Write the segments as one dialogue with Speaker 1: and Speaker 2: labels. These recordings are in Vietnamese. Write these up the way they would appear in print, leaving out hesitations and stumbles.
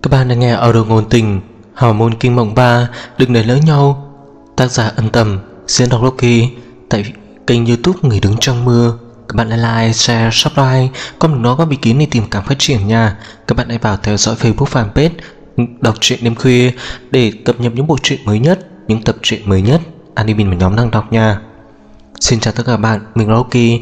Speaker 1: Các bạn đang nghe audio ngôn tình Hào môn kinh mộng 3 Đừng để lỡ nhau. Tác giả Ân Tầm, diễn đọc Loki. Tại kênh YouTube Người Đứng Trong Mưa. Các bạn hãy like, share, subscribe. Con đừng nói có bí kín để tìm cảm phát triển nha. Các bạn hãy vào theo dõi Facebook fanpage Đọc truyện đêm khuya để cập nhật những bộ truyện mới nhất, những tập truyện mới nhất admin và nhóm đang đọc nha. Xin chào tất cả các bạn, mình là Loki.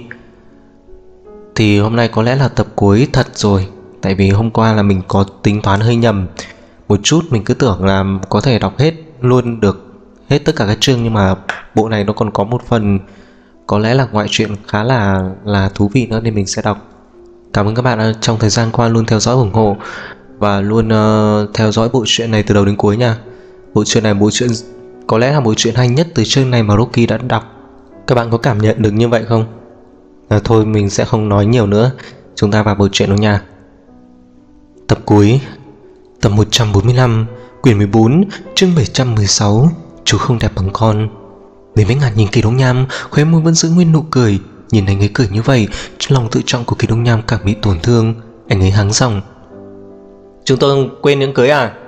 Speaker 1: Thì hôm nay có lẽ là tập cuối thật rồi. Tại vì hôm qua là mình có tính toán hơi nhầm một chút. Mình cứ tưởng là có thể đọc hết luôn được hết tất cả các chương, nhưng mà bộ này nó còn có một phần có lẽ là ngoại truyện khá là thú vị nữa, nên mình sẽ đọc. Cảm ơn các bạn trong thời gian qua luôn theo dõi ủng hộ và luôn theo dõi bộ truyện này từ đầu đến cuối nha. Bộ truyện này có lẽ là bộ truyện hay nhất từ chương này mà Rocky đã đọc. Các bạn có cảm nhận được như vậy không? Thôi mình sẽ không nói nhiều nữa, chúng ta vào bộ truyện luôn nha. Tập cuối, tập 145, quyển 14, chương 716. Chú không đẹp bằng con. Đến với ngàn nhìn Kỳ Đông Nham, khóe môi vẫn giữ nguyên nụ cười. Nhìn anh ấy cười như vậy, lòng tự trọng của Kỳ Đông Nham càng bị tổn thương. Anh ấy hắng giọng: "Chúng tôi quên nhẫn cưới à?"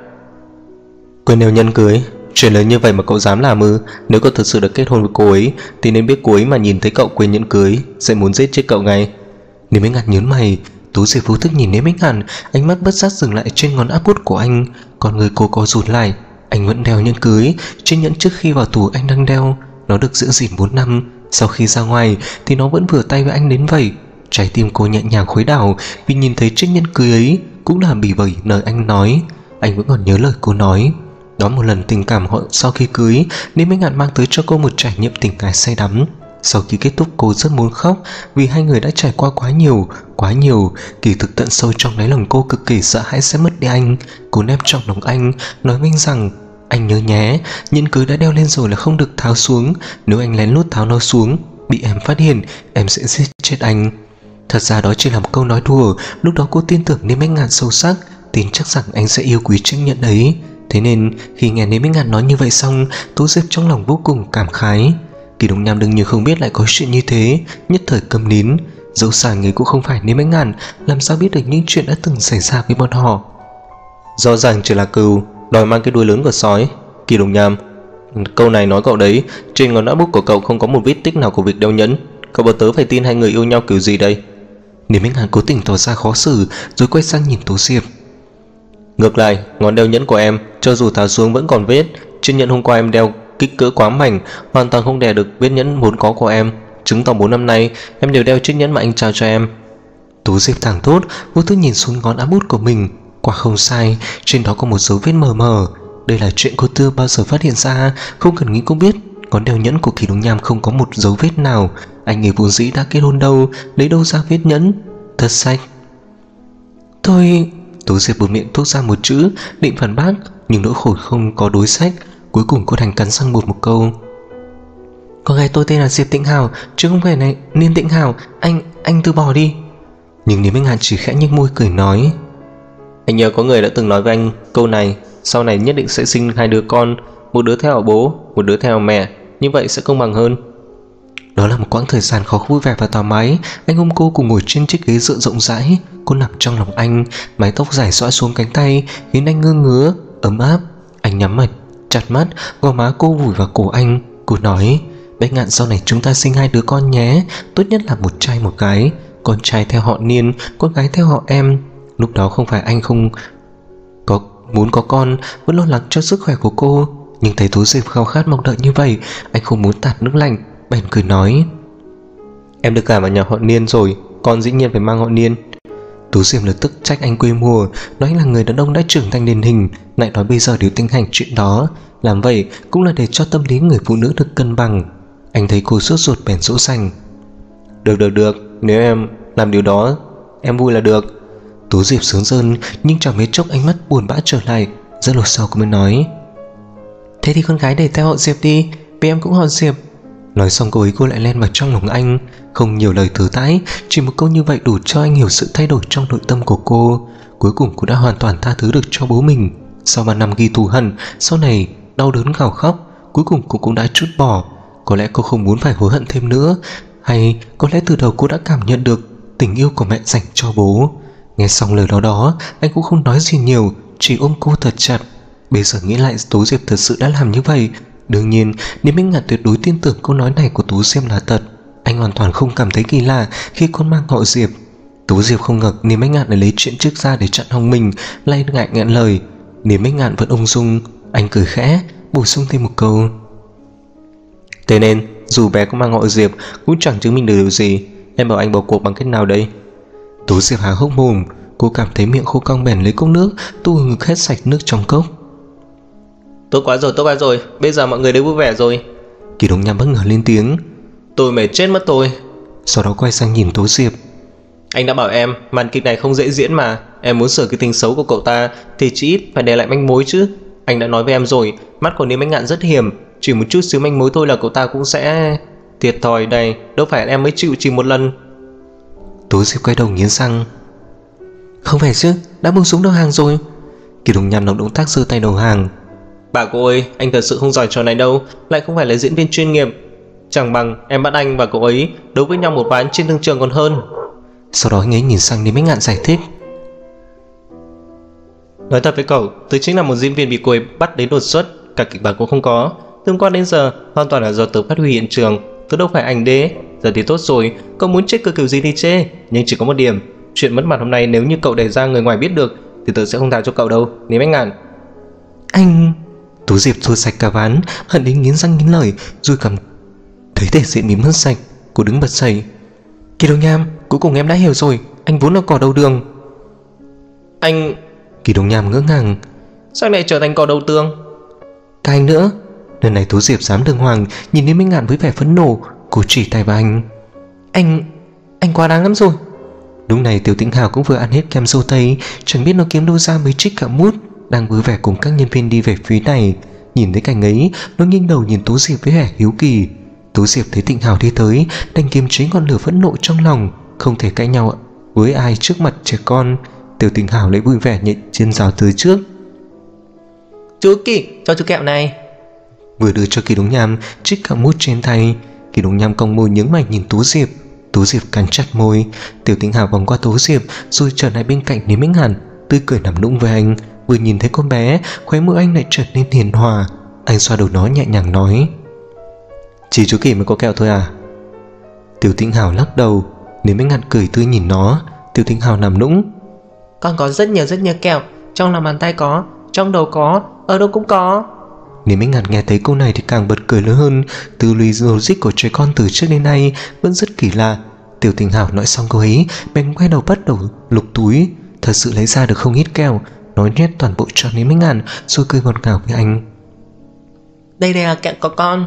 Speaker 1: "Quên nêu nhân cưới? Chuyện lớn như vậy mà cậu dám làm ư? Nếu cậu thật sự được kết hôn với cô ấy thì nên biết cô ấy mà nhìn thấy cậu quên nhẫn cưới sẽ muốn giết chết cậu ngay." Nếu mấy ngàn nhớn mày, Tú Diệp vô thức nhìn đến mấy ngàn, ánh mắt bất giác dừng lại trên ngón áp út của anh. Còn người cô có rụt lại. Anh vẫn đeo nhẫn cưới. Trên nhẫn trước khi vào tù anh đang đeo, nó được giữ gìn 4 năm. Sau khi ra ngoài thì nó vẫn vừa tay với anh đến vậy. Trái tim cô nhẹ nhàng khuấy đảo vì nhìn thấy chiếc nhẫn cưới ấy cũng là bị bởi lời anh nói. Anh vẫn còn nhớ lời cô nói. Đó một lần tình cảm họ sau khi cưới, nên mấy ngàn mang tới cho cô một trải nghiệm tình cảm say đắm. Sau khi kết thúc cô rất muốn khóc vì hai người đã trải qua quá nhiều. Kỳ thực tận sâu trong đáy lòng cô cực kỳ sợ hãi sẽ mất đi anh. Cô nép trong lòng anh, nói với anh rằng: "Anh nhớ nhé, nhẫn cưới đã đeo lên rồi là không được tháo xuống. Nếu anh lén lút tháo nó xuống, bị em phát hiện, em sẽ giết chết anh." Thật ra đó chỉ là một câu nói đùa. Lúc đó cô tin tưởng nên mấy ngàn sâu sắc, tin chắc rằng anh sẽ yêu quý chiếc nhẫn ấy. Thế nên khi nghe đến mấy ngàn nói như vậy xong, Tú Diệp trong lòng vô cùng cảm khái. Kỳ Đông Nham đương nhiên không biết lại có chuyện như thế, nhất thời câm nín. Dẫu sao người cũng không phải nên mấy ngàn, làm sao biết được những chuyện đã từng xảy ra với bọn họ. Rõ ràng chỉ là cừu đòi mang cái đuôi lớn của sói. Kỳ Đông Nham, câu này nói cậu đấy, trên ngón áp út của cậu không có một vết tích nào của việc đeo nhẫn. Cậu bảo tớ phải tin hai người yêu nhau kiểu gì đây? Nếu mấy ngàn cố tình tỏ ra khó xử rồi quay sang nhìn Tú Diệp. Ngược lại, ngón đeo nhẫn của em cho dù tháo xuống vẫn còn vết. Chiếc nhẫn hôm qua em đeo kích cỡ quá mảnh, hoàn toàn không đè được vết nhẫn vốn có của em, chứng tỏ 4 năm nay em đều đeo chiếc nhẫn mà anh trao cho em. Tú Diệp thẳng thốt, vô thức nhìn xuống ngón áp út của mình. Quả không sai, trên đó có một dấu vết mờ mờ. Đây là chuyện cô chưa bao giờ phát hiện ra, không cần nghĩ cũng biết. Ngón đeo nhẫn của Kỳ Đông Nham không có một dấu vết nào. Anh ấy vốn dĩ đã kết hôn đâu, lấy đâu ra vết nhẫn? Thật sách. Thôi. Tú Diệp buột miệng thốt ra một chữ định phản bác, nhưng nỗi khổ không có đối sách. Cuối cùng cô đành cắn răng buột một câu: "Con gái tôi tên là Diệp Tĩnh Hào, chứ không phải này Niên Tĩnh Hào. Anh từ bỏ đi." Nhưng Niêm Minh Hàn chỉ khẽ nhếch môi cười nói: "Anh nhớ có người đã từng nói với anh câu này, sau này nhất định sẽ sinh 2 đứa con, một đứa theo bố, một đứa theo mẹ, như vậy sẽ công bằng hơn." Đó là một quãng thời gian khó vui vẻ và thoải mái. Anh ôm cô cùng ngồi trên chiếc ghế dựa rộng rãi. Cô nằm trong lòng anh, mái tóc rải xõa xuống cánh tay khiến anh ngơ ngứa, ấm áp. Anh nhắm mắt, chặt mắt, gò má cô vùi vào cổ anh. Cô nói: "Bách Ngạn, sau này chúng ta sinh 2 đứa con nhé, tốt nhất là một trai một gái. Con trai theo họ Niên, con gái theo họ em. Lúc đó không phải anh không muốn có con, vẫn lo lắng cho sức khỏe của cô." Nhưng thấy Tú Diệp khao khát mong đợi như vậy, anh không muốn tạt nước lạnh, bèn cười nói: "Em được gả vào nhà họ Niên rồi, con dĩ nhiên phải mang họ Niên." Tú Diệp lập tức trách anh quê mùa, nói anh là người đàn ông đã trưởng thành điển hình, lại nói bây giờ đều tiến hành chuyện đó. Làm vậy cũng là để cho tâm lý người phụ nữ được cân bằng. Anh thấy cô sốt ruột bèn dỗ dành: Được, nếu em làm điều đó em vui là được." Tú Diệp sướng rơn, nhưng chẳng mấy chốc ánh mắt buồn bã trở lại. Rất lâu sau cô mới nói: "Thế thì con gái để theo họ Diệp đi, vì em cũng họ Diệp." Nói xong cô ấy cô lại len vào trong lòng anh, không nhiều lời thừa thãi, chỉ một câu như vậy đủ cho anh hiểu sự thay đổi trong nội tâm của cô. Cuối cùng cô đã hoàn toàn tha thứ được cho bố mình. Sau 3 năm ghi thù hận, sau này đau đớn gào khóc, cuối cùng cô cũng đã trút bỏ. Có lẽ cô không muốn phải hối hận thêm nữa, hay có lẽ từ đầu cô đã cảm nhận được tình yêu của mẹ dành cho bố. Nghe xong lời đó anh cũng không nói gì nhiều, chỉ ôm cô thật chặt. Bây giờ nghĩ lại Tố Diệp thật sự đã làm như vậy. Đương nhiên Niệm Minh Ngạn tuyệt đối tin tưởng câu nói này của Tố Diệp là thật. Anh hoàn toàn không cảm thấy kỳ lạ khi con mang họ Diệp. Tố Diệp không ngờ Niệm Minh Ngạn lại lấy chuyện trước ra để chặn hòng mình, lại ngại nghẹn lời. Niệm Minh Ngạn vẫn ung dung. Anh cười khẽ bổ sung thêm một câu: thế nên dù bé có mang họ Diệp cũng chẳng chứng minh được điều gì. Em bảo anh bỏ cuộc bằng cách nào đây? Tố Diệp há hốc mồm. Cô cảm thấy miệng khô cong bèn lấy cốc nước, tu ngực hết sạch nước trong cốc. Tốt quá rồi, bây giờ mọi người đều vui vẻ rồi. Kỳ Đông Nham bất ngờ lên tiếng. Tôi mệt chết mất tôi. Sau đó quay sang nhìn Tố Diệp. Anh đã bảo em màn kịch này không dễ diễn mà. Em muốn sửa cái tính xấu của cậu ta thì chỉ ít phải để lại manh mối chứ. Anh đã nói với em rồi, mắt của Niệm Minh Ngạn rất hiểm, chỉ một chút xíu manh mối thôi là cậu ta cũng sẽ thiệt thòi đây. Đâu phải em mới chịu chỉ một lần. Tố Diệp quay đầu nghiến răng. Không phải chứ, đã buông súng đầu hàng rồi. Kỳ Đông Nham làm động tác giơ tay đầu hàng. Bà cô ơi, anh thật sự không giỏi trò này đâu, lại không phải là diễn viên chuyên nghiệp. Chẳng bằng em bắt anh và cậu ấy đấu với nhau một ván trên thương trường còn hơn. Sau đó anh ấy nhìn sang Niệm Minh Ngạn giải thích. Nói thật với cậu, tôi chính là một diễn viên bị cô ấy bắt đến đột xuất, cả kịch bản cũng không có. Tương quan đến giờ hoàn toàn là do tớ phát huy hiện trường, tớ đâu phải ảnh đế. Giờ thì tốt rồi, cậu muốn chê cờ kiểu gì thì chê, nhưng chỉ có một điểm, chuyện mất mặt hôm nay nếu như cậu để ra người ngoài biết được thì tớ sẽ không tha cho cậu đâu, Niệm Minh Ngạn. Anh... Tố Diệp thua sạch cả ván, hận đến nghiến răng nghiến lợi, rồi cảm thấy thể diện bị mất sạch. Cô đứng bật dậy. Kỳ Đông Nham, cuối cùng em đã hiểu rồi, anh vốn là cỏ đầu đường. Anh... Kỳ Đông Nham ngỡ ngàng. Sao lại trở thành cỏ đầu tường? Cả anh nữa. Lần này Tố Diệp dám đường hoàng nhìn Niệm Minh Ngạn với vẻ phẫn nộ. Cô chỉ tay vào anh. Anh quá đáng lắm rồi. Lúc này Tiểu Tĩnh Hào cũng vừa ăn hết kem dâu tây, chẳng biết nó kiếm đâu ra mấy trích kẹo mút, đang vui vẻ cùng các nhân viên đi về phía này. Nhìn thấy cảnh ấy, nó nghiêng đầu nhìn Tố Diệp với vẻ hiếu kỳ. Tố Diệp thấy Tĩnh Hào đi tới, đành kiềm chế ngọn lửa phẫn nộ trong lòng, không thể cãi nhau với ai trước mặt trẻ con. Tiểu Tĩnh Hào lại vui vẻ nhện trên rào từ trước. Chú Kỳ, cho chú kẹo này. Vừa đưa cho Kỳ Đông Nham trích kẹo mút trên tay. Kỳ Đông Nham cong môi nhướng mày nhìn Tố Diệp. Tố Diệp cắn chặt môi. Tiểu Tĩnh Hào vòng qua Tố Diệp rồi trở lại bên cạnh Niệm Minh Ngạn, tươi cười nằm nũng với anh. Vừa nhìn thấy con bé, khóe môi anh lại trở nên hiền hòa. Anh xoa đầu nó nhẹ nhàng nói. Chỉ chú Kỳ mới có kẹo thôi à? Tiểu Tĩnh Hào lắc đầu. Niệm Minh Ngạn cười tươi nhìn nó. Tiểu Tĩnh Hào nằm nũng. Con có rất nhiều kẹo, trong lòng bàn tay có, trong đầu có, ở đâu cũng có. Niệm Minh Ngạn nghe thấy câu này thì càng bật cười lớn hơn. Tư duy logic của trẻ con từ trước đến nay vẫn rất kỳ lạ. Tiểu Tĩnh Hào nói xong câu ấy, bèn quay đầu bắt đầu lục túi, thật sự lấy ra được không ít kẹo, nói nhét toàn bộ cho Niệm Minh Ngạn rồi cười ngọt ngào với anh. Đây là kẹo của con.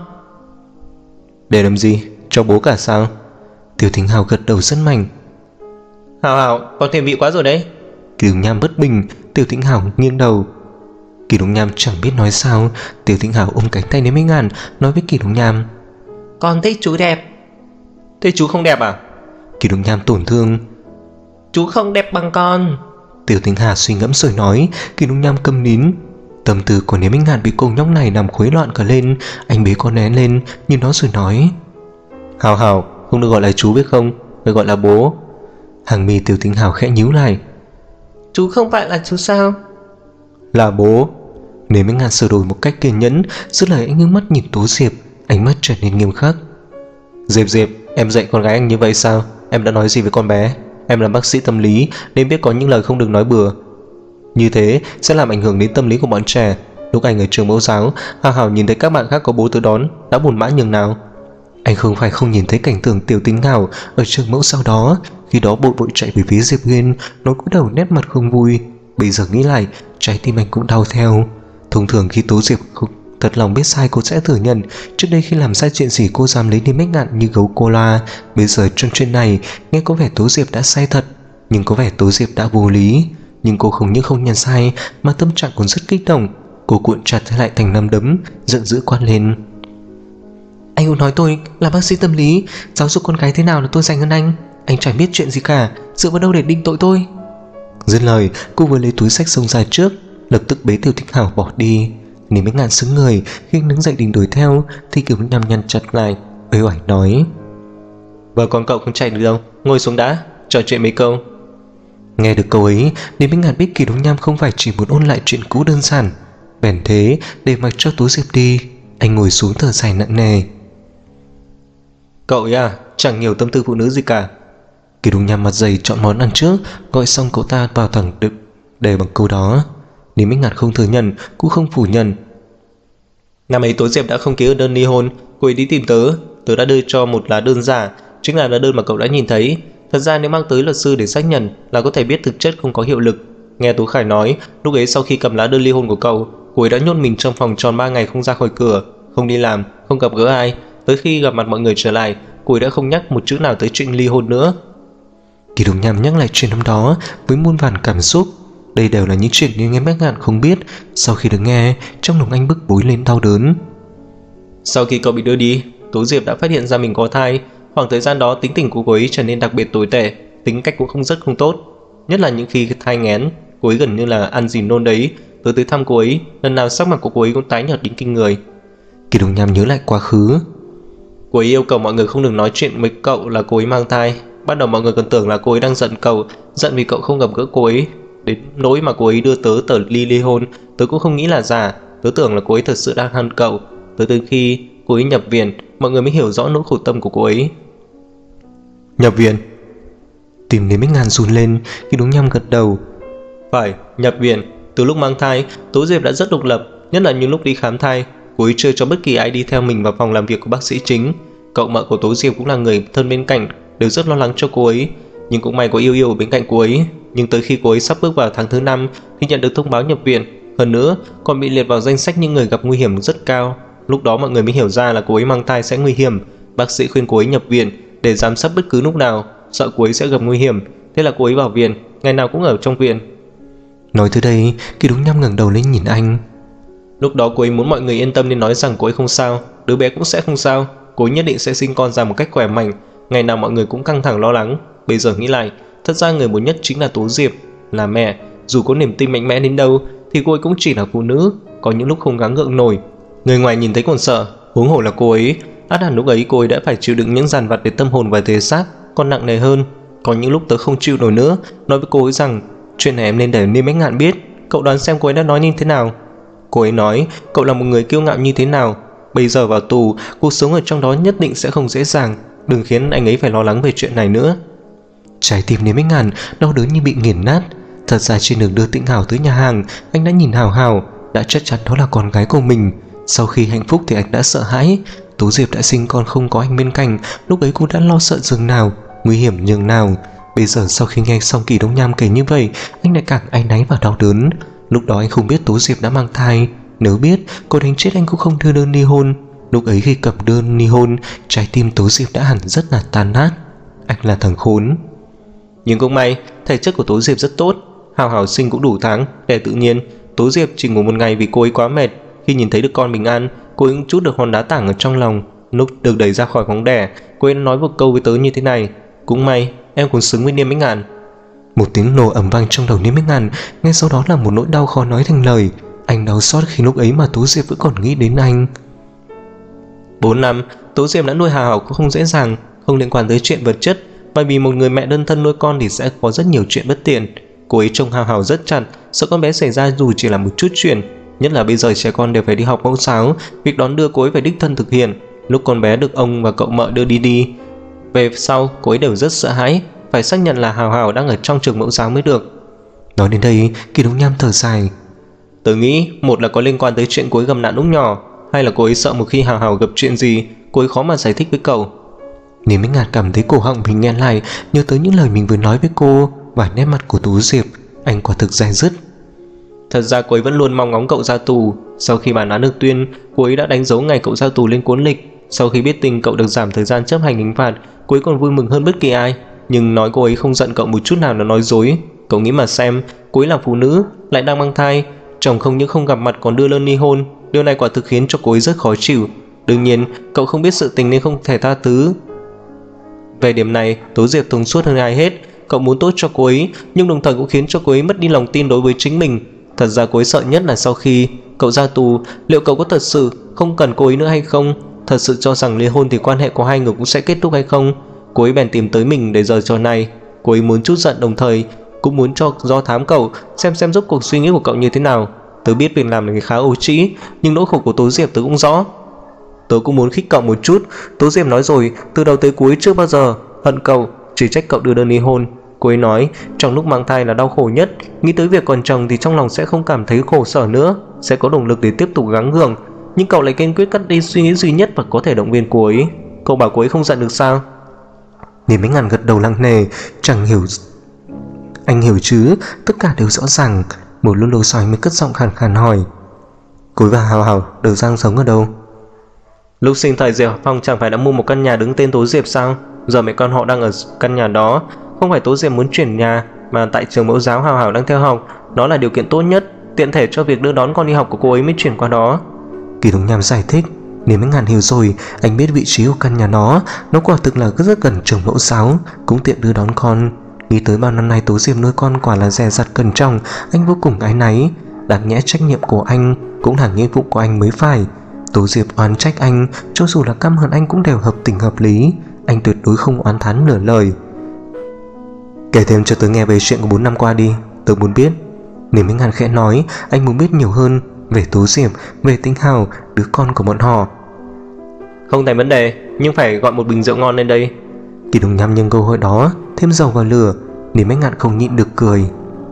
Speaker 1: Để làm gì? Cho bố cả sao? Tiểu Tĩnh Hào gật đầu rất mạnh. Hào, con thêm vị quá rồi đấy. Kỳ Đông Nham bất bình. Tiểu Tĩnh Hào nghiêng đầu. Kỳ Đông Nham chẳng biết nói sao. Tiểu Tĩnh Hào ôm cánh tay Niệm Minh Ngạn, nói với Kỳ Đông Nham. Con thích chú đẹp. Thế chú không đẹp à? Kỳ Đông Nham tổn thương. Chú không đẹp bằng con. Tiểu Tĩnh Hào suy ngẫm rồi nói. Kỳ Đông Nham câm nín. Tâm tư của Niệm Minh Ngạn bị cô nhóc này làm khuấy loạn cả lên. Anh bế con nén lên, nhìn nó rồi nói. Hào, không được gọi là chú biết không, phải gọi là bố. Hàng mi Tiểu Tĩnh Hào khẽ nhíu lại. Chú không phải là chú sao? Là bố. Niệm Minh Ngạn sửa đổi một cách kiên nhẫn. Dứt lời anh ngước mắt nhìn Tố Diệp, ánh mắt trở nên nghiêm khắc. Diệp, em dạy con gái anh như vậy sao? Em đã nói gì với con bé? Em là bác sĩ tâm lý nên biết có những lời không được nói bừa. Như thế sẽ làm ảnh hưởng đến tâm lý của bọn trẻ. Lúc anh ở trường mẫu giáo, Hào nhìn thấy các bạn khác có bố tới đón, đã buồn bã nhường nào. Anh không phải không nhìn thấy cảnh tượng Tiểu Tĩnh Hào ở trường mẫu sau đó. Khi đó vội chạy về phía Diệp Nguyên, nó cúi đầu nét mặt không vui. Bây giờ nghĩ lại, trái tim anh cũng đau theo. Thông thường khi Tố Diệp không thật lòng biết sai, cô sẽ thừa nhận. Trước đây khi làm sai chuyện gì cô dám lấy Niệm Minh Ngạn như gấu cô la. Bây giờ trong chuyện này nghe có vẻ Tố Diệp đã sai thật, nhưng có vẻ Tố Diệp đã vô lý. Nhưng cô không những không nhận sai mà tâm trạng còn rất kích động. Cô cuộn chặt lại thành nắm đấm, giận dữ quát lên. Anh cũng nói tôi là bác sĩ tâm lý, giáo dục con gái thế nào là tôi dành hơn anh. Anh chẳng biết chuyện gì cả, dựa vào đâu để định tội tôi? Dứt lời, cô vừa lấy túi xách xông ra trước, lập tức bế Tiểu Tĩnh Hào bỏ đi. Niệm Minh Ngạn sững người, khi đứng dậy định đuổi theo thì Kiều Minh Nam nhăn chặt lại, uể oải nói. Vợ con cậu không chạy được đâu, ngồi xuống đã, trò chuyện mấy câu. Nghe được câu ấy, Lý Minh Ngạn biết Kỳ Đông Nham không phải chỉ muốn ôn lại chuyện cũ đơn giản. Bèn thế để mặc cho Tú Diệp đi, anh ngồi xuống thở dài nặng nề. Cậu ấy à, chẳng nhiều tâm tư phụ nữ gì cả. Kỳ Đông Nham mặt dày chọn món ăn trước, gọi xong cậu ta vào thẳng đề bằng câu đó. Lý Minh Ngạn không thừa nhận cũng không phủ nhận. Năm ấy Tố Diệp đã không ký đơn ly hôn, cô ấy đi tìm tớ đã đưa cho một lá đơn giả, chính là lá đơn mà cậu đã nhìn thấy. Thật ra nếu mang tới luật sư để xác nhận là có thể biết thực chất không có hiệu lực. Nghe Tú Khải nói, lúc ấy sau khi cầm lá đơn ly hôn của cậu, cô ấy đã nhốt mình trong phòng tròn 3 ngày không ra khỏi cửa, không đi làm, không gặp gỡ ai. Tới khi gặp mặt mọi người trở lại, cô ấy đã không nhắc một chữ nào tới chuyện ly hôn nữa. Kỳ Đông Nham nhắc lại chuyện năm đó với muôn vàn cảm xúc. Đây đều là những chuyện như Lý Minh Ngạn không biết. Sau khi được nghe, trong lòng anh bức bối lên đau đớn. Sau khi cậu bị đưa đi, Tố Diệp đã phát hiện ra mình có thai. Khoảng thời gian đó tính tình của cô ấy trở nên đặc biệt tồi tệ, tính cách cũng không tốt. Nhất là những khi thai nghén, cô ấy gần như là ăn gì nôn đấy. Tớ tới thăm cô ấy, lần nào sắc mặt của cô ấy cũng tái nhợt đến kinh người. Kỳ Đông Nham nhớ lại quá khứ. Cô ấy yêu cầu mọi người không được nói chuyện với cậu là cô ấy mang thai. Ban đầu mọi người còn tưởng là cô ấy đang giận cậu, giận vì cậu không gặp gỡ cô ấy. Đến nỗi mà cô ấy đưa tớ tờ ly hôn, tớ cũng không nghĩ là giả. Tớ tưởng là cô ấy thật sự đang hận cậu. Tới từ khi cô ấy nhập viện, mọi người mới hiểu rõ nỗi khổ tâm của cô ấy. Nhập viện? Tim Lý Minh Ngạn run lên khi Đúng Nham gật đầu. Phải, nhập viện. Từ lúc mang thai, Tố Diệp đã rất độc lập, nhất là những lúc đi khám thai. Cô ấy chưa cho bất kỳ ai đi theo mình vào phòng làm việc của bác sĩ chính. Cậu mợ của Tố Diệp cũng là người thân bên cạnh, đều rất lo lắng cho cô ấy. Nhưng cũng may có Yêu ở bên cạnh cô ấy. Nhưng tới khi cô ấy sắp bước vào tháng thứ 5 thì nhận được thông báo nhập viện. Hơn nữa còn bị liệt vào danh sách những người gặp nguy hiểm rất cao. Lúc đó mọi người mới hiểu ra là cô ấy mang thai sẽ nguy hiểm. Bác sĩ khuyên cô ấy nhập viện để giám sát bất cứ lúc nào, sợ cô ấy sẽ gặp nguy hiểm. Thế là cô ấy vào viện, ngày nào cũng ở trong viện. Nói tới đây, Kỳ Đúng Nham ngẩng đầu lên nhìn anh. Lúc đó cô ấy muốn mọi người yên tâm nên nói rằng cô ấy không sao, đứa bé cũng sẽ không sao, cô ấy nhất định sẽ sinh con ra một cách khỏe mạnh. Ngày nào mọi người cũng căng thẳng lo lắng. Bây giờ nghĩ lại, thật ra người muốn nhất chính là Tố Diệp. Là mẹ, dù có niềm tin mạnh mẽ đến đâu thì cô ấy cũng chỉ là phụ nữ, có những lúc không gắng gượng nổi. Người ngoài nhìn thấy còn sợ, huống hồ là cô ấy. Ắt hẳn lúc ấy cô ấy đã phải chịu đựng những dằn vặt để tâm hồn và thể xác còn nặng nề hơn. Có những lúc tớ không chịu nổi nữa, nói với cô ấy rằng chuyện này em nên để Lý Minh Ngạn biết. Cậu đoán xem cô ấy đã nói như thế nào? Cô ấy nói cậu là một người kiêu ngạo như thế nào. Bây giờ vào tù, cuộc sống ở trong đó nhất định sẽ không dễ dàng. Đừng khiến anh ấy phải lo lắng về chuyện này nữa. Trái tim Lý Minh Ngạn đau đớn như bị nghiền nát. Thật ra trên đường đưa Tĩnh Hảo tới nhà hàng, anh đã nhìn Hảo Hảo, đã chắc chắn đó là con gái của mình. Sau khi hạnh phúc thì anh đã sợ hãi. Tố Diệp đã sinh con không có anh bên cạnh, lúc ấy cô đã lo sợ dường nào, nguy hiểm nhường nào. Bây giờ sau khi nghe xong Kỳ Đông Nham kể như vậy, anh lại càng áy náy và đau đớn. Lúc đó anh không biết Tố Diệp đã mang thai. Nếu biết, cô đánh chết anh cũng không đưa đơn ly hôn. Lúc ấy khi cầm đơn ly hôn, trái tim Tố Diệp đã hẳn rất là tan nát. Anh là thằng khốn. Nhưng cũng may, thể chất của Tố Diệp rất tốt. Hảo Hảo sinh cũng đủ tháng, đẻ tự nhiên. Tố Diệp chỉ ngủ một ngày vì cô ấy quá mệt. Khi nhìn thấy được con bình an, cô ấy cũng chút được hòn đá tảng ở trong lòng. Lúc được đẩy ra khỏi phòng đẻ, cô ấy đã nói một câu với tớ như thế này: cũng may em còn xứng với Lý Minh Ngạn. Một tiếng nổ ầm vang trong đầu Lý Minh Ngạn, ngay sau đó là một nỗi đau khó nói thành lời. Anh đau xót khi lúc ấy mà Tố Diệp vẫn còn nghĩ đến anh. 4 năm, Tố Diệp đã nuôi Hảo Hảo cũng không dễ dàng, không liên quan tới chuyện vật chất, bởi vì một người mẹ đơn thân nuôi con thì sẽ có rất nhiều chuyện bất tiện. Cô ấy trông Hảo Hảo rất chặt, sợ con bé xảy ra dù chỉ là một chút chuyện. Nhất là bây giờ trẻ con đều phải đi học mẫu giáo, việc đón đưa cô ấy phải đích thân thực hiện. Lúc con bé được ông và cậu mợ đưa đi về sau, cô ấy đều rất sợ hãi, phải xác nhận là Hảo Hảo đang ở trong trường mẫu giáo mới được. Nói đến đây, Kỳ Đông Nham thở dài. Tớ nghĩ một là có liên quan tới chuyện cô ấy gặp nạn lúc nhỏ, hay là cô ấy sợ một khi Hảo Hảo gặp chuyện gì, cô ấy khó mà giải thích với cậu. Lý Minh Ngạn cảm thấy cổ họng mình nghẹn lại, nhớ tới những lời mình vừa nói với cô và nét mặt của Tú Diệp, anh quả thực dai dứt. Thật ra cô ấy vẫn luôn mong ngóng cậu ra tù. Sau khi bản án được tuyên, cô ấy đã đánh dấu ngày cậu ra tù lên cuốn lịch. Sau khi biết tin cậu được giảm thời gian chấp hành hình phạt, cô ấy còn vui mừng hơn bất kỳ ai. Nhưng nói cô ấy không giận cậu một chút nào là nói dối. Cậu nghĩ mà xem, cô ấy là phụ nữ, lại đang mang thai, chồng không những không gặp mặt còn đưa đơn ly hôn. Điều này quả thực khiến cho cô ấy rất khó chịu. Đương nhiên, cậu không biết sự tình nên không thể tha thứ. Về điểm này, Tố Diệp thông suốt hơn ai hết. Cậu muốn tốt cho cô ấy, nhưng đồng thời cũng khiến cho cô ấy mất đi lòng tin đối với chính mình. Thật ra cô ấy sợ nhất là sau khi cậu ra tù, liệu cậu có thật sự không cần cô ấy nữa hay không? Thật sự cho rằng ly hôn thì quan hệ của hai người cũng sẽ kết thúc hay không? Cô ấy bèn tìm tới mình để giở trò này. Cô ấy muốn trút giận, đồng thời cũng muốn cho do thám cậu xem rốt cuộc suy nghĩ của cậu như thế nào. Tớ biết việc làm này khá ấu trĩ, nhưng nỗi khổ của Tố Diệp tớ cũng rõ. Tớ cũng muốn khích cậu một chút. Tố Diệp nói rồi, từ đầu tới cuối chưa bao giờ hận cậu, chỉ trách cậu đưa đơn ly hôn. Cô ấy nói trong lúc mang thai là đau khổ nhất, nghĩ tới việc còn chồng thì trong lòng sẽ không cảm thấy khổ sở nữa, sẽ có động lực để tiếp tục gắng gượng. Nhưng cậu lại kiên quyết cắt đi suy nghĩ duy nhất và có thể động viên cô ấy. Cậu bảo cô ấy không giận được sao? Niềm Mấy Ngàn gật đầu lặng nề, chẳng hiểu. Anh hiểu chứ, tất cả đều rõ ràng. Một lúc lâu sau mới cất giọng khàn khàn hỏi: Cối và Hào Hào đều đang sống ở đâu? Lúc sinh thời Diệp Phong chẳng phải đã mua một căn nhà đứng tên Tố Diệp sao? Giờ mẹ con họ đang ở căn nhà đó. Không phải Tố Diệp muốn chuyển nhà, mà tại trường mẫu giáo Hào Hào đang theo học, đó là điều kiện tốt nhất, tiện thể cho việc đưa đón con đi học của cô ấy mới chuyển qua đó. Kỳ Đồng Nham giải thích. Niềm Mấy Ngàn hiểu rồi, anh biết vị trí của căn nhà nó quả thực là rất gần trường mẫu giáo, cũng tiện đưa đón con. Nghĩ tới bao năm nay Tố Diệp nuôi con quả là dè dặt cẩn trọng, anh vô cùng áy náy. Đáng nhẽ trách nhiệm của anh cũng là nghĩa vụ của anh mới phải. Tố Diệp oán trách anh, cho dù là căm hận anh cũng đều hợp tình hợp lý. Anh tuyệt đối không oán thán nửa lời. Kể thêm cho tớ nghe về chuyện của 4 năm qua đi, tớ muốn biết. Niềm Mấy Ngàn khẽ nói, anh muốn biết nhiều hơn về Tố Diệp, về Tĩnh Hào, đứa con của bọn họ. Không thành vấn đề, nhưng phải gọi một bình rượu ngon lên đây. Kỳ Đồng Nham nhân cơ hội đó thêm dầu vào lửa. Niềm Mấy Ngàn không nhịn được cười.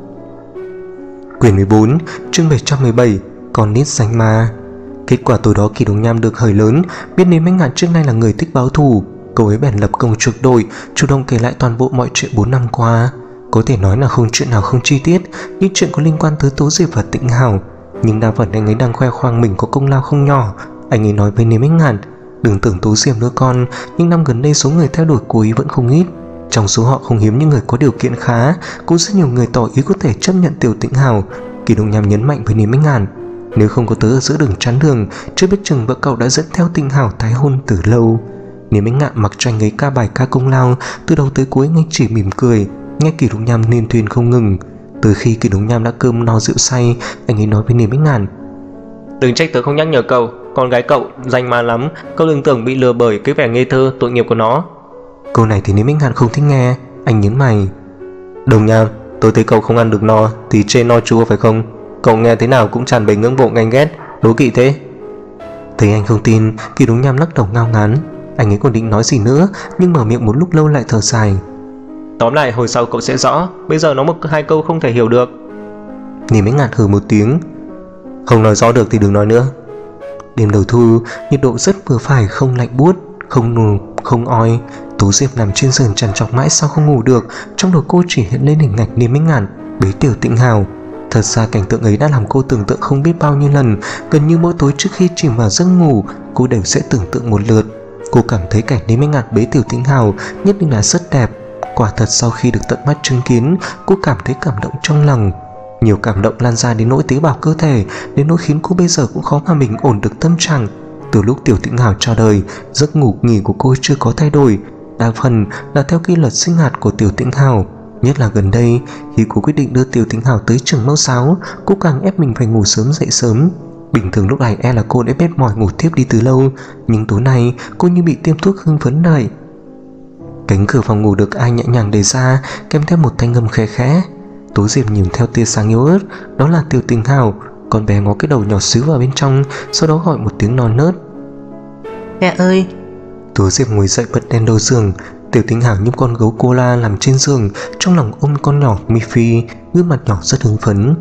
Speaker 1: Quyển 14, chương 717, Con nít danh ma. Kết quả tối đó Kỳ Đồng Nham được hời lớn, biết Niềm Mấy Ngàn trước nay là người thích báo thù. Cậu ấy bèn lập công chuộc đội, chủ động kể lại toàn bộ mọi chuyện 4 năm qua. Có thể nói là không chuyện nào không chi tiết, những chuyện có liên quan tới Tố Diệp và Tĩnh Hào. Nhưng đa phần anh ấy đang khoe khoang mình có công lao không nhỏ. Anh ấy nói với Niềm Mấy Ngàn, đừng tưởng Tố Diệp nuôi con, nhưng năm gần đây số người theo đuổi cô ấy vẫn không ít. Trong số họ không hiếm những người có điều kiện khá, cũng rất nhiều người tỏ ý có thể chấp nhận Tiểu Tĩnh Hào. Kỳ Đồng Nham nhấn mạnh với Niềm Mấy Ngàn, nếu không có tớ ở giữa đường chắn đường, chưa biết chừng vợ cậu đã dẫn theo Tĩnh Hào tái hôn từ lâu. Niềm Mấy Ngạn mặc cho anh ấy ca bài ca công lao, từ đầu tới cuối anh chỉ mỉm cười, nghe Kỳ Đồng Nham liên thuyên không ngừng. Từ khi Kỳ Đồng Nham đã cơm no rượu say, anh ấy nói với Niềm Mấy Ngạn, đừng trách tớ không nhắc nhở cậu, con gái cậu danh ma lắm, cậu đừng tưởng bị lừa bởi cái vẻ ngây thơ tội nghiệp của nó. Câu này thì Niềm Mấy Ngạn không thích nghe. Anh nhấn mày, Đồng Nham, tôi thấy cậu không ăn được no thì chê no chua phải không? Cậu nghe thế nào cũng tràn đầy ngưỡng mộ ganh ghét, đố kỵ thế. Thấy anh không tin, Kỳ Đồng Nham lắc đầu ngao ngán. Anh ấy còn định nói gì nữa, nhưng mở miệng một lúc lâu lại thở dài. Tóm lại hồi sau cậu sẽ rõ, bây giờ nó một hai câu không thể hiểu được. Niềm Mấy Ngạn hừ một tiếng, không nói rõ được thì đừng nói nữa. Đêm đầu thu, nhiệt độ rất vừa phải, không lạnh buốt, không nù, không oi. Tố Diệp nằm trên giường trằn trọc mãi sao không ngủ được. Trong đầu cô chỉ hiện lên hình ảnh Niềm Mấy Ngạn bế Tiểu Tĩnh Hào. Thật ra cảnh tượng ấy đã làm cô tưởng tượng không biết bao nhiêu lần. Gần như mỗi tối trước khi chìm vào giấc ngủ, cô đều sẽ tưởng tượng một lượt. Cô cảm thấy cảnh Niềm Mấy Ngạn bế Tiểu Tĩnh Hào nhất định là rất đẹp. Quả thật sau khi được tận mắt chứng kiến, cô cảm thấy cảm động trong lòng. Nhiều cảm động lan ra đến nỗi tế bào cơ thể, đến nỗi khiến cô bây giờ cũng khó mà mình ổn được tâm trạng. Từ lúc Tiểu Tĩnh Hào chào đời, giấc ngủ nghỉ của cô chưa có thay đổi, đa phần là theo quy luật sinh hoạt của Tiểu Tĩnh Hào. Nhất là gần đây, khi cô quyết định đưa Tiểu Tĩnh Hào tới trường mẫu giáo, cô càng ép mình phải ngủ sớm dậy sớm. Bình thường lúc này e là cô đã mệt mỏi ngủ tiếp đi từ lâu, nhưng tối nay cô như bị tiêm thuốc hưng phấn đợi. Cánh cửa phòng ngủ được ai nhẹ nhàng đẩy ra, kèm theo một thanh âm khẽ khẽ. Tố Diệp nhìn theo tia sáng yếu ớt, đó là Tiểu Tĩnh Hào. Con bé ngó cái đầu nhỏ xíu vào bên trong, sau đó gọi một tiếng non nớt, mẹ ơi. Tố Diệp ngồi dậy bật đèn đầu giường. Tiểu Tĩnh Hào như con gấu cô la nằm trên giường, trong lòng ôm con nhỏ Miffy, gương mặt nhỏ rất hứng phấn.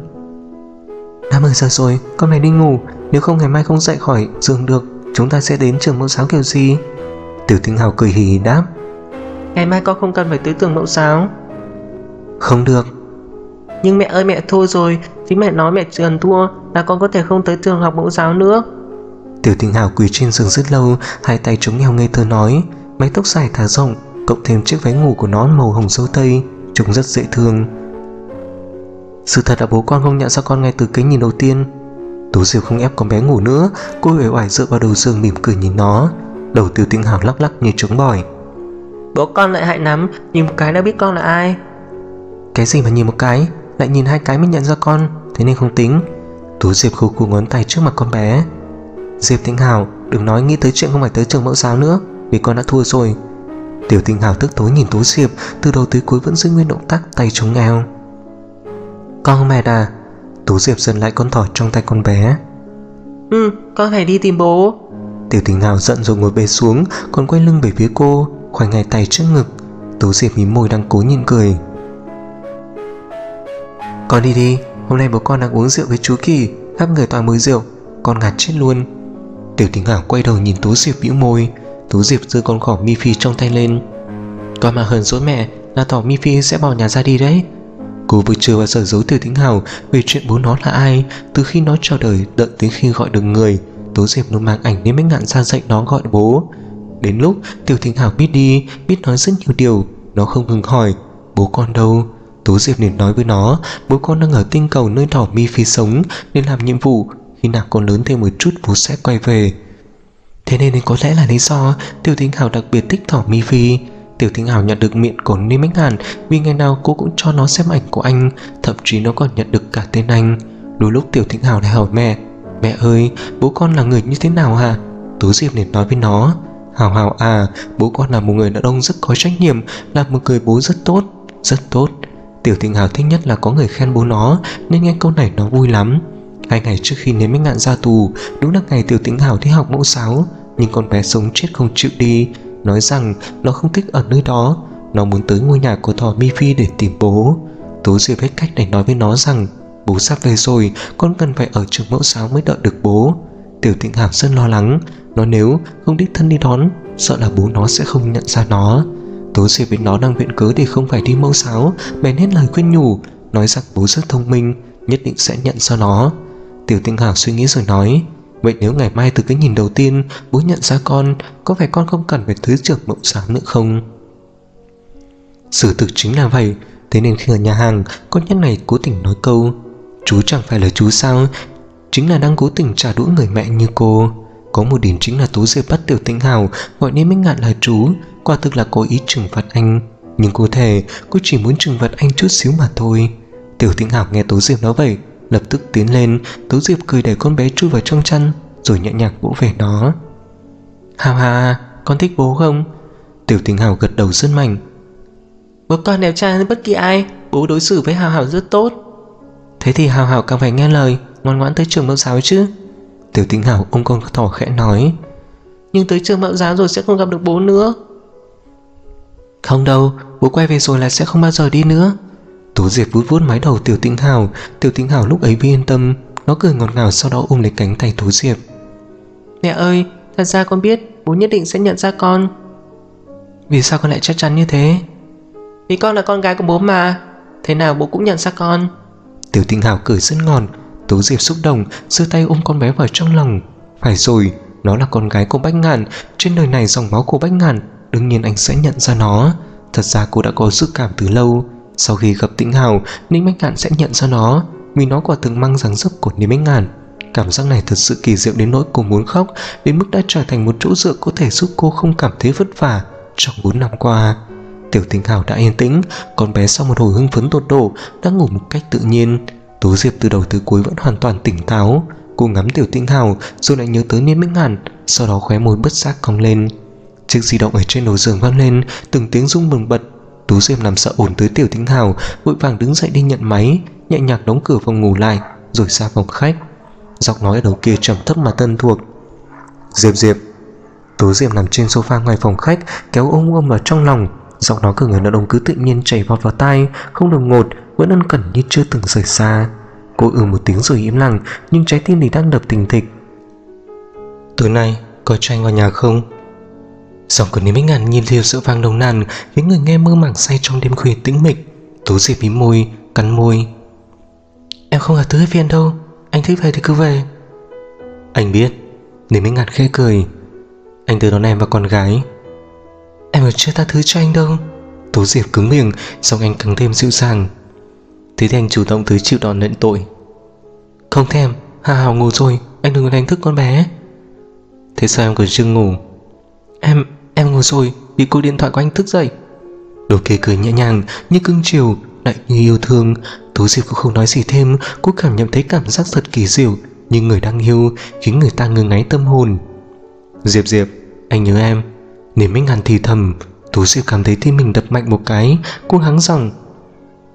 Speaker 1: Đã 10 giờ rồi, con này đi ngủ, nếu không ngày mai không dậy khỏi giường được, chúng ta sẽ đến trường mẫu giáo kiểu gì? Tiểu Tĩnh Hào cười hì hì đáp, ngày mai con không cần phải tới trường mẫu giáo. Không được. Nhưng mẹ ơi, mẹ thua rồi, chính mẹ nói mẹ trườn thua là con có thể không tới trường học mẫu giáo nữa. Tiểu Tĩnh Hào quỳ trên giường rất lâu, hai tay chống eo ngây thơ nói, mái tóc dài thả rộng, cộng thêm chiếc váy ngủ của nó màu hồng dâu tây, trông rất dễ thương. Sự thật là bố con không nhận ra con ngay từ cái nhìn đầu tiên. Tố Diệp không ép con bé ngủ nữa, cô uể oải dựa vào đầu giường mỉm cười nhìn nó. Đầu Tiểu Tĩnh Hào lắc lắc như trống bỏi. Bố con lại hại lắm, nhìn một cái đã biết con là ai. Cái gì mà nhìn một cái, lại nhìn hai cái mới nhận ra con, thế nên không tính. Tố Diệp khô khô ngón tay trước mặt con bé. Diệp Tĩnh Hào, đừng nói nghĩ tới chuyện không phải tới trường mẫu giáo nữa, vì con đã thua rồi. Tiểu Tĩnh Hào tức tối nhìn Tố Diệp, từ đầu tới cuối vẫn giữ nguyên động tác tay chống eo. Con không mệt à? Tú Diệp giật lại con thỏ trong tay con bé.
Speaker 2: Con phải đi tìm bố.
Speaker 1: Tiểu Tính Hào giận rồi ngồi bệt xuống, còn quay lưng về phía cô, khoanh hai tay trước ngực. Tú Diệp mím môi đang cố nhìn cười. Con đi đi, hôm nay bố con đang uống rượu với chú Kỳ, khắp người toàn mùi rượu, con ngạt chết luôn. Tiểu Tính Hào quay đầu nhìn Tú Diệp bĩu môi. Tú Diệp giơ con thỏ Miffy trong tay lên. Con mà hờn dỗi mẹ là thỏ Miffy sẽ bỏ nhà ra đi đấy. Cô vừa chưa bao giờ giấu Tiểu Tính Hào về chuyện bố nó là ai. Từ khi nó chào đời đợi đến khi gọi được người, Tú Diệp luôn mang ảnh Niêm Bách Ngạn ra dạy nó gọi bố. Đến lúc Tiểu Tính Hào biết đi, biết nói rất nhiều điều, nó không ngừng hỏi bố con đâu. Tú Diệp liền nói với nó bố con đang ở tinh cầu nơi thỏ Miffy sống để làm nhiệm vụ, khi nào con lớn thêm một chút bố sẽ quay về. Thế nên có lẽ là lý do Tiểu Tính Hào đặc biệt thích thỏ Miffy. Tiểu Tính Hào nhận được miệng của Niêm Bách Ngạn vì ngày nào cô cũng cho nó xem ảnh của anh, thậm chí nó còn nhận được cả tên anh. Đôi lúc Tiểu Tính Hào lại hỏi mẹ ơi, bố con là người như thế nào hả? Tú Diệp liền nói với nó Hào Hào à, bố con là một người đàn ông rất có trách nhiệm, là một người bố rất tốt, rất tốt. Tiểu Tính Hào thích nhất là có người khen bố nó, nên nghe câu này nó vui lắm. 2 ngày trước khi Niêm Bách Ngạn ra tù, đúng là ngày Tiểu Tính Hào đi học mẫu giáo, nhưng con bé sống chết không chịu đi, nói rằng nó không thích ở nơi đó, nó muốn tới ngôi nhà của thỏ Miffy để tìm bố. Tú Diệp hết cách để nói với nó rằng bố sắp về rồi, con cần phải ở trường mẫu giáo mới đợi được bố. Tiểu Tính Hào rất lo lắng, nó nếu không đích thân đi đón, sợ là bố nó sẽ không nhận ra nó. Tú Diệp biết nó đang viện cớ để không phải đi mẫu giáo, bèn hết lời khuyên nhủ, nói rằng bố rất thông minh, nhất định sẽ nhận ra nó. Tiểu Tính Hào suy nghĩ rồi nói vậy nếu ngày mai từ cái nhìn đầu tiên bố nhận ra con, có phải con không cần phải tới trường mẫu giáo nữa không? Sự thực chính là vậy. Thế nên khi ở nhà hàng, con nhóc này cố tình nói câu chú chẳng phải là chú sao, chính là đang cố tình trả đũa người mẹ như cô. Có một điểm chính là Tú Diệp bắt Tiểu Tính Hào gọi Niêm Bách Ngạn là chú, quả thực là có ý trừng phạt anh, nhưng cô thề cô chỉ muốn trừng phạt anh chút xíu mà thôi. Tiểu Tính Hào nghe Tú Diệp nói vậy, lập tức tiến lên. Tú Diệp cười để con bé chui vào trong chăn, rồi nhẹ nhàng vỗ về nó. Hào Hà, con thích bố không? Tiểu Tính Hào gật đầu rất mạnh. Bố con đẹp trai hơn bất kỳ ai, bố đối xử với Hào Hào rất tốt. Thế thì Hào Hào càng phải nghe lời, ngoan ngoãn tới trường mẫu giáo chứ. Tiểu Tính Hào ôm con thỏ khẽ nói. Nhưng tới trường mẫu giáo rồi sẽ không gặp được bố nữa. Không đâu, bố quay về rồi là sẽ không bao giờ đi nữa. Tú Diệp vuốt vuốt mái đầu Tiểu Tính Hào. Tiểu Tính Hào lúc ấy mới yên tâm, nó cười ngọt ngào, sau đó ôm lấy cánh tay Tú Diệp. Mẹ ơi, thật ra con biết bố nhất định sẽ nhận ra con. Vì sao con lại chắc chắn như thế? Vì con là con gái của bố mà, thế nào bố cũng nhận ra con. Tiểu Tính Hào cười rất ngon. Tú Diệp xúc động, giơ tay ôm con bé vào trong lòng. Phải rồi, nó là con gái của Bách Ngạn, trên đời này dòng máu của Bách Ngạn, đương nhiên anh sẽ nhận ra nó. Thật ra cô đã có dự cảm từ lâu. Sau khi gặp Tính Hào, Niêm Bách Ngạn sẽ nhận ra nó, vì nó quả từng mang dáng dấp của Niêm Bách Ngạn. Cảm giác này thật sự kỳ diệu đến nỗi cô muốn khóc, đến mức đã trở thành một chỗ dựa có thể giúp cô không cảm thấy vất vả trong 4 năm qua. Tiểu Tính Hào đã yên tĩnh, con bé sau một hồi hưng phấn tột độ đã ngủ một cách tự nhiên. Tú Diệp từ đầu tới cuối vẫn hoàn toàn tỉnh táo. Cô ngắm Tiểu Tính Hào rồi lại nhớ tới Niêm Bách Ngạn, sau đó khóe môi bất giác cong lên. Chiếc di động ở trên đầu giường vang lên, từng tiếng rung bừng bật. Tú Diệp nằm sợ ổn tới Tiểu Tính Hào, vội vàng đứng dậy đi nhận máy, nhẹ nhàng đóng cửa phòng ngủ lại, rồi ra phòng khách. Giọng nói ở đầu kia trầm thấp mà thân thuộc. Diệp Diệp. Tú Diệp nằm trên sofa ngoài phòng khách, kéo ôm vào trong lòng. Giọng nói của người đàn ông cứ tự nhiên chảy vọt vào tai, không đột ngột, vẫn ân cần như chưa từng rời xa. Cô một tiếng rồi im lặng, nhưng trái tim thì đang đập thình thịch. Tối nay có cho anh vào nhà không? Giọng của Niêm Bách Ngạn nhìn liều sợ vang nồng nàn, khiến người nghe mơ màng say trong đêm khuya tĩnh mịch. Tú Diệp mím môi, cắn môi. Em không ở tứ viên đâu, anh thích về thì cứ về. Anh biết. Niêm Bách Ngạn khẽ cười. Anh tới đón em và con gái. Em còn chưa tha thứ cho anh đâu. Tú Diệp cứng miệng, giọng anh càng thêm dịu dàng. Thế thì anh chủ động tới chịu đòn nhận tội. Không thèm, Hà Hào ngủ rồi, anh đừng đánh thức con bé. Thế sao em còn chưa ngủ? Em ngủ rồi, vì cuộc điện thoại của anh thức dậy. Đồ kia cười nhẹ nhàng như cưng chiều, lại như yêu thương. Tú Diệp cũng không nói gì thêm. Cô cảm nhận thấy cảm giác thật kỳ diệu, như người đang yêu, khiến người ta ngơ ngáy tâm hồn. Diệp Diệp, anh nhớ em. Niêm Bách Ngạn thì thầm. Tú Diệp cảm thấy tim mình đập mạnh một cái. Cô hắng giọng.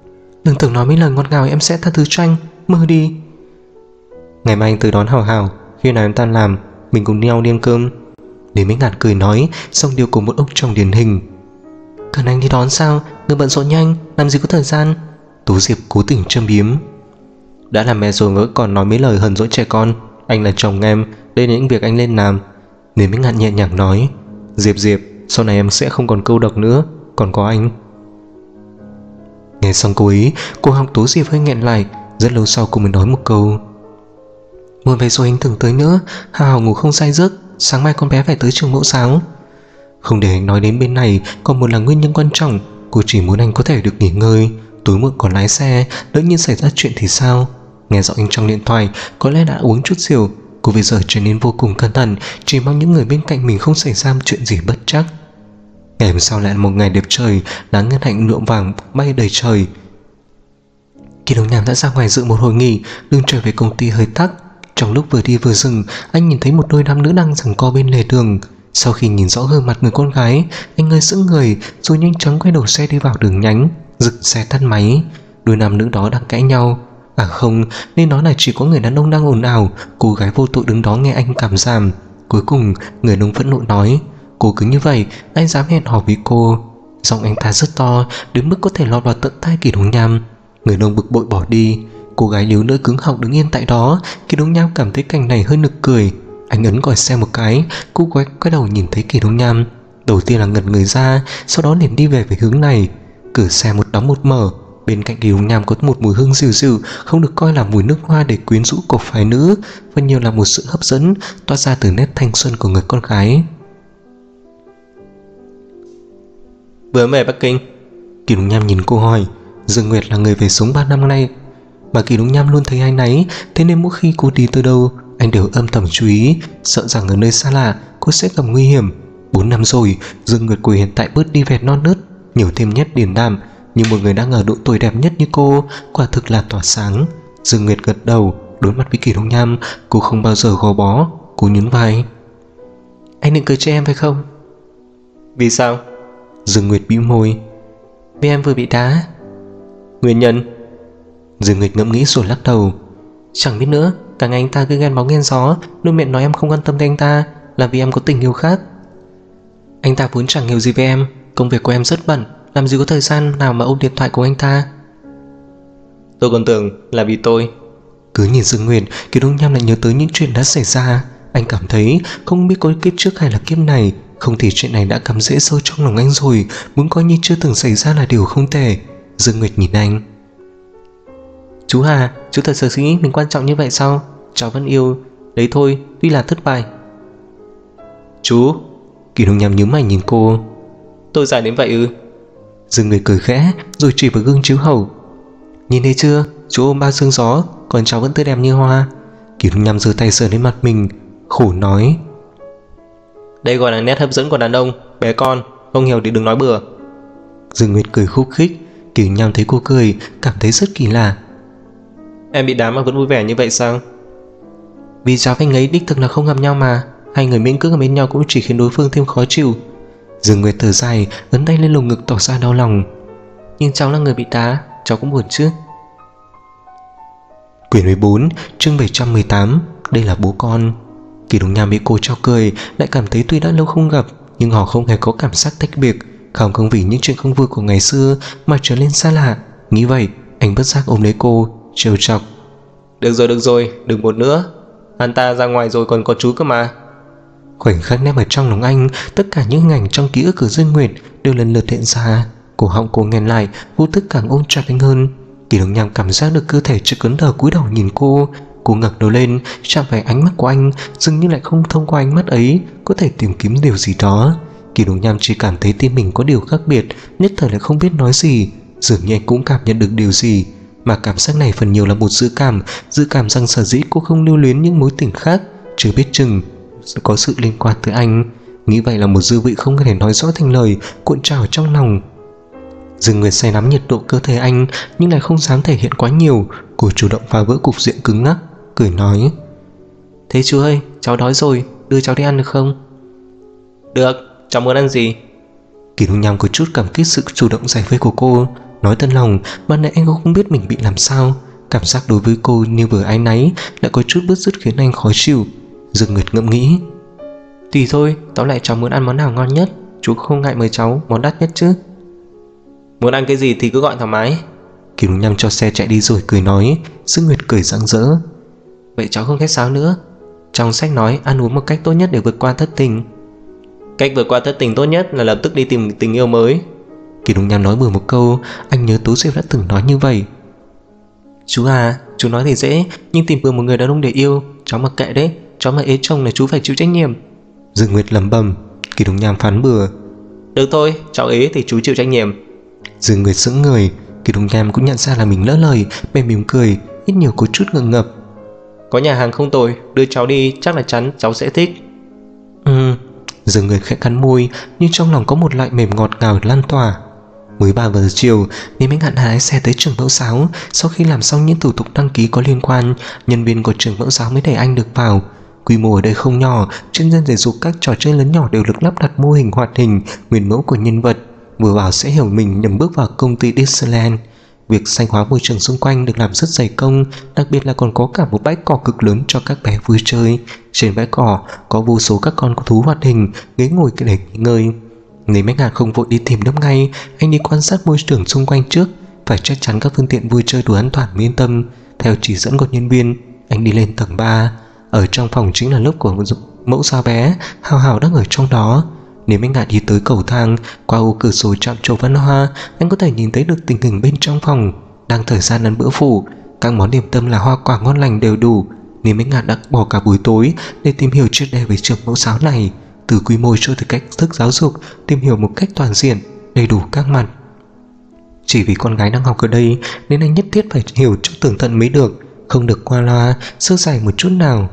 Speaker 1: Đừng tưởng nói mấy lời ngọt ngào em sẽ tha thứ cho anh. Mơ đi. Ngày mai anh tới đón Hào Hào. Khi nào em tan làm mình cùng nhau đi ăn cơm. Lý Mỹ Ngạn cười nói, xong điều của một ông chồng điển hình. Cần anh đi đón sao? Người bận rộn nhanh, làm gì có thời gian. Tú Diệp cố tình châm biếm. Đã làm mẹ rồi ngỡ còn nói mấy lời hờn dỗi trẻ con. Anh là chồng em, đây là những việc anh nên làm. Lý Mỹ Ngạn nhẹ nhàng nói. Diệp, sau này em sẽ không còn câu độc nữa, còn có anh. Nghe xong cô ấy, cô học Tú Diệp hơi nghẹn lại. Rất lâu sau cô mới nói một câu. Muộn về rồi anh tưởng tới nữa. Hào ngủ không say giấc, sáng mai con bé phải tới trường mẫu giáo. Không để anh nói đến bên này, còn một là nguyên nhân quan trọng. Cô chỉ muốn anh có thể được nghỉ ngơi. Tối muộn còn lái xe, lỡ nhiên xảy ra chuyện thì sao? Nghe giọng anh trong điện thoại, có lẽ đã uống chút rượu. Cô bây giờ trở nên vô cùng cẩn thận, chỉ mong những người bên cạnh mình không xảy ra chuyện gì bất trắc. Ngày hôm sau lại là một ngày đẹp trời, nắng ngân hạnh nhuộm vàng bay đầy trời. Kỳ Đồng Nham đã ra ngoài dự một hội nghị, đường trở về công ty hơi tắc. Trong lúc vừa đi vừa dừng, anh nhìn thấy một đôi nam nữ đang giằng co bên lề đường. Sau khi nhìn rõ gương mặt người con gái, anh ngây sững người rồi nhanh chóng quay đầu xe đi vào đường nhánh, dựng xe tắt máy. Đôi nam nữ đó đang cãi nhau. À không, nên nói là chỉ có người đàn ông đang ồn ào. Cô gái vô tội đứng đó nghe anh cảm giảm. Cuối cùng người đàn ông phẫn nộ nói, cô cứ như vậy anh dám hẹn hò với cô. Giọng anh ta rất to đến mức có thể lọt vào tận tai Kỳ Đồng Nham. Người đàn ông bực bội bỏ đi. Cô gái yếu nữa cứng họng đứng yên tại đó. Kỳ Đồng Nham cảm thấy cảnh này hơi nực cười. Anh ấn còi xe một cái. Cô quay đầu nhìn thấy Kỳ Đồng Nham, đầu tiên là ngẩn người ra, sau đó liền đi về hướng này. Cửa xe một đóng một mở. Bên cạnh Kỳ Đồng Nham có một mùi hương dịu dịu, không được coi là mùi nước hoa để quyến rũ của phái nữ, và nhiều là một sự hấp dẫn toát ra từ nét thanh xuân của người con gái. Vừa về Bắc Kinh? Kỳ Đồng Nham nhìn cô hỏi. Dương Nguyệt là người về sống 3 năm nay, mà Kỳ Đồng Nham luôn thấy anh ấy, thế nên mỗi khi cô đi tới đâu anh đều âm thầm chú ý, sợ rằng ở nơi xa lạ cô sẽ gặp nguy hiểm. 4 năm rồi, Dương Nguyệt của hiện tại bớt đi vẻ non nớt, nhiều thêm nét điềm đạm, nhưng một người đang ở độ tuổi đẹp nhất như cô quả thực là tỏa sáng. Dương Nguyệt gật đầu, đối mặt với Kỳ Đồng Nham, cô không bao giờ gò bó. Cô nhún vai. Anh định cưới cho em phải không? Vì sao? Dương Nguyệt bĩu môi. Vì em vừa bị đá. Nguyên nhân? Dương Nguyệt ngẫm nghĩ rồi lắc đầu. Chẳng biết nữa, cả ngày anh ta cứ ghen bóng ghen gió, luôn miệng nói em không quan tâm tới anh ta là vì em có tình yêu khác. Anh ta vốn chẳng hiểu gì về em, công việc của em rất bận, làm gì có thời gian nào mà ôm điện thoại của anh ta. Tôi còn tưởng là vì tôi. Cứ nhìn Dương Nguyệt, Kỳ Đồng Nham lại nhớ tới những chuyện đã xảy ra. Anh cảm thấy không biết có kiếp trước hay là kiếp này, không thì chuyện này đã cắm rễ sâu trong lòng anh rồi, muốn coi như chưa từng xảy ra là điều không thể. Dương Nguyệt nhìn anh. Chú Hà, chú thật sự nghĩ mình quan trọng như vậy sao? Cháu vẫn yêu, đấy thôi, tuy là thất bại. Chú. Kỳ Đồng Nham nhíu mày nhìn cô. Tôi dài đến vậy ư? Dương Nguyệt cười khẽ rồi chỉ vào gương chiếu hậu. Nhìn thấy chưa, chú ôm bao sương gió, còn cháu vẫn tươi đẹp như hoa. Kỳ Đồng Nham giơ tay sờ lên mặt mình, khổ nói. Đây gọi là nét hấp dẫn của đàn ông, bé con, không hiểu thì đừng nói bừa. Dương Nguyệt cười khúc khích. Kỳ Đồng Nham thấy cô cười, cảm thấy rất kỳ lạ. Em bị đá mà vẫn vui vẻ như vậy sao? Vì cháu với anh ấy đích thực là không gặp nhau mà, hai người miễn cưỡng ở bên nhau cũng chỉ khiến đối phương thêm khó chịu. Dương Nguyệt thở dài, ấn tay lên lồng ngực tỏ ra đau lòng. Nhưng cháu là người bị đá, cháu cũng buồn chứ. Quyển 14, chương 718. Đây là bố con. Kỳ Đồng Nham bị cô trao cười, lại cảm thấy tuy đã lâu không gặp, nhưng họ không hề có cảm giác tách biệt, không vì những chuyện không vui của ngày xưa mà trở nên xa lạ. Nghĩ vậy, anh bất giác ôm lấy cô, trêu chọc. Được rồi, đừng buồn nữa. Anh ta ra ngoài rồi còn có chú cơ mà. Khoảnh khắc ném ở trong lòng anh, tất cả những hình ảnh trong ký ức của Dương Nguyệt đều lần lượt hiện ra. Cổ họng cô nghẹn lại, vô thức càng ôm chặt anh hơn. Kỳ Đồng Nham cảm giác được cơ thể chợt cứng đờ cúi đầu nhìn cô. Cô ngẩng đầu lên, chạm phải ánh mắt của anh, dường như lại không thông qua ánh mắt ấy có thể tìm kiếm điều gì đó. Kỳ Đồng Nham chỉ cảm thấy tim mình có điều khác biệt, nhất thời lại không biết nói gì. Dường như anh cũng cảm nhận được điều gì, mà cảm giác này phần nhiều là một dự cảm rằng sở dĩ cô không lưu luyến những mối tình khác, chưa biết chừng có sự liên quan tới anh. Nghĩ vậy là một dư vị không thể nói rõ thành lời, cuộn trào trong lòng. Dương Nguyệt say nắm nhiệt độ cơ thể anh, nhưng lại không dám thể hiện quá nhiều. Cô chủ động phá vỡ cục diện cứng ngắc, cười nói. Thế chú ơi, cháu đói rồi, đưa cháu đi ăn được không? Được, cháu muốn ăn gì? Kỳ Đồng Nham có chút cảm kích sự chủ động giải vây của cô. Nói thật lòng, ban nãy anh cũng không biết mình bị làm sao. Cảm giác đối với cô như vừa áy náy lại có chút bứt rứt khiến anh khó chịu. Dương Nguyệt ngẫm nghĩ. Tùy thôi, tóm lại cháu muốn ăn món nào ngon nhất, chú không ngại mời cháu món đắt nhất chứ. Muốn ăn cái gì thì cứ gọi thoải mái. Kỳ Đúng Nham cho xe chạy đi rồi cười nói. Dương Nguyệt cười rạng rỡ. Vậy cháu không khách sáo nữa. Trong sách nói ăn uống một cách tốt nhất để vượt qua thất tình. Cách vượt qua thất tình tốt nhất là lập tức đi tìm tình yêu mới. Kỳ Đúng Nham nói bừa một câu. Anh nhớ Tố Diệp đã từng nói như vậy. Chú à, chú nói thì dễ, nhưng tìm bừa một người đàn ông để yêu, cháu mặc kệ đấy. Cháu mà ế chồng là chú phải chịu trách nhiệm. Dương Nguyệt lẩm bẩm. Kỳ Đúng Nham phán bừa. Được thôi, cháu ế thì chú chịu trách nhiệm. Dương Nguyệt sững người. Kỳ Đúng Nham cũng nhận ra là mình lỡ lời, bèn mỉm cười, ít nhiều có chút ngượng ngập. Có nhà hàng không tồi, đưa cháu đi, chắc là chắn cháu sẽ thích. Dương Nguyệt khẽ cắn môi, nhưng trong lòng có một loại mềm ngọt ngào lan tỏa. Mới 3 giờ chiều, Lý Minh Ngạn lái xe tới trường mẫu giáo. Sau khi làm xong những thủ tục đăng ký có liên quan, nhân viên của trường mẫu giáo mới để anh được vào. Quy mô ở đây không nhỏ, trên sân thể dục các trò chơi lớn nhỏ đều được lắp đặt mô hình hoạt hình, nguyên mẫu của nhân vật. Vừa vào sẽ hiểu mình nhầm bước vào công ty Disneyland. Việc xanh hóa môi trường xung quanh được làm rất dày công, đặc biệt là còn có cả một bãi cỏ cực lớn cho các bé vui chơi. Trên bãi cỏ có vô số các con thú hoạt hình, ghế ngồi để nghỉ ngơi. Lý Minh Ngạn không vội đi tìm đáp ngay, anh đi quan sát môi trường xung quanh trước, phải chắc chắn các phương tiện vui chơi đủ an toàn mới yên tâm. Theo chỉ dẫn của nhân viên, anh đi lên tầng 3. Ở trong phòng chính là lớp của mẫu giáo bé, Hào Hào đang ở trong đó. Lý Minh Ngạn đi tới cầu thang, qua ô cửa sổ trạm trổ văn hoa, anh có thể nhìn thấy được tình hình bên trong phòng. Đang thời gian ăn bữa phụ, các món điểm tâm là hoa quả ngon lành đều đủ. Lý Minh Ngạn đã bỏ cả buổi tối để tìm hiểu triệt để về trường mẫu giáo này, từ quy mô cho tới cách thức giáo dục, tìm hiểu một cách toàn diện, đầy đủ các mặt. Chỉ vì con gái đang học ở đây nên anh nhất thiết phải hiểu cho tường tận mới được, không được qua loa, sơ sài một chút nào.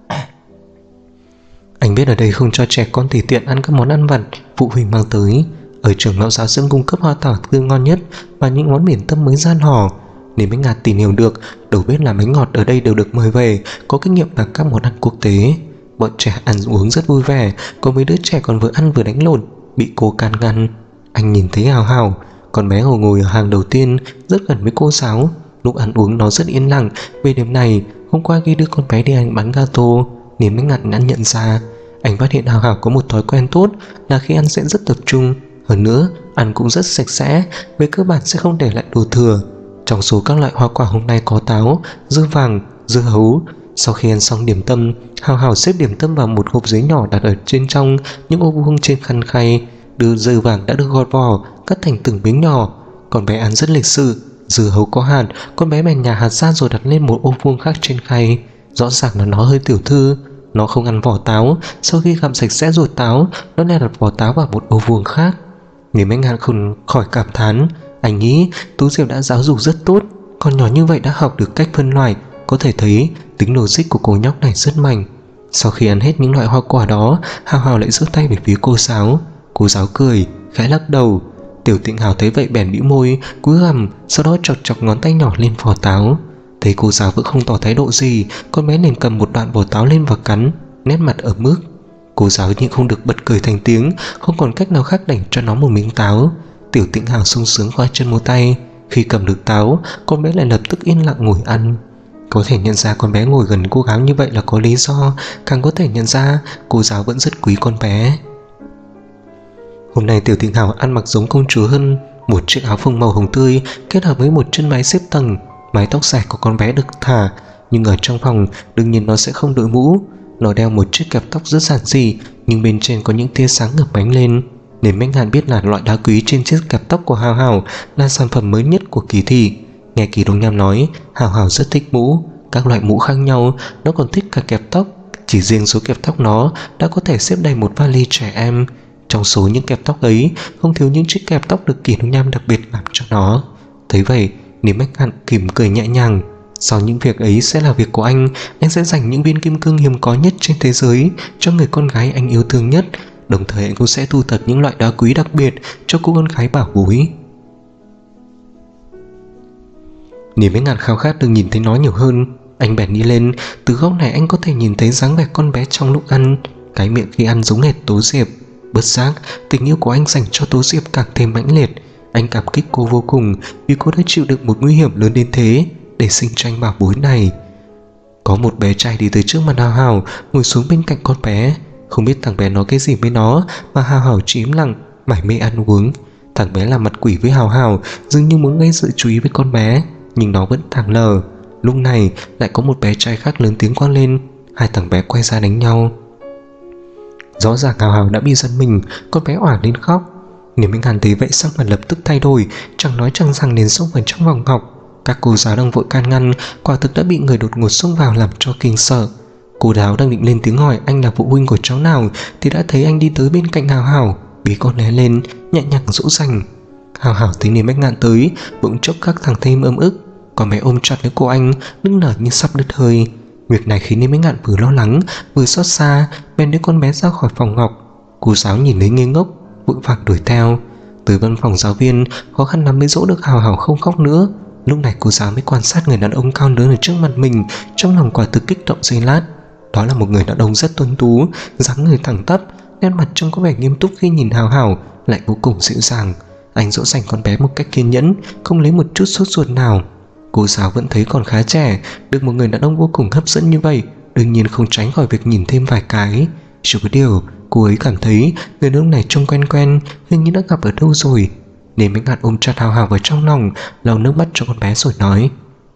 Speaker 1: Anh biết ở đây không cho trẻ con tùy tiện ăn các món ăn vặt phụ huynh mang tới. Ở trường mẫu giáo dưỡng cung cấp hoa tảo tươi ngon nhất và những món miền Tâm mới gian hò. Nên mới Ngạn tìm hiểu được đầu bếp làm bánh ngọt ở đây đều được mời về, có kinh nghiệm làm các món ăn quốc tế. Bọn trẻ ăn uống rất vui vẻ, có mấy đứa trẻ còn vừa ăn vừa đánh lộn, bị cô can ngăn. Anh nhìn thấy Hào Hào, con bé ngồi ở hàng đầu tiên, rất gần với cô giáo. Lúc ăn uống nó rất yên lặng. Về điểm này, hôm qua khi đưa con bé đi ăn bánh gato, Nên mới Ngạn đã nhận ra. Anh phát hiện Hào Hào có một thói quen tốt là khi ăn sẽ rất tập trung, hơn nữa ăn cũng rất sạch sẽ, về cơ bản sẽ không để lại đồ thừa. Trong số các loại hoa quả hôm nay có táo, dưa vàng, dưa hấu. Sau khi ăn xong điểm tâm, Hào Hào xếp điểm tâm vào một hộp giấy nhỏ đặt ở trên trong những ô vuông trên khăn khay. Đưa dưa vàng đã được gọt vỏ, cắt thành từng miếng nhỏ. Con bé ăn rất lịch sự. Dưa hấu có hạt, con bé bèn nhả hạt ra rồi đặt lên một ô vuông khác trên khay. Rõ ràng là nó hơi tiểu thư. Nó không ăn vỏ táo. Sau khi gặm sạch sẽ ruột táo, nó lại đặt vỏ táo vào một ô vuông khác. Nếu Minh Ngạn không khỏi cảm thán. Anh nghĩ Tú Diệp đã giáo dục rất tốt, con nhỏ như vậy đã học được cách phân loại. Có thể thấy tính logic của cô nhóc này rất mạnh. Sau khi ăn hết những loại hoa quả đó, Hào Hào lại giơ tay về phía cô giáo. Cô giáo cười, khẽ lắc đầu. Tiểu Tịnh Hào thấy vậy bèn bĩu môi, cúi gằm, sau đó chọc chọc ngón tay nhỏ lên vỏ táo. Thấy cô giáo vẫn không tỏ thái độ gì, con bé liền cầm một đoạn vỏ táo lên và cắn, nét mặt ở mức. Cô giáo nhưng không được bật cười thành tiếng, không còn cách nào khác đành cho nó một miếng táo. Tiểu Tịnh Hào sung sướng khoa chân múa tay. Khi cầm được táo, con bé lại lập tức yên lặng ngồi ăn. Có thể nhận ra con bé ngồi gần cô giáo như vậy là có lý do, càng có thể nhận ra cô giáo vẫn rất quý con bé. Hôm nay Tiểu Tịnh Hào ăn mặc giống công chúa hơn, một chiếc áo phông màu hồng tươi kết hợp với một chân váy xếp tầng. Mái tóc dài của con bé được thả, nhưng ở trong phòng đương nhiên nó sẽ không đội mũ. Nó đeo một chiếc kẹp tóc rất giản dị, nhưng bên trên có những tia sáng ngập ánh lên. Nên Minh Ngạn biết là loại đá quý trên chiếc kẹp tóc của Hào Hào là sản phẩm mới nhất của kỳ thị. Nghe Kỳ Đông Nham nói, Hào Hào rất thích mũ, các loại mũ khác nhau, nó còn thích cả kẹp tóc. Chỉ riêng số kẹp tóc nó đã có thể xếp đầy một vali trẻ em. Trong số những kẹp tóc ấy, không thiếu những chiếc kẹp tóc được Kỳ Đông Nham đặc biệt làm cho nó. Thấy vậy, Niềm Minh Ngạn mỉm cười nhẹ nhàng. Sau những việc ấy sẽ là việc của anh sẽ dành những viên kim cương hiếm có nhất trên thế giới cho người con gái anh yêu thương nhất. Đồng thời anh cũng sẽ thu thập những loại đá quý đặc biệt cho cô con gái bảo bối. Niềm Minh Ngạn khao khát được nhìn thấy nó nhiều hơn. Anh bèn đi lên. Từ góc này anh có thể nhìn thấy dáng vẻ con bé trong lúc ăn. Cái miệng khi ăn giống hệt Tố Diệp. Bất giác tình yêu của anh dành cho Tố Diệp càng thêm mãnh liệt. Anh cảm kích cô vô cùng vì cô đã chịu đựng một nguy hiểm lớn đến thế để sinh cho anh bảo bối này. Có một bé trai đi tới trước mặt Hào Hào, ngồi xuống bên cạnh con bé. Không biết thằng bé nói cái gì với nó mà Hào Hào chỉ im lặng mải mê ăn uống. Thằng bé làm mặt quỷ với Hào Hào, dường như muốn gây sự chú ý với con bé, nhưng nó vẫn thẳng lờ. Lúc này lại có một bé trai khác lớn tiếng quát lên. Hai thằng bé quay ra đánh nhau. Rõ ràng Hào Hào đã bị giật mình, con bé oả lên khóc. Nếu Minh Hàn thấy vậy sắc mặt lập tức thay đổi, chẳng nói chẳng rằng liền xông vào trong phòng học. Các cô giáo đang vội can ngăn, quả thực đã bị người đột ngột xông vào làm cho kinh sợ. Cô giáo đang định lên tiếng hỏi anh là phụ huynh của cháu nào thì đã thấy anh đi tới bên cạnh Hào Hào, bế con bé lên, nhẹ nhàng dỗ dành. Hào Hào thấy Niềm Bách Ngạn tới, bỗng chốc các thằng thêm ấm ức. Con bé ôm chặt lấy cô anh, nức nở như sắp đứt hơi. Việc này khiến Niềm Bách Ngạn vừa lo lắng vừa xót xa, bèn đưa con bé ra khỏi phòng học. Cô giáo nhìn thấy ngây ngốc, vội vàng đuổi theo. Tới văn phòng giáo viên, khó khăn lắm mới dỗ được Hào Hào không khóc nữa. Lúc này cô giáo mới quan sát người đàn ông cao lớn ở trước mặt mình, trong lòng quả thực kích động giây lát. Đó là một người đàn ông rất tuấn tú, dáng người thẳng tắp, nét mặt trông có vẻ nghiêm túc khi nhìn Hào Hào, lại vô cùng dịu dàng. Anh dỗ dành con bé một cách kiên nhẫn, không lấy một chút sốt ruột nào. Cô giáo vẫn thấy còn khá trẻ, được một người đàn ông vô cùng hấp dẫn như vậy, đương nhiên không tránh khỏi việc nhìn thêm vài cái. Chỉ có điều, cô ấy cảm thấy người đàn ông này trông quen quen, hình như đã gặp ở đâu rồi. Nên Bách Ngạn ôm chặt Hào Hào vào trong lòng, lau nước mắt cho con bé rồi nói: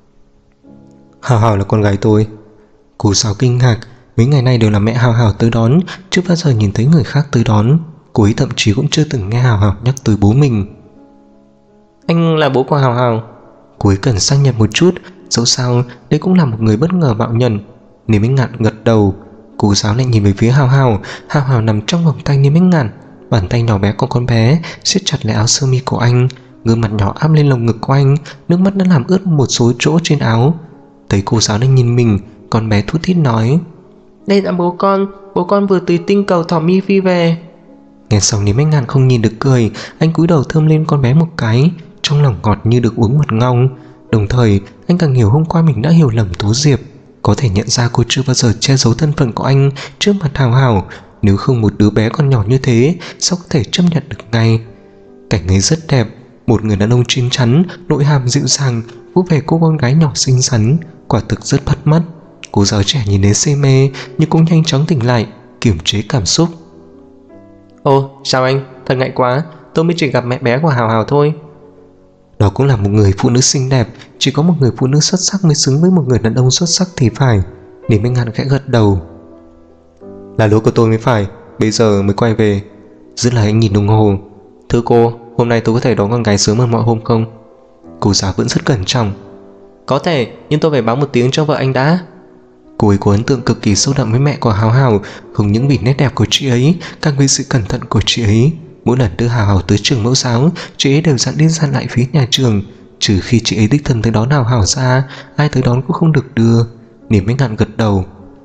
Speaker 1: Hào Hào là con gái tôi. Cô giáo kinh ngạc, mấy ngày nay đều là mẹ Hào Hào tới đón, chưa bao giờ nhìn thấy người khác tới đón. Cô ấy thậm chí cũng chưa từng nghe Hào Hào nhắc tới bố mình.
Speaker 2: Anh là bố của Hào Hào?
Speaker 1: Cô ấy cần xác nhận một chút, dẫu sao đây cũng là một người bất ngờ mạo nhận. Niềm Bách Ngạn gật đầu. Cô giáo lại nhìn về phía Hào Hào. Hào Hào nằm trong vòng tay Niềm Bách Ngạn, bàn tay nhỏ bé của con bé siết chặt lấy áo sơ mi của anh, gương mặt nhỏ áp lên lồng ngực của anh, nước mắt đã làm ướt một số chỗ trên áo. Thấy cô giáo đang nhìn mình, con bé thút thít nói:
Speaker 2: Đây là bố con vừa từ tinh cầu Thỏ Mi Phi về.
Speaker 1: Nghe xong Niềm Bách Ngạn không nhìn được cười, anh cúi đầu thơm lên con bé một cái, trong lòng ngọt như được uống mật ngong. Đồng thời anh càng hiểu hôm qua mình đã hiểu lầm Tố Diệp, có thể nhận ra cô chưa bao giờ che giấu thân phận của anh trước mặt Hào Hào. Nếu không một đứa bé còn nhỏ như thế sao có thể chấp nhận được ngay. Cảnh ấy rất đẹp, một người đàn ông chín chắn, nội hàm dịu dàng vỗ về cô con gái nhỏ xinh xắn, quả thực rất bắt mắt. Cô giáo trẻ nhìn đến say mê nhưng cũng nhanh chóng tỉnh lại, kiềm chế cảm xúc.
Speaker 2: Ồ, chào anh, thật ngại quá, tôi mới chỉ gặp mẹ bé của Hào Hào thôi.
Speaker 1: Đó cũng là một người phụ nữ xinh đẹp, chỉ có một người phụ nữ xuất sắc mới xứng với một người đàn ông xuất sắc thì phải. Niềm Bách Ngạn khẽ gật đầu. Là lỗi của tôi mới phải, bây giờ mới quay về. Dứt lời anh nhìn đồng hồ. Thưa cô, hôm nay tôi có thể đón con gái sớm hơn mọi hôm không? Cô giáo vẫn rất cẩn trọng.
Speaker 2: Có thể, nhưng tôi phải báo một tiếng cho vợ anh đã.
Speaker 1: Cô ấy có ấn tượng cực kỳ sâu đậm với mẹ của Hào Hào, không những vì nét đẹp của chị ấy, càng vì sự cẩn thận của chị ấy. Mỗi lần đưa Hào Hào tới trường mẫu giáo, chị ấy đều dặn đi dặn lại phía nhà trường, trừ khi chị ấy đích thân tới đón Hào Hào ra, ai tới đón cũng không được đưa. Niềm Bách Ngạn gật đầu.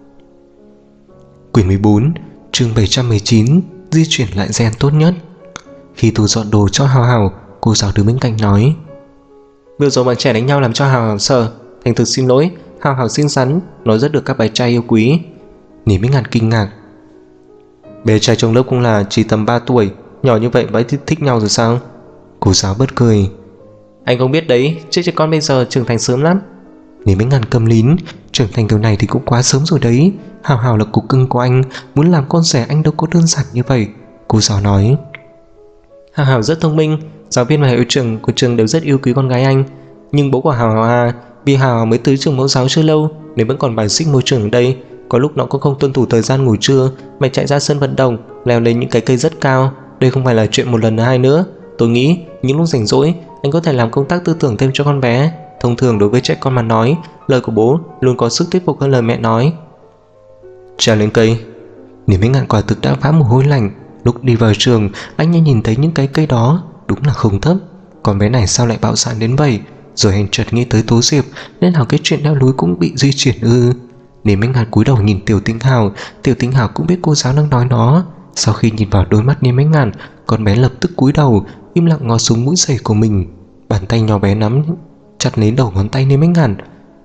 Speaker 1: Quyển 14, chương 719, di chuyển lại gen tốt nhất. Khi tôi dọn đồ cho Hào Hào, cô giáo đứng bên cạnh nói:
Speaker 2: Vừa rồi bọn trẻ đánh nhau làm cho Hào Hào sợ, thành thực xin lỗi. Hào Hào xinh xắn, nó rất được các bé trai yêu quý.
Speaker 1: Niềm Bách Ngạn kinh ngạc. Bé trai trong lớp cũng là chỉ tầm 3 tuổi, nhỏ như vậy mới thích nhau rồi sao? Cô giáo bật cười.
Speaker 2: Anh không biết đấy, chứ trẻ con bây giờ trưởng thành sớm lắm.
Speaker 1: Niềm Bách Ngạn cầm lín. Trưởng thành kiểu này thì cũng quá sớm rồi đấy. Hào Hào là cục cưng của anh, muốn làm con rể anh đâu có đơn giản như vậy. Cô giáo nói.
Speaker 2: Hào Hào rất thông minh, giáo viên và hiệu trưởng của trường đều rất yêu quý con gái anh. Nhưng bố của Hào Hào à, vì Hào Hào mới tới trường mẫu giáo chưa lâu nên vẫn còn bài xích môi trường ở đây. Có lúc nó cũng không tuân thủ thời gian ngủ trưa mà chạy ra sân vận động, leo lên những cái cây rất cao. Đây không phải là chuyện một lần hai nữa. Tôi nghĩ những lúc rảnh rỗi anh có thể làm công tác tư tưởng thêm cho con bé. Thông thường đối với trẻ con mà nói, lời của bố luôn có sức thuyết phục hơn lời mẹ nói.
Speaker 1: Trèo lên cây. Niềm Bách Ngạn quả thực đã vã mồ hôi lạnh. Lúc đi vào trường, anh nhìn thấy những cái cây đó, đúng là không thấp. Con bé này sao lại bạo dạn đến vậy? Rồi anh chợt nghĩ tới Tố Diệp, nên là cái chuyện leo núi cũng bị di chuyển ư? Niềm Bách Ngạn cúi đầu nhìn Tiểu Tinh Hào. Tiểu Tinh Hào cũng biết cô giáo đang nói nó. Sau khi nhìn vào đôi mắt Niềm Bách Ngạn, con bé lập tức cúi đầu, im lặng ngó xuống mũi giày của mình. Bàn tay nhỏ bé nắm chặt lấy đầu ngón tay Niềm Bách Ngạn.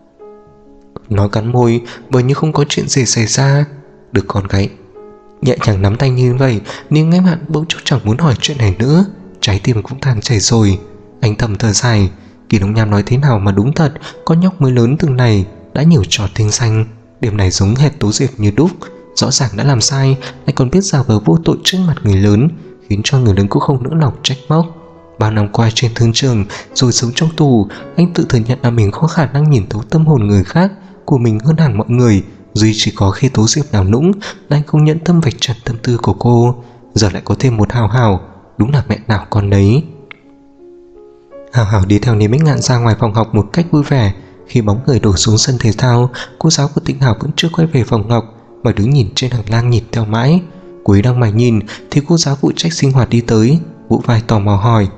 Speaker 1: Nó cắn môi, bởi như không có chuyện gì xảy ra. Được con gái nhẹ nhàng nắm tay như vậy, Niềm Bách Ngạn bỗng chốc chẳng muốn hỏi chuyện này nữa.
Speaker 2: trái tim cũng tàn chảy rồi. Anh thầm thở dài, Kỳ Đông Nham nói thế nào mà đúng thật, con nhóc mới lớn từng này đã nhiều trò tinh danh. Điểm này giống hệt Tố Diệp như đúc, rõ ràng đã làm sai lại còn biết giả vờ vô tội trước mặt người lớn, khiến cho người lớn cũng không nỡ lòng trách móc. Bao năm qua trên thương trường rồi sống trong tù, anh tự thừa nhận là mình có khả năng nhìn thấu tâm hồn người khác của mình hơn hẳn mọi người. Duy chỉ có khi Tố Diệp nào nũng là anh không nhẫn tâm vạch trần tâm tư của cô. Giờ lại có thêm một Hào Hào, đúng là mẹ nào con đấy. Hào Hào đi theo Niêm Bích Ngạn ra ngoài phòng học một cách vui vẻ. Khi bóng người đổ xuống sân thể thao, cô giáo của Tĩnh Hào vẫn chưa quay về phòng học mà đứng nhìn trên hành lang nhìn theo mãi. Cuối đang mải nhìn thì cô giáo phụ trách sinh hoạt đi tới, vỗ vai tò mò hỏi: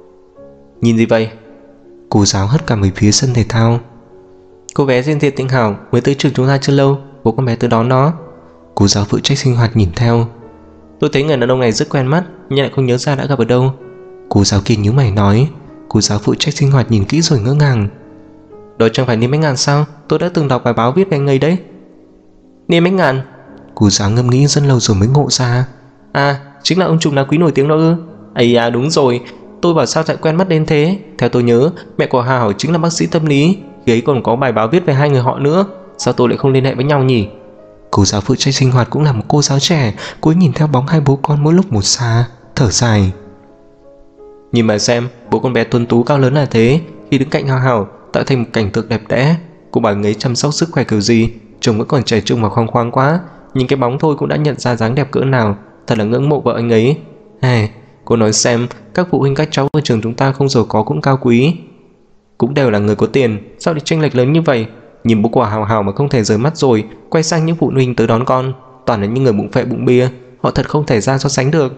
Speaker 1: Nhìn gì vậy?
Speaker 2: Cô giáo hất cả về phía sân thể thao.
Speaker 1: Cô bé tên Tĩnh Hào mới tới trường chúng ta chưa lâu, bố con bé tới đón nó.
Speaker 2: Cô giáo phụ trách sinh hoạt nhìn theo.
Speaker 1: Tôi thấy người đàn ông này rất quen mắt, nhưng lại không nhớ ra đã gặp ở đâu.
Speaker 2: Cô giáo kia nhíu mày nói. Cô giáo phụ trách sinh hoạt nhìn kỹ rồi ngỡ ngàng.
Speaker 1: Đó chẳng phải Niêm Bích Ngạn sao? Tôi đã từng đọc bài báo viết về anh ấy đấy. Niêm Bích Ngạn?
Speaker 2: Cô giáo ngẫm nghĩ rất lâu rồi mới ngộ ra.
Speaker 1: À, chính là ông trùm đá quý nổi tiếng đó ư? Ây à, đúng rồi. Tôi bảo sao lại quen mắt đến thế. Theo tôi nhớ, mẹ của Hào chính là bác sĩ tâm lý, khi ấy còn có bài báo viết về hai người họ nữa. Sao tôi lại không liên hệ với nhau nhỉ?
Speaker 2: Cô giáo phụ trách sinh hoạt cũng là một cô giáo trẻ. Cô ấy nhìn theo bóng hai bố con mỗi lúc một xa, thở dài.
Speaker 1: Nhìn mà xem, bố con bé tuấn tú cao lớn là thế, khi đứng cạnh Hào tạo thành một cảnh tượng đẹp đẽ. Cô bảo anh ấy chăm sóc sức khỏe kiểu gì, trông vẫn còn trẻ trung và khoáng khoáng quá. Nhìn cái bóng thôi cũng đã nhận ra dáng đẹp cỡ nào. Thật là ngưỡng mộ vợ anh ấy. Cô nói xem, các phụ huynh các cháu ở trường chúng ta không giàu có cũng cao quý, cũng đều là người có tiền, sao lại chênh lệch lớn như vậy? Nhìn bố của Hào mà không thể rời mắt rồi quay sang những phụ huynh tới đón con, toàn là những người bụng phệ bụng bia, họ thật không thể ra so sánh được.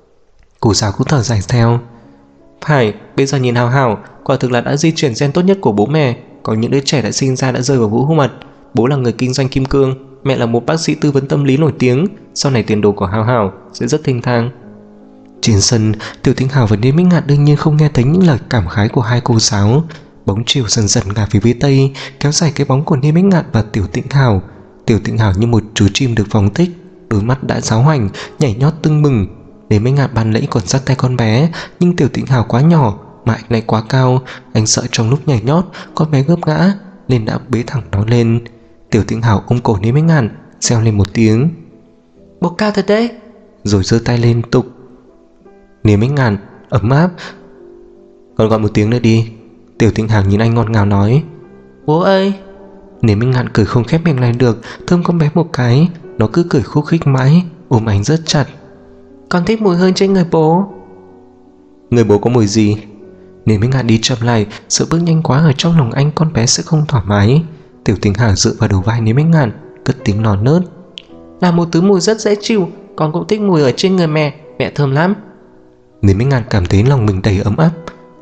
Speaker 2: Cô giáo cũng thở dài theo.
Speaker 1: Phải, bây giờ nhìn Hào quả thực là đã di chuyển gen tốt nhất của bố mẹ. Có những đứa trẻ đã sinh ra đã rơi vào vũ mật. Bố là người kinh doanh kim cương, mẹ là một bác sĩ tư vấn tâm lý nổi tiếng. Sau này tiền đồ của Hào sẽ rất thênh thang.
Speaker 2: Trên sân, Tiểu Tĩnh Hào và Niêm Bích Ngạn đương nhiên không nghe thấy những lời cảm khái của hai cô giáo. Bóng chiều dần dần ngả về phía tây, kéo dài cái bóng của Niêm Bích Ngạn và Tiểu Tĩnh Hào. Tiểu Tĩnh Hào như một chú chim được phóng thích, đôi mắt đã giáo hoành, nhảy nhót tưng bừng. Niêm Bích Ngạn ban nãy còn dắt tay con bé, nhưng Tiểu Tĩnh Hào quá nhỏ mà anh này quá cao, anh sợ trong lúc nhảy nhót con bé gấp ngã nên đã bế thẳng nó lên. Tiểu Tĩnh Hào ôm cổ Niêm Bích Ngạn, reo lên một tiếng:
Speaker 1: Bố cao thật đấy,
Speaker 2: rồi giơ tay lên tục. Niêm Bích Ngạn ấm áp: Còn gọi một tiếng nữa đi. Tiểu Tĩnh Hào nhìn anh ngọt ngào nói.
Speaker 1: Bố ơi.
Speaker 2: Niêm Bích Ngạn cười không khép miệng lại được, thơm con bé một cái. Nó cứ cười khúc khích mãi, ôm anh rất chặt.
Speaker 1: Con thích mùi hương trên người bố.
Speaker 2: Người bố có mùi gì? Niêm Bích Ngạn đi chậm lại, sợ bước nhanh quá ở trong lòng anh con bé sẽ không thoải mái. Tiểu Tĩnh Hào dựa vào đầu vai Niêm Bích Ngạn, cất tiếng non nớt:
Speaker 1: Là một thứ mùi rất dễ chịu. Con cũng thích mùi ở trên người mẹ thơm lắm.
Speaker 2: Niêm Bích Ngạn cảm thấy lòng mình đầy ấm áp.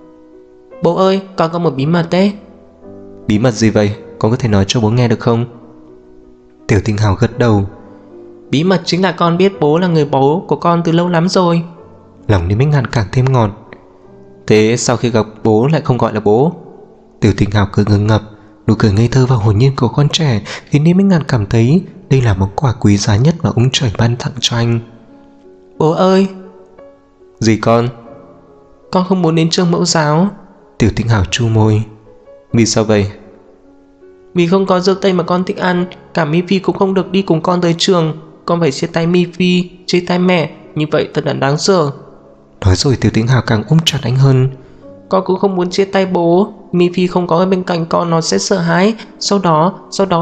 Speaker 1: Bố ơi, con có một bí mật đấy.
Speaker 2: Bí mật gì vậy? Con có thể nói cho bố nghe được không? Tiểu Tĩnh Hào gật đầu.
Speaker 1: Bí mật chính là con biết bố là người bố của con từ lâu lắm rồi.
Speaker 2: Lòng Niêm Bích Ngạn càng thêm ngọt. Thế sau khi gặp bố lại không gọi là bố? Tiểu Tĩnh Hào cười ngừng ngập. Nụ cười ngây thơ và hồn nhiên của con trẻ khiến Niêm Bích Ngạn cảm thấy đây là món quà quý giá nhất mà ông trời ban tặng cho anh.
Speaker 1: Bố ơi.
Speaker 2: Gì con?
Speaker 1: Con không muốn đến trường mẫu giáo.
Speaker 2: Tiểu Tĩnh Hào chu môi. Vì sao vậy?
Speaker 1: Vì không có dâu tây mà con thích ăn. Cả Mi Phi cũng không được đi cùng con tới trường. Con phải chia tay Mi Phi, chia tay mẹ. Như vậy thật là đáng sợ.
Speaker 2: Nói rồi Tiểu Tĩnh Hào càng ôm chặt anh hơn.
Speaker 1: Con cũng không muốn chia tay bố. Mi Phi không có ở bên cạnh con nó sẽ sợ hãi. Sau đó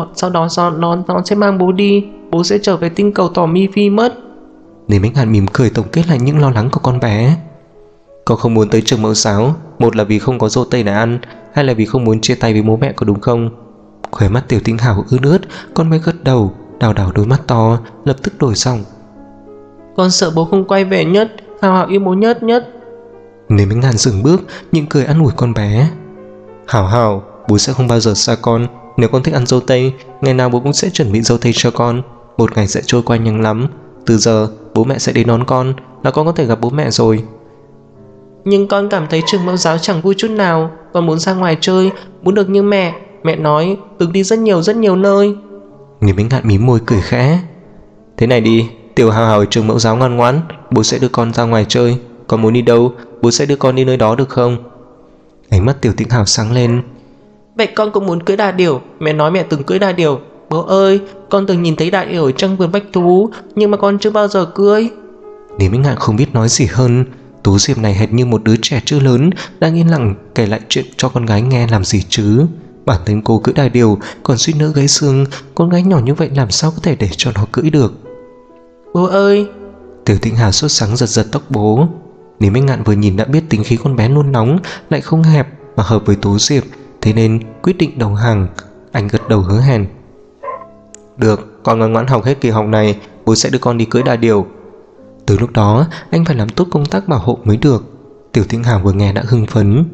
Speaker 1: nó sẽ mang bố đi. Bố sẽ trở về tinh cầu tỏ Mi Phi mất.
Speaker 2: Niêm Bích Ngạn mỉm cười tổng kết lại những lo lắng của con bé. Con không muốn tới trường mẫu giáo, một là vì không có dâu tây để ăn, hai là vì không muốn chia tay với bố mẹ, có đúng không? Khóe mắt Tiểu Tĩnh Hào ướt ướt, con bé gật đầu, đào đào đôi mắt to, lập tức đổi giọng.
Speaker 1: Con sợ bố không quay về nhất. Hào yêu bố nhất.
Speaker 2: Niêm Bích Ngạn dừng bước, nhưng cười an ủi con bé. Hào, bố sẽ không bao giờ xa con. Nếu con thích ăn dâu tây, ngày nào bố cũng sẽ chuẩn bị dâu tây cho con. Một ngày sẽ trôi qua nhanh lắm. Từ giờ bố mẹ sẽ đến đón con, là con có thể gặp bố mẹ rồi.
Speaker 1: Nhưng con cảm thấy trường mẫu giáo chẳng vui chút nào. Con muốn ra ngoài chơi, muốn được như mẹ. Mẹ nói được đi rất nhiều nơi.
Speaker 2: Niêm Bích Ngạn mím môi cười khẽ. Thế này đi, Tiểu Hào ở trường mẫu giáo ngoan ngoãn, bố sẽ đưa con ra ngoài chơi. Con muốn đi đâu? Bố sẽ đưa con đi nơi đó được không? Ánh mắt Tiểu Tĩnh Hào sáng lên.
Speaker 1: Vậy con cũng muốn cưỡi đà điểu. Mẹ nói mẹ từng cưỡi đà điểu. Bố ơi, con từng nhìn thấy đà điểu ở trong vườn bách thú, nhưng mà con chưa bao giờ cưỡi.
Speaker 2: Lý Minh Ngạn không biết nói gì hơn. Tú Diệp này hệt như một đứa trẻ chưa lớn đang yên lặng kể lại chuyện cho con gái nghe làm gì chứ. Bản thân cô cưỡi đà điểu còn suýt nữa gãy xương, con gái nhỏ như vậy làm sao có thể để cho nó cưỡi được.
Speaker 1: Bố ơi!
Speaker 2: Tiểu Tĩnh Hào sốt sắng giật giật tóc bố. Lý Minh Ngạn vừa nhìn đã biết tính khí con bé luôn nóng, lại không hẹp mà hợp với Tú Diệp, thế nên quyết định đầu hàng. Anh gật đầu hứa hẹn. Được, con ngoan ngoãn học hết kỳ học này, bố sẽ đưa con đi cưỡi đà điểu. Từ lúc đó anh phải làm tốt công tác bảo hộ mới được. Tiểu Tĩnh Hào vừa nghe đã hưng phấn.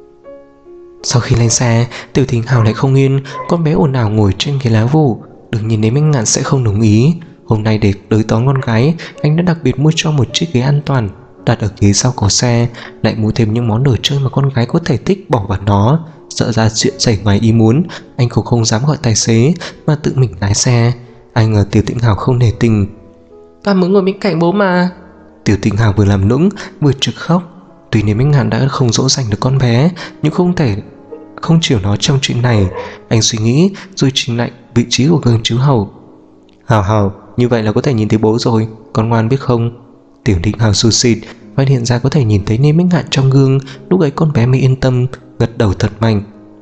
Speaker 2: Sau khi lên xe, Tiểu Tĩnh Hào lại không yên. Con bé ồn ào ngồi trên ghế lá vụ. Đừng nhìn Lý Minh Ngạn sẽ không đồng ý. Hôm nay để tới đón con gái, anh đã đặc biệt mua cho một chiếc ghế an toàn đặt ở ghế sau có xe, lại mua thêm những món đồ chơi mà con gái có thể thích bỏ vào nó. Sợ ra chuyện xảy ngoài ý muốn, anh cũng không dám gọi tài xế mà tự mình lái xe. Ai ngờ Tiểu Tĩnh Hào không nể tình.
Speaker 1: Con muốn ngồi bên cạnh bố mà.
Speaker 2: Tiểu Tĩnh Hào vừa làm nũng vừa trực khóc. Tuy Lý Minh Ngạn đã không dỗ dành được con bé, nhưng không thể không chiều nó trong chuyện này. Anh suy nghĩ rồi chỉnh lại vị trí của gương chiếu hậu. Hào Hào, như vậy là có thể nhìn thấy bố rồi, con ngoan biết không? Tiểu Tĩnh Hào sụt sịt, phát hiện ra có thể nhìn thấy Lý Minh Ngạn trong gương. Lúc ấy con bé mới yên tâm, gật đầu thật mạnh.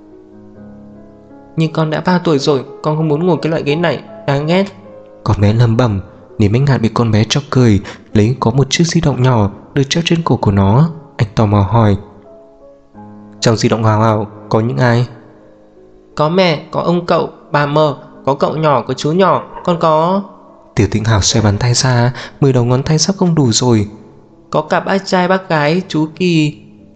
Speaker 1: Nhưng con đã 3 tuổi rồi, con không muốn ngồi cái loại ghế này, đáng ghét.
Speaker 2: Con bé lẩm bẩm. Lý Minh Ngạn bị con bé chọc cười, lấy có một chiếc di động nhỏ được treo trên cổ của nó. Anh tò mò hỏi. Trong di động Hào Hào có những ai?
Speaker 1: Có mẹ, có ông cậu, bà Mờ, có cậu nhỏ, có chú nhỏ, con có...
Speaker 2: Tiểu Tĩnh Hào xoay bàn tay ra, 10 đầu ngón tay sắp không đủ rồi.
Speaker 1: Có cả bác trai bác gái, chú Kỳ.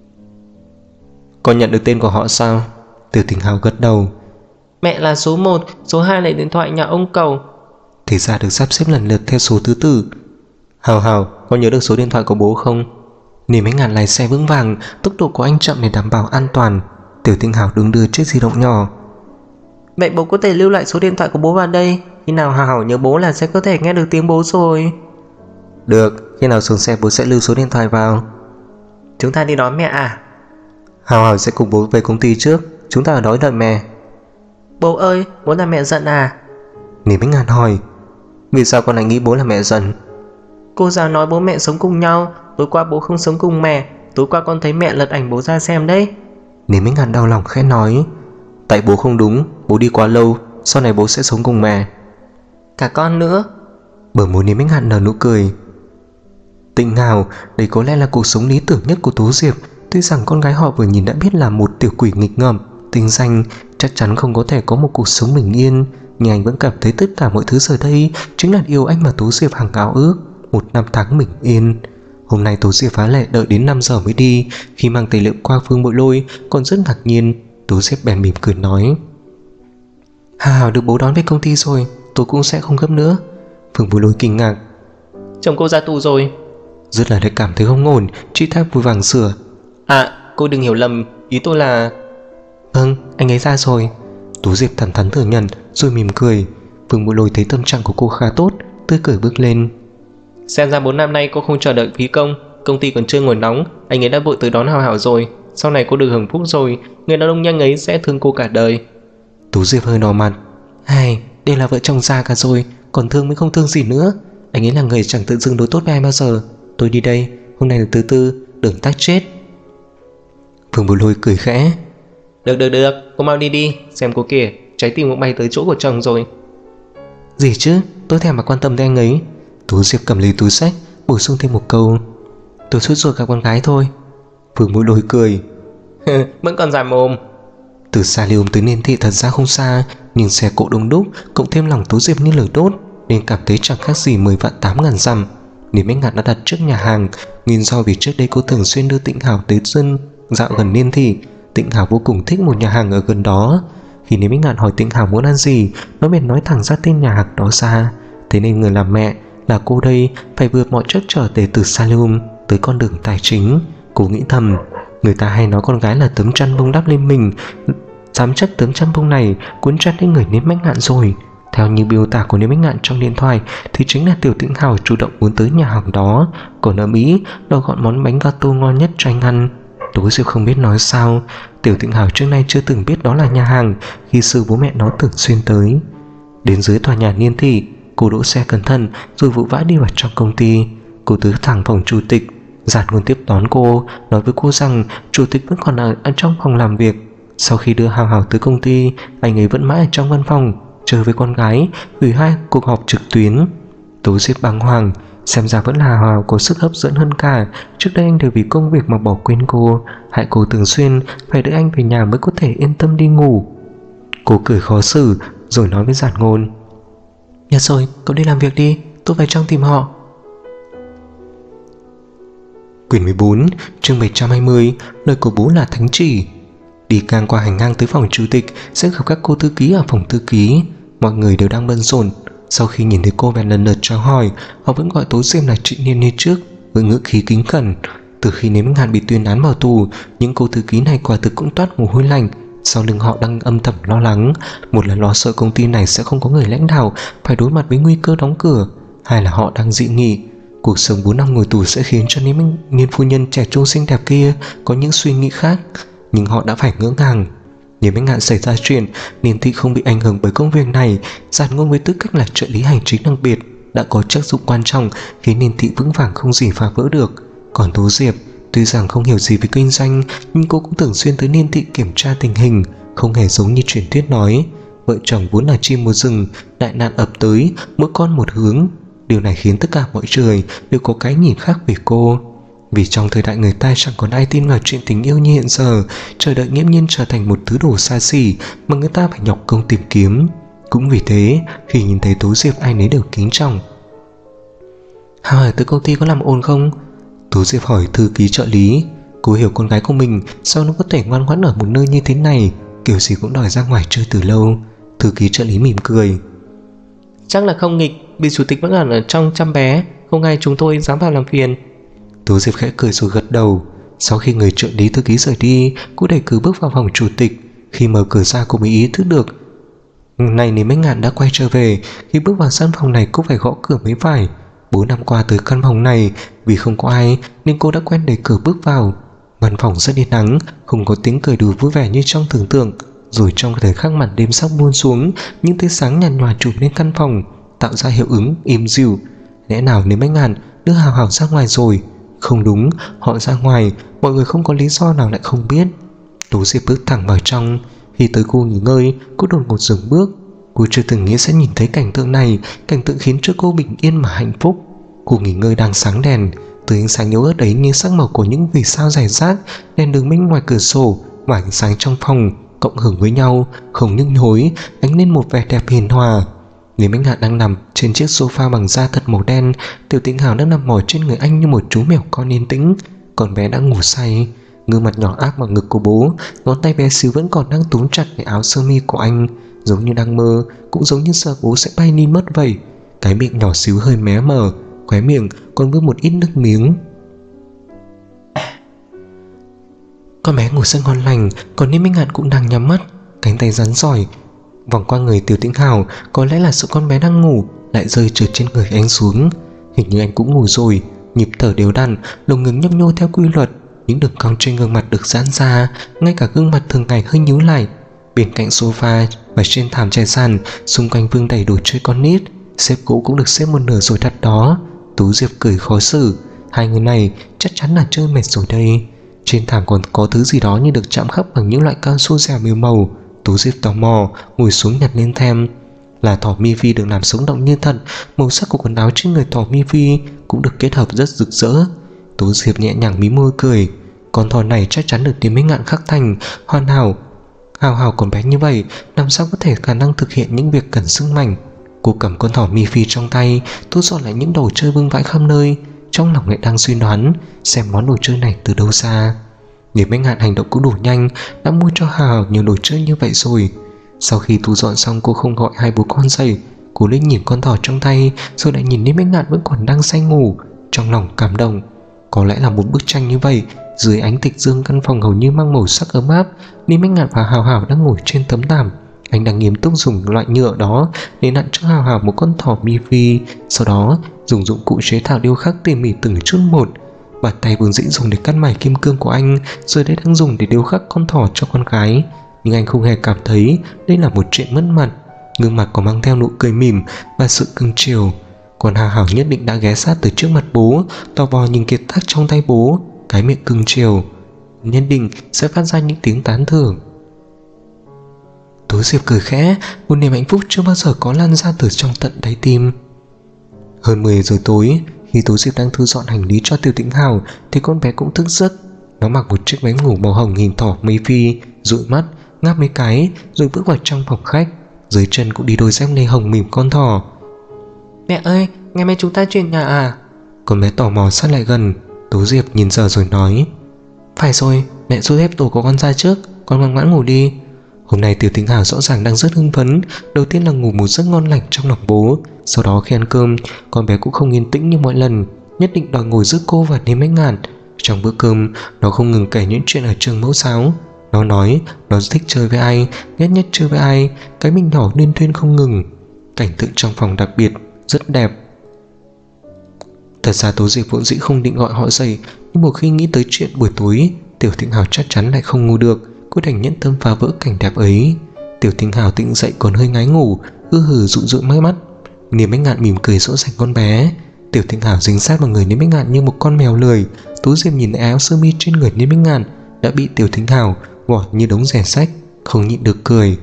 Speaker 2: Con nhận được tên của họ sao? Tiểu Tĩnh Hào gật đầu.
Speaker 1: Mẹ là số 1, số 2 là điện thoại nhà ông cậu.
Speaker 2: Thì ra được sắp xếp lần lượt theo số thứ tự. Hào Hào, con nhớ được số điện thoại của bố không? Lý Minh Ngạn lái xe vững vàng, tốc độ của anh chậm để đảm bảo an toàn. Tiểu Tĩnh Hào đứng đưa chiếc di động nhỏ.
Speaker 1: Vậy bố có thể lưu lại số điện thoại của bố vào đây. Khi nào Hào Hào nhớ bố là sẽ có thể nghe được tiếng bố rồi.
Speaker 2: Được, khi nào xuống xe bố sẽ lưu số điện thoại vào.
Speaker 1: Chúng ta đi đón mẹ à?
Speaker 2: Hào Hào sẽ cùng bố về công ty trước, chúng ta ở đó đợi mẹ.
Speaker 1: Bố ơi, bố là mẹ giận à?
Speaker 2: Lý Minh Ngạn hỏi. Vì sao con lại nghĩ bố là mẹ giận?
Speaker 1: Cô giáo nói bố mẹ sống cùng nhau. Tối qua bố không sống cùng mẹ. Tối qua con thấy mẹ lật ảnh bố ra xem đấy.
Speaker 2: Lý Minh Ngạn đau lòng khẽ nói. Tại bố không đúng, bố đi quá lâu, sau này bố sẽ sống cùng mẹ.
Speaker 1: Cả con nữa.
Speaker 2: Bờ môi Lý Minh Ngạn nở nụ cười. Tĩnh Hào, đây có lẽ là cuộc sống lý tưởng nhất của Tú Diệp. Tuy rằng con gái họ vừa nhìn đã biết là một tiểu quỷ nghịch ngợm, tinh danh, chắc chắn không có thể có một cuộc sống bình yên, nhưng anh vẫn cảm thấy tất cả mọi thứ giờ đây chính là điều anh mà Tú Diệp hằng ao ước, một năm tháng bình yên. Hôm nay Tú Diệp phá lệ đợi đến 5 giờ mới đi. Khi mang tài liệu qua Phương Bội Lôi còn rất ngạc nhiên, Tú Diệp bèn mỉm cười nói. Hào được bố đón về công ty rồi, tôi cũng sẽ không gấp nữa. Phương Bội Lôi kinh ngạc.
Speaker 1: Chồng cô ra tù rồi.
Speaker 2: Rất là đã cảm thấy không ổn, chị Thác vui vàng sửa.
Speaker 1: À, cô đừng hiểu lầm, ý tôi là...
Speaker 2: Vâng, anh ấy ra rồi. Tú Diệp thẳng thắn thừa nhận rồi mỉm cười. Phương Bội Lôi thấy tâm trạng của cô khá tốt, tươi cười bước lên.
Speaker 1: Xem ra 4 năm nay cô không chờ đợi phí công. Công ty còn chưa ngồi nóng, anh ấy đã vội tới đón Hào Hào rồi. Sau này cô được hưởng phúc rồi, người đàn ông nhanh ấy sẽ thương cô cả đời.
Speaker 2: Tú Diệp hơi đỏ mặt. Hay, đây là vợ chồng già cả rồi, còn thương mới không thương gì nữa. Anh ấy là người chẳng tự dưng đối tốt với ai bao giờ. Tôi đi đây, hôm nay là thứ tư, đừng tắc chết. Phương Bội Lôi cười khẽ.
Speaker 1: Được, cô mau đi đi. Xem cô kìa, trái tim cũng bay tới chỗ của chồng rồi.
Speaker 2: Gì chứ, tôi thèm mà quan tâm đến anh ấy. Tú Diệp cầm lấy túi sách, bổ sung thêm một câu. Tôi sốt ruột gặp con gái thôi. Phương Bội Lôi cười.
Speaker 1: Vẫn còn dài mồm.
Speaker 2: Từ xa Liêm tới Niên Thị thật ra không xa, nhưng xe cộ đông đúc cộng thêm lòng Tú Diệp như lửa đốt nên cảm thấy chẳng khác gì 10 vạn 8 ngàn dặm. Lý Minh Ngạn đã đặt trước nhà hàng, nguyên do vì trước đây cô thường xuyên đưa Tĩnh Hào tới dân dạo gần Niên Thị. Tĩnh Hào vô cùng thích một nhà hàng ở gần đó. Khi Lý Minh Ngạn hỏi Tĩnh Hào muốn ăn gì, nó bèn nói thẳng ra tên nhà hàng đó ra. Thế nên người làm mẹ là cô đây phải vượt mọi trắc trở để từ Salium tới con đường tài chính. Cô nghĩ thầm, người ta hay nói con gái là tấm chăn bông đắp lên mình, dám chắc tấm chăn bông này cuốn chặt lên người Lý Minh Ngạn rồi. Theo như miêu tả của Niêm Bích Ngạn trong điện thoại thì chính là Tiểu Tĩnh Hào chủ động muốn tới nhà hàng đó, còn ở Mỹ đòi gọn món bánh gato ngon nhất cho anh ăn. Tố Diệp không biết nói sao. Tiểu Tĩnh Hào trước nay chưa từng biết đó là nhà hàng, khi xưa bố mẹ nó thường xuyên tới. Đến dưới tòa nhà Niên Thị, cô đỗ xe cẩn thận rồi vội vã đi vào trong công ty. Cô tới thẳng phòng chủ tịch. Giản Ngôn tiếp đón cô, nói với cô rằng chủ tịch vẫn còn ở trong phòng làm việc. Sau khi đưa Hào Hào tới công ty, anh ấy vẫn mãi ở trong văn phòng chơi với con gái, hủy 2 cuộc họp trực tuyến. Tố Diệp bàng hoàng, xem ra vẫn là Hào Hào có sức hấp dẫn hơn cả. Trước đây anh đều vì công việc mà bỏ quên cô, hại cô thường xuyên phải đợi anh về nhà mới có thể yên tâm đi ngủ. Cô cười khó xử rồi nói với Giản Ngôn: "Được rồi, cậu đi làm việc đi, tôi vào trong tìm họ." Quyển 14, chương 720, lời của bố là thánh chỉ. Đi ngang qua hành lang tới phòng chủ tịch sẽ gặp các cô thư ký ở phòng thư ký. Mọi người đều đang bận rộn. Sau khi nhìn thấy cô bèn lần lượt chào hỏi. Họ vẫn gọi Tố Diệp là chị Niên như trước, với ngữ khí kính cẩn. Từ khi Niêm Bích Ngạn bị tuyên án vào tù, những cô thư ký này quả thực cũng toát mồ hôi lạnh. Sau lưng họ đang âm thầm lo lắng. Một là lo sợ công ty này sẽ không có người lãnh đạo, phải đối mặt với nguy cơ đóng cửa. Hai là họ đang dị nghị cuộc sống 4 năm ngồi tù sẽ khiến cho Niên phu nhân trẻ trung xinh đẹp kia có những suy nghĩ khác. Nhưng họ đã phải ngỡ ngàng. Niêm Bích Ngạn xảy ra chuyện, Niên Thị không bị ảnh hưởng bởi công việc này. Giản Ngôn với tư cách là trợ lý hành chính đặc biệt đã có tác dụng quan trọng, khiến Niên Thị vững vàng không gì phá vỡ được. Còn Tố Diệp tuy rằng không hiểu gì về kinh doanh, nhưng cô cũng thường xuyên tới Niên Thị kiểm tra tình hình, không hề giống như truyền thuyết nói vợ chồng vốn là chim một rừng, đại nạn ập tới mỗi con một hướng. Điều này khiến tất cả mọi người đều có cái nhìn khác về cô. Vì trong thời đại người ta chẳng còn ai tin vào chuyện tình yêu như hiện giờ, chờ đợi nghiễm nhiên trở thành một thứ đồ xa xỉ mà người ta phải nhọc công tìm kiếm. Cũng vì thế, khi nhìn thấy Tố Diệp ai nấy đều kính trọng. "Hào hỏi tới công ty có làm ồn không?" Tố Diệp hỏi thư ký trợ lý. Cô hiểu con gái của mình sao nó có thể ngoan ngoãn ở một nơi như thế này, kiểu gì cũng đòi ra ngoài chơi từ lâu. Thư ký trợ lý mỉm cười: "Chắc là không nghịch, vì chủ tịch vẫn còn ở trong chăm bé, không ai chúng tôi dám vào làm phiền." Tố Diệp khẽ cười rồi gật đầu. Sau khi người trợ lý thư ký rời đi, cô đẩy cửa bước vào phòng chủ tịch. Khi mở cửa ra cô mới ý thức được này Niêm Bích Ngạn đã quay trở về. Khi bước vào căn phòng này cô phải gõ cửa mới phải. 4 năm qua tới căn phòng này, vì không có ai nên cô đã quen đẩy cửa bước vào. Văn phòng rất yên ắng, không có tiếng cười đùa vui vẻ như trong tưởng tượng. Rồi trong thời khắc màn đêm sắp buông xuống, những tia sáng nhàn nhòa chụp lên căn phòng, tạo ra hiệu ứng im dịu. Lẽ nào Niêm Bích Ngạn đưa Hào Hào ra ngoài rồi? Không đúng, họ ra ngoài, mọi người không có lý do nào lại không biết. Tố Diệp bước thẳng vào trong. Khi tới cô nghỉ ngơi, cô đột ngột dừng bước. Cô chưa từng nghĩ sẽ nhìn thấy cảnh tượng này, cảnh tượng khiến cho cô bình yên mà hạnh phúc. Cô nghỉ ngơi đang sáng đèn, từ ánh sáng yếu ớt ấy như sắc màu của những vì sao rải rác, đèn đường minh ngoài cửa sổ và ánh sáng trong phòng cộng hưởng với nhau, không nhức nhối, ánh lên một vẻ đẹp hiền hòa. Niêm Bích Ngạn đang nằm trên chiếc sofa bằng da thật màu đen. Tiểu Tĩnh Hào đang nằm mỏi trên người anh như một chú mèo con yên tĩnh. Còn bé đã ngủ say, gương mặt nhỏ áp vào ngực của bố, ngón tay bé xíu vẫn còn đang túm chặt cái áo sơ mi của anh, giống như đang mơ, cũng giống như sợ bố sẽ bay đi mất vậy. Cái miệng nhỏ xíu hơi mé mở, khóe miệng còn vương một ít nước miếng. Con bé ngủ rất ngon lành, còn Niêm Bích Ngạn cũng đang nhắm mắt, cánh tay rắn giỏi vòng qua người Tiểu Tĩnh Hào. Có lẽ là sợ con bé đang ngủ lại rơi trượt trên người anh xuống. Hình như anh cũng ngủ rồi, nhịp thở đều đặn, lồng ngực nhấp nhô theo quy luật. Những đường cong trên gương mặt được giãn ra, ngay cả gương mặt thường ngày hơi nhíu lại. Bên cạnh sofa và trên thảm trải sàn, xung quanh vương đầy đồ chơi con nít. Xếp gỗ cũng được xếp một nửa rồi đặt đó. Tú Diệp cười khó xử. Hai người này chắc chắn là chơi mệt rồi đây. Trên thảm còn có thứ gì đó như được chạm khắc bằng những loại cao su dẻo màu màu. Tú Diệp tò mò ngồi xuống nhặt lên xem. Là thỏ mi phi được làm sống động như thật. Màu sắc của quần áo trên người thỏ mi phi cũng được kết hợp rất rực rỡ. Tú Diệp nhẹ nhàng mí môi cười. Con thỏ này chắc chắn được Niêm Bích Ngạn khắc thành hoàn hảo. Hào Hào còn bé như vậy, làm sao có thể khả năng thực hiện những việc cần sức mạnh. Cô cầm con thỏ mi phi trong tay, thu dọn lại những đồ chơi vương vãi khắp nơi. Trong lòng lại đang suy đoán xem món đồ chơi này từ đâu ra. Niêm Bích Ngạn hành động cũng đủ nhanh, đã mua cho Hào Hào nhiều đồ chơi như vậy rồi. Sau khi thu dọn xong, cô không gọi hai bố con dậy. Cô lên nhìn con thỏ trong tay, rồi lại nhìn Niêm Bích Ngạn vẫn còn đang say ngủ. Trong lòng cảm động. Có lẽ là một bức tranh như vậy, dưới ánh tịch dương căn phòng hầu như mang màu sắc ấm áp. Niêm Bích Ngạn và Hào Hào đang ngồi trên tấm thảm, Anh đang nghiêm túc dùng loại nhựa đó để nặn cho Hào Hào một con thỏ Miffy, sau đó dùng dụng cụ chế tạo điêu khắc tỉ mỉ từng chút một. Bàn tay vốn dĩ dùng để cắt mài kim cương của anh giờ đây đang dùng để điêu khắc con thỏ cho con gái. Nhưng anh không hề cảm thấy đây là một chuyện mất mặt. Gương mặt có mang theo nụ cười mỉm và sự cưng chiều. Còn Hào Hào nhất định đã ghé sát từ trước mặt bố, tò vò nhìn kiệt tác trong tay bố, cái miệng cưng chiều nhất định sẽ phát ra những tiếng tán thưởng. Tố Diệp cười khẽ, một niềm hạnh phúc chưa bao giờ có lan ra từ trong tận đáy tim. Hơn 10 giờ tối, khi Tố Diệp đang thu dọn hành lý cho Tiểu Tĩnh Hào thì con bé cũng thức giấc. Nó mặc một chiếc váy ngủ màu hồng hình thỏ Miffy, dụi mắt, ngáp mấy cái rồi bước vào trong phòng khách. Dưới chân cũng đi đôi dép lê hồng mỉm con thỏ.
Speaker 1: Mẹ ơi, ngày mai chúng ta chuyển nhà à?
Speaker 2: Con bé tò mò sát lại gần. Tố Diệp nhìn giờ rồi nói,
Speaker 1: phải rồi, mẹ giúp phép tổ của con ra trước, con ngoan ngoãn ngủ đi.
Speaker 2: Hôm nay Tiểu Tĩnh Hào rõ ràng đang rất hưng phấn. Đầu tiên là ngủ một giấc ngon lành trong lòng bố. Sau đó khi ăn cơm, con bé cũng không yên tĩnh như mọi lần, nhất định đòi ngồi giữa cô và Niêm Bách Ngạn. Trong bữa cơm, nó không ngừng kể những chuyện ở trường mẫu giáo. Nó nói nó thích chơi với ai, ghét nhất chơi với ai. Cái mình nhỏ liên thuyên không ngừng. Cảnh tượng trong phòng đặc biệt, rất đẹp. Thật ra Tố Diệp vốn dĩ không định gọi họ dậy, nhưng một khi nghĩ tới chuyện buổi tối, Tiểu Tĩnh Hào chắc chắn lại không ngủ được. Cô đành nhẫn tâm phá vỡ cảnh đẹp ấy. Tiểu Tĩnh Hào tỉnh dậy còn hơi ngái ngủ, hừ dụi dụi mắt. Niêm Bách Ngạn mỉm cười dỗ dành con bé. Tiểu Tĩnh Hào dính sát vào người Niêm Bách Ngạn như một con mèo lười. Tố Diệp nhìn áo sơ mi trên người Niêm Bách Ngạn đã bị Tiểu Tĩnh Hào vỏ như đống rẻ sách, không nhịn được cười.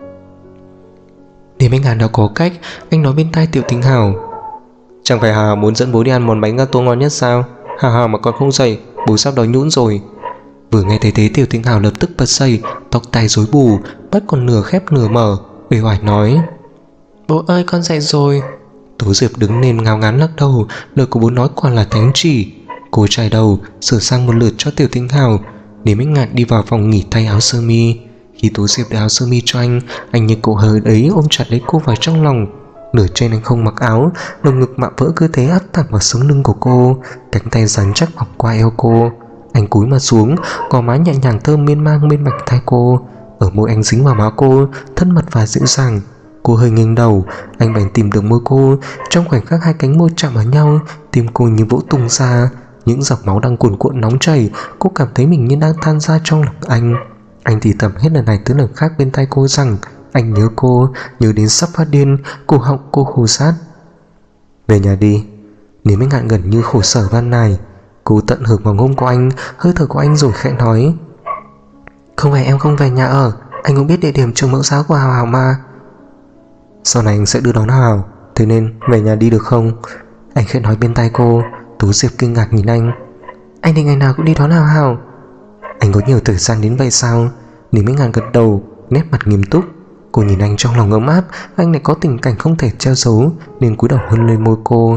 Speaker 2: Niêm Bách Ngạn đã có cách. Anh nói bên tai Tiểu Tĩnh Hào, chẳng phải Hào muốn dẫn bố đi ăn món bánh gato ngon nhất sao? Hào mà còn không dậy, bố sắp đói nhũn rồi. Vừa nghe thấy thế, Tiểu Tĩnh Hào lập tức bật dậy, tóc tai rối bù, mắt còn nửa khép nửa mở, uể oải nói,
Speaker 1: bố ơi, con dậy rồi.
Speaker 2: Tố Diệp đứng lên ngao ngán lắc đầu, lời của bố nói quả là thánh chỉ. Cô chải đầu, sửa sang một lượt cho Tiểu Tĩnh Hào. Niêm Bách Ngạn đi vào phòng nghỉ thay áo sơ mi. Khi Tố Diệp đưa áo sơ mi cho anh như cậu hờ ấy ôm chặt lấy cô vào trong lòng. Nửa trên anh không mặc áo, lồng ngực mạ vỡ cứ thế áp thẳng vào sống lưng của cô, cánh tay rắn chắc vòng qua eo cô. Anh cúi mặt xuống, gò má nhẹ nhàng thơm miên man bên vành tai cô. Ở môi anh dính vào má cô, thân mật và dịu dàng. Cô hơi nghiêng đầu, anh bèn tìm được môi cô. Trong khoảnh khắc hai cánh môi chạm vào nhau, tim cô như vỗ tung ra. Những giọt máu đang cuồn cuộn nóng chảy. Cô cảm thấy mình như đang tan ra trong lòng anh. Anh thì thầm hết lần này tới lần khác bên tai cô rằng anh nhớ cô, nhớ đến sắp phát điên. Cổ họng cô khô sát. Về nhà đi. Niêm Bách Ngạn gần như khổ sở van nài. Cô tận hưởng vào ngông của anh, hơi thở của anh rồi khẽ nói, không phải em không về nhà ở, anh cũng biết địa điểm trường mẫu giáo của Hào Hào mà. Sau này anh sẽ đưa đón Hào, thế nên về nhà đi được không? Anh khẽ nói bên tai cô. Tố Diệp kinh ngạc nhìn anh thì ngày nào cũng đi đón Hào Hào? Anh có nhiều thời gian đến vậy sao? Niêm Bách Ngạn gật đầu, nét mặt nghiêm túc. Cô nhìn anh trong lòng ấm áp. Anh lại có tình cảnh không thể che giấu nên cúi đầu hôn lên môi cô.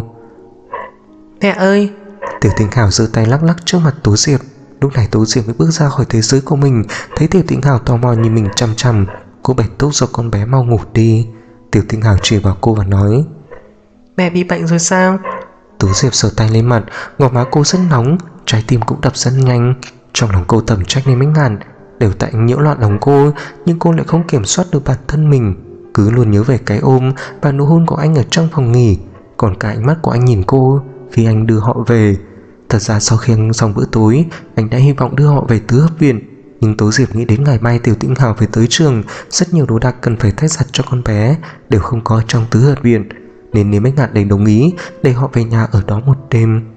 Speaker 1: Mẹ ơi!
Speaker 2: Tiểu Tĩnh Hào giơ tay lắc lắc trước mặt Tố Diệp. Lúc này Tố Diệp mới bước ra khỏi thế giới của mình. Thấy Tiểu Tĩnh Hào tò mò nhìn mình chằm chằm, cô bày túc cho con bé mau ngủ đi. Tiểu Tĩnh Hào chỉ vào cô và nói,
Speaker 1: mẹ bị bệnh rồi sao?
Speaker 2: Tố Diệp sờ tay lên mặt, gò má cô rất nóng, trái tim cũng đập rất nhanh. Trong lòng cô thầm trách Niêm Bách Ngạn, đều tại anh nhiễu loạn lòng cô. Nhưng cô lại không kiểm soát được bản thân mình, cứ luôn nhớ về cái ôm và nụ hôn của anh ở trong phòng nghỉ, còn cả ánh mắt của anh nhìn cô khi anh đưa họ về. Thật ra sau khi ăn xong bữa tối, anh đã hy vọng đưa họ về tứ hợp viện. Nhưng Tố Diệp nghĩ đến ngày mai Tiểu Tĩnh Hào phải tới trường, rất nhiều đồ đạc cần phải tách giặt cho con bé đều không có trong tứ hợp viện, nên Niêm Bách Ngạn đành đồng ý để họ về nhà ở đó một đêm.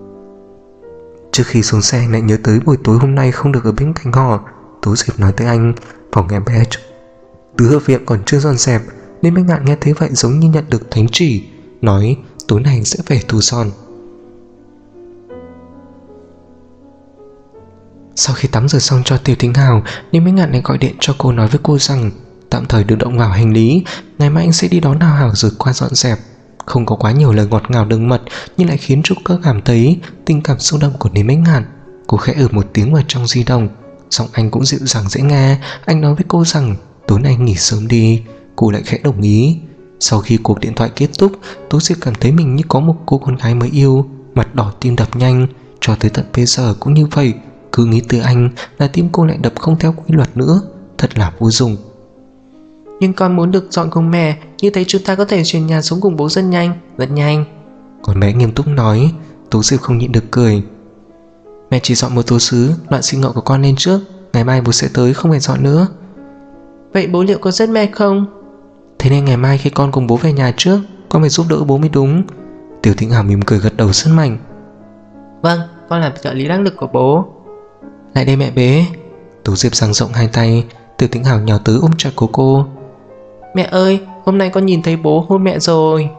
Speaker 2: Trước khi xuống xe lại nhớ tới buổi tối hôm nay không được ở bên cạnh họ. Tố Diệp nói tới anh, phòng em bé tứ hợp viện còn chưa dọn dẹp. Niêm Bách Ngạn nghe thấy vậy giống như nhận được thánh chỉ, nói tối nay anh sẽ về thu dọn. Sau khi tắm rửa xong cho Tiểu Tĩnh Hào, Niêm Bách Ngạn lại gọi điện cho cô, nói với cô rằng tạm thời được động vào hành lý, ngày mai anh sẽ đi đón Hào Hào rồi qua dọn dẹp. Không có quá nhiều lời ngọt ngào đừng mật, nhưng lại khiến cho cô cảm thấy tình cảm sâu đậm của Niêm Bách Ngạn. Cô khẽ một tiếng vào trong di động, giọng anh cũng dịu dàng dễ nghe. Anh nói với cô rằng tối nay nghỉ sớm đi. Cô lại khẽ đồng ý. Sau khi cuộc điện thoại kết thúc, Tố Diệp cảm thấy mình như có một cô con gái mới yêu, mặt đỏ tim đập nhanh. Cho tới tận bây giờ cũng như vậy, cứ nghĩ từ anh là tim cô lại đập không theo quy luật nữa. Thật là vô dụng. Nhưng con muốn được dọn cùng mẹ, như thế chúng ta có thể chuyển nhà sống cùng bố rất nhanh, rất nhanh.
Speaker 1: Con bé nghiêm túc nói. Tố Diệp không nhịn được cười. Mẹ chỉ dọn một tô sứ loại sinh ngọ của con lên trước, ngày mai bố sẽ tới, không phải dọn nữa.
Speaker 2: Vậy bố liệu có rất mệt không?
Speaker 1: Thế nên ngày mai khi con cùng bố về nhà trước, con phải giúp đỡ bố mới đúng. Tiểu Tĩnh Hào mỉm cười gật đầu rất mạnh.
Speaker 2: Vâng, con làm trợ lý đắc lực của bố.
Speaker 1: Lại đây mẹ bế. Tố Diệp dang rộng hai tay. Tiểu Tĩnh Hào nhào tới ôm chặt cô.
Speaker 2: Mẹ ơi, hôm nay con nhìn thấy bố hôn mẹ rồi.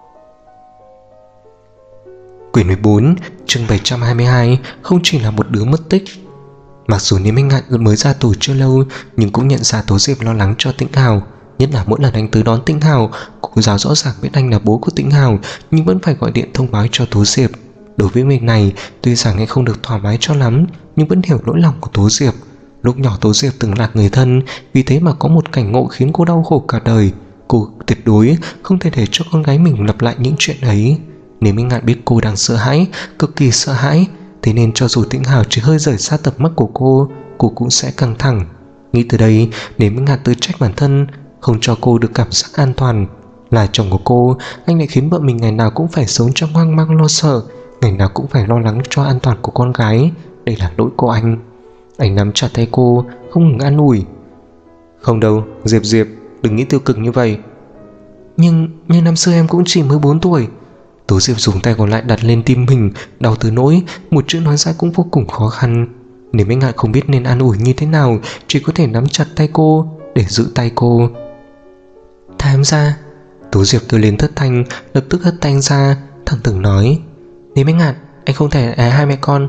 Speaker 1: Quyển 14, chương 722, không chỉ là một đứa mất tích. Mặc dù Niêm Minh Ngạn mới ra tù chưa lâu, nhưng cũng nhận ra Tố Diệp lo lắng cho Tĩnh Hào. Nhất là mỗi lần anh tới đón Tĩnh Hào, cô giáo rõ ràng biết anh là bố của Tĩnh Hào, nhưng vẫn phải gọi điện thông báo cho Tố Diệp. Đối với việc này, tuy rằng anh không được thoải mái cho lắm, nhưng vẫn hiểu nỗi lòng của Tố Diệp. Lúc nhỏ Tố Diệp từng lạc người thân, vì thế mà có một cảnh ngộ khiến cô đau khổ cả đời. Cô tuyệt đối không thể để cho con gái mình lặp lại những chuyện ấy. Niêm Minh Ngạn biết cô đang sợ hãi, cực kỳ sợ hãi, thế nên cho dù Tĩnh Hào chỉ hơi rời xa tầm mắt của cô cũng sẽ căng thẳng. Nghĩ từ đây, Niêm Minh Ngạn tự trách bản thân, không cho cô được cảm giác an toàn. Là chồng của cô, anh lại khiến vợ mình ngày nào cũng phải sống trong hoang mang lo sợ, ngày nào cũng phải lo lắng cho an toàn của con gái. Đây là lỗi của anh. Anh nắm chặt tay cô, không ngừng an ủi. Không đâu, Diệp, đừng nghĩ tiêu cực như vậy. Nhưng năm xưa em cũng chỉ mới 4 tuổi. Tố Diệp dùng tay còn lại đặt lên tim mình, đau từ nỗi một chữ nói ra cũng vô cùng khó khăn. Nếu Minh Ngạn không biết nên an ủi như thế nào, chỉ có thể nắm chặt tay cô để giữ tay cô. Thả em ra. Tố Diệp kêu lên thất thanh, lập tức hất tay anh ra, thẳng thừng nói. Nếu Minh Ngạn, anh không thể hai mẹ con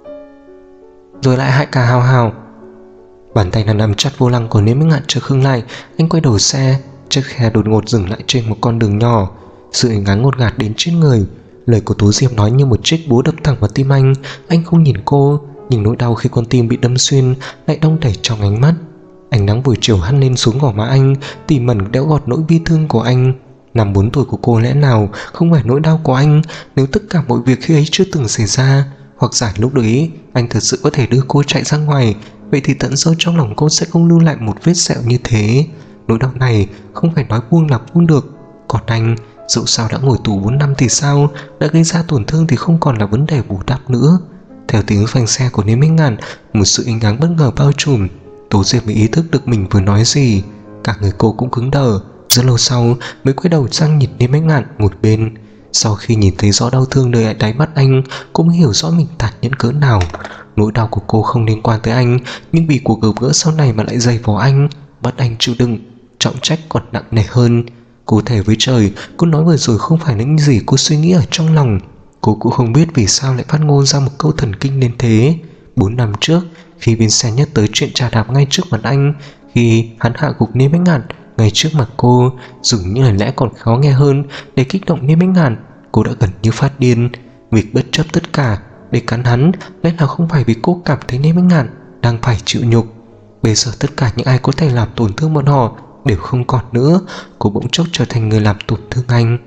Speaker 1: rồi lại hại cả Hào. Bàn tay nằm chặt vô lăng của Niêm Minh Ngạn chợt khựng lại. Anh quay đầu xe, chiếc xe đột ngột dừng lại trên một con đường nhỏ. Sự ngán ngột ngạt đến chết người. Lời của Tố Diệp nói như một chiếc búa đập thẳng vào tim anh. Anh không nhìn cô, nhưng nỗi đau khi con tim bị đâm xuyên lại đong đầy trong ánh mắt. Ánh nắng buổi chiều hắt lên xuống gò má anh, tỉ mẩn đẽo gọt nỗi bi thương của anh. Năm 4 tuổi của cô lẽ nào không phải nỗi đau của anh? Nếu tất cả mọi việc khi ấy chưa từng xảy ra, hoặc giả lúc đấy anh thật sự có thể đưa cô chạy ra ngoài, vậy thì tận sâu trong lòng cô sẽ không lưu lại một vết sẹo như thế. Nỗi đau này không phải nói buông là buông được. Còn anh, dẫu sao đã ngồi tù 4 năm thì sao, đã gây ra tổn thương thì không còn là vấn đề bù đắp nữa. Theo tiếng phanh xe của Niêm Minh Ngạn, một sự yên ắng bất ngờ bao trùm. Tố Diệp mới ý thức được mình vừa nói gì. Cả người cô cũng cứng đờ. Rất lâu sau mới quay đầu sang nhìn Niêm Minh Ngạn một bên. Sau khi nhìn thấy rõ đau thương nơi đáy mắt anh, cô mới hiểu rõ mình tàn nhẫn cỡ nào. Nỗi đau của cô không liên quan tới anh, nhưng vì cuộc gặp gỡ sau này mà lại dày vào anh, bắt anh chịu đựng. Trọng trách còn nặng nề hơn. Cô thề với trời, cô nói vừa rồi không phải những gì cô suy nghĩ ở trong lòng. Cô cũng không biết vì sao lại phát ngôn ra một câu thần kinh đến thế. 4 năm trước, khi bên xe nhắc tới chuyện trà đạp ngay trước mặt anh, khi hắn hạ gục Niêm Minh Ngạn ngay trước mặt cô, dùng những lời lẽ còn khó nghe hơn để kích động Niêm Minh Ngạn, cô đã gần như phát điên. Việc bất chấp tất cả để cắn hắn lẽ nào không phải vì cô cảm thấy Niêm Minh Ngạn đang phải chịu nhục. Bây giờ tất cả những ai có thể làm tổn thương bọn họ đều không còn nữa. Cô bỗng chốc trở thành người làm tổn thương anh.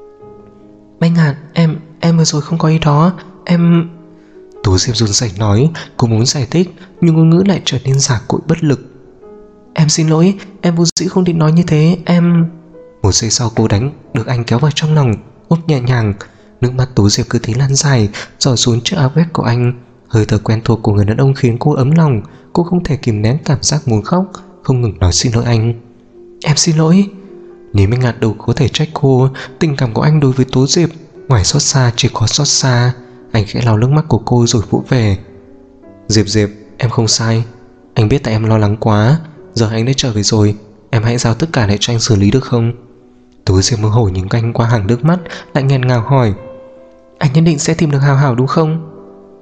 Speaker 1: Minh Ngạn, em vừa rồi không có ý đó, em... Tố Diệp run rẩy nói. Cô muốn giải thích nhưng ngôn ngữ lại trở nên giả cỗi bất lực. Em xin lỗi, em vô dĩ không định nói như thế, em... Một giây sau cô đánh được anh kéo vào trong lòng, ôm nhẹ nhàng. Nước mắt Tố Diệp cứ thế lan dài, giọt xuống chiếc áo vest của anh. Hơi thở quen thuộc của người đàn ông khiến cô ấm lòng. Cô không thể kìm nén cảm giác muốn khóc, không ngừng nói xin lỗi anh. Em xin lỗi. Niêm Minh Ngạn đâu có thể trách cô. Tình cảm của anh đối với Tố Diệp ngoài xót xa chỉ có xót xa. Anh khẽ lau nước mắt của cô rồi vỗ về. Diệp, em không sai. Anh biết tại em lo lắng quá. Giờ anh đã trở về rồi, em hãy giao tất cả lại cho anh xử lý được không? Tố Diệp mơ hồ nhìn anh qua hàng nước mắt, lại nghẹn ngào hỏi. Anh nhất định sẽ tìm được Hào đúng không?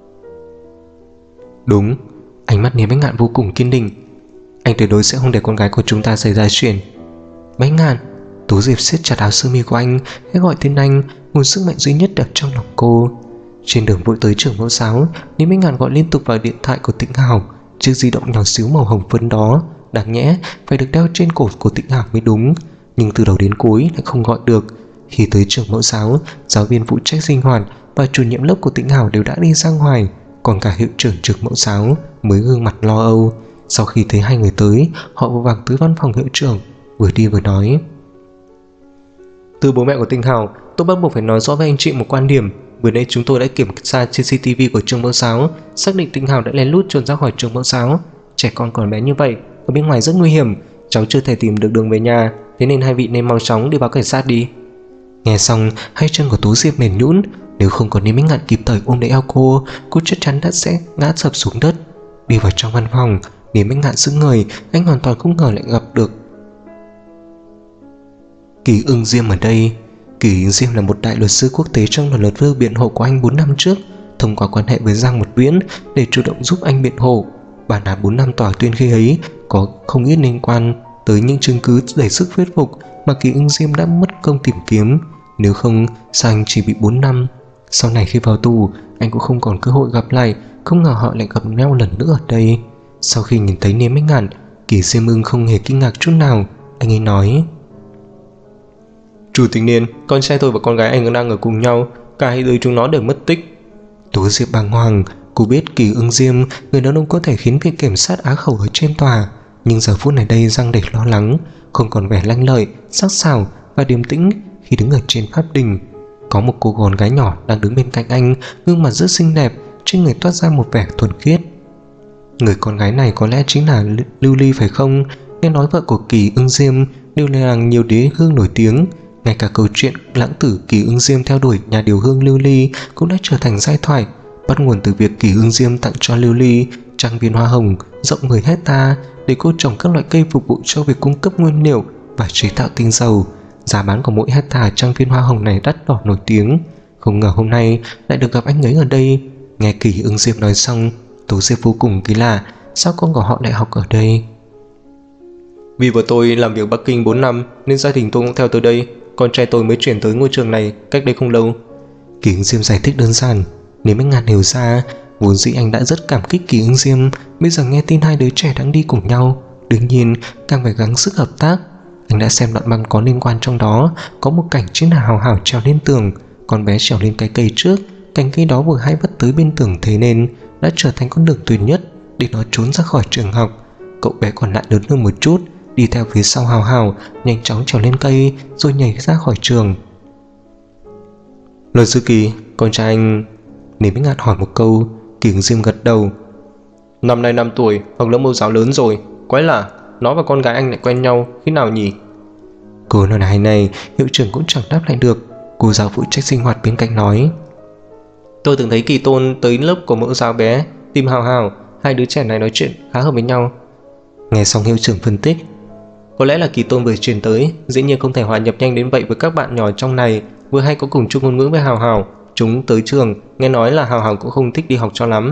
Speaker 1: Đúng. Ánh mắt Niêm Minh Ngạn vô cùng kiên định. Anh tuyệt đối sẽ không để con gái của chúng ta xảy ra chuyện. Minh Ngạn. Tố Diệp siết chặt áo sơ mi của anh, hãy gọi tên anh, một sức mạnh duy nhất ở trong lòng cô. Trên đường vội tới trường mẫu giáo, Niêm Minh Ngạn gọi liên tục vào điện thoại của Tĩnh Hào. Chiếc di động nhỏ xíu màu hồng phấn đó đáng nhẽ phải được đeo trên cổ của Tĩnh Hào mới đúng, nhưng từ đầu đến cuối lại không gọi được. Khi tới trường mẫu giáo, giáo viên phụ trách sinh hoạt và chủ nhiệm lớp của Tĩnh Hào đều đã đi ra ngoài, còn cả hiệu trưởng trường mẫu giáo mới gương mặt lo âu. Sau khi thấy hai người tới, họ vội vàng tới văn phòng hiệu trưởng.
Speaker 2: vừa đi vừa nói. Từ bố mẹ của Tinh Hào, tôi bắt buộc phải nói rõ với anh chị một quan điểm. Vừa nãy chúng tôi đã kiểm tra trên CCTV của trường mẫu giáo, xác định Tinh Hào đã lén lút trốn ra khỏi trường mẫu giáo. Trẻ con còn bé như vậy, ở bên ngoài rất nguy hiểm, cháu chưa thể tìm được đường về nhà, thế nên hai vị nên mau chóng đi báo cảnh sát đi. Nghe xong, hai chân của Tố Diệp mềm nhũn, nếu không có Niêm Bích Ngạn kịp thời ôm lấy eo cô chắc chắn đã sẽ ngã sập xuống đất. Đi vào trong văn phòng, Niêm Bích Ngạn sững người, anh hoàn toàn không ngờ lại gặp được Kỳ Ưng Diêm ở đây. Kỳ Ưng Diêm là một đại luật sư quốc tế trong lần lượt biện hộ của anh 4 năm trước, thông qua quan hệ với Giang Mật Viễn để chủ động giúp anh biện hộ. Bản án 4 năm tòa tuyên khi ấy có không ít liên quan tới những chứng cứ đầy sức thuyết phục mà Kỳ Ưng Diêm đã mất công tìm kiếm. Nếu không, sao anh chỉ bị 4 năm? Sau này khi vào tù, anh cũng không còn cơ hội gặp lại, không ngờ họ lại gặp nhau lần nữa ở đây. Sau khi nhìn thấy Niêm Bích Ngạn, Kỳ Diêm Ưng không hề kinh ngạc chút nào. Anh ấy nói: Chủ tịch Niên, con trai tôi và con gái anh đang ở cùng nhau, cả hai đứa chúng nó đều mất tích. Tố Diệp bàng hoàng, cô biết Kỳ Ưng Diêm, người đàn ông có thể khiến viện kiểm sát á khẩu ở trên tòa, nhưng giờ phút này đây Giang Địch lo lắng, không còn vẻ lanh lợi, sắc sảo và điềm tĩnh khi đứng ở trên pháp đình. Có một cô con gái nhỏ đang đứng bên cạnh anh, gương mặt rất xinh đẹp, trên người toát ra một vẻ thuần khiết. Người con gái này có lẽ chính là Lưu Ly phải không? Nghe nói vợ của Kỳ Ưng Diêm đều là nhiều đế hương nổi tiếng. Ngay cả câu chuyện lãng tử Kỳ Ưng Diêm theo đuổi nhà điều hương Lưu Ly cũng đã trở thành giai thoại, bắt nguồn từ việc Kỳ Ưng Diêm tặng cho Lưu Ly trang viên hoa hồng rộng 10 hecta để cô trồng các loại cây phục vụ cho việc cung cấp nguyên liệu và chế tạo tinh dầu. Giá bán của mỗi hecta trang viên hoa hồng này đắt đỏ nổi tiếng. Không ngờ hôm nay lại được gặp anh ấy ở đây. Nghe Kỳ Ưng Diêm nói xong, Tố Diệp vô cùng kỳ lạ, sao con của họ lại học ở đây? Vì vợ tôi làm việc Bắc Kinh 4 năm nên gia đình tôi cũng theo tới đây. Con trai tôi mới chuyển tới ngôi trường này cách đây không lâu. Kỳ Ưng Diêm giải thích đơn giản. Nếu Bích Ngạn hiểu ra, vốn dĩ anh đã rất cảm kích Kỳ Ưng Diêm, bây giờ nghe tin hai đứa trẻ đang đi cùng nhau, đương nhiên càng phải gắng sức hợp tác. Anh đã xem đoạn băng có liên quan trong đó, có một cảnh chính là Hào Hào trèo lên tường, con bé trèo lên cái cây trước, cành cây đó vừa hay vấp tới bên tường, thế nên đã trở thành con đường tuyệt nhất để nó trốn ra khỏi trường học. Cậu bé còn lại lớn hơn một chút, đi theo phía sau Hào Hào, nhanh chóng trèo lên cây rồi nhảy ra khỏi trường. Luật sư Kỳ, con trai anh... Niêm Bích Ngạn hỏi một câu. Kỳ Ưng Diêm gật đầu. Năm nay 5 tuổi, học lớp mẫu giáo lớn rồi. Quái lạ, nó và con gái anh lại quen nhau khi nào nhỉ? Câu nói này hiệu trưởng cũng chẳng đáp lại được. Cô giáo phụ trách sinh hoạt bên cạnh nói: Tôi từng thấy Kỳ Tôn tới lớp của mẫu giáo bé tìm Hào Hào, hai đứa trẻ này nói chuyện khá hợp với nhau. Nghe xong hiệu trưởng phân tích: Có lẽ là Kỳ Tôn vừa chuyển tới, dĩ nhiên không thể hòa nhập nhanh đến vậy với các bạn nhỏ trong này, vừa hay có cùng chung ngôn ngữ với Hào Hào. Chúng tới trường, nghe nói là Hào Hào cũng không thích đi học cho lắm.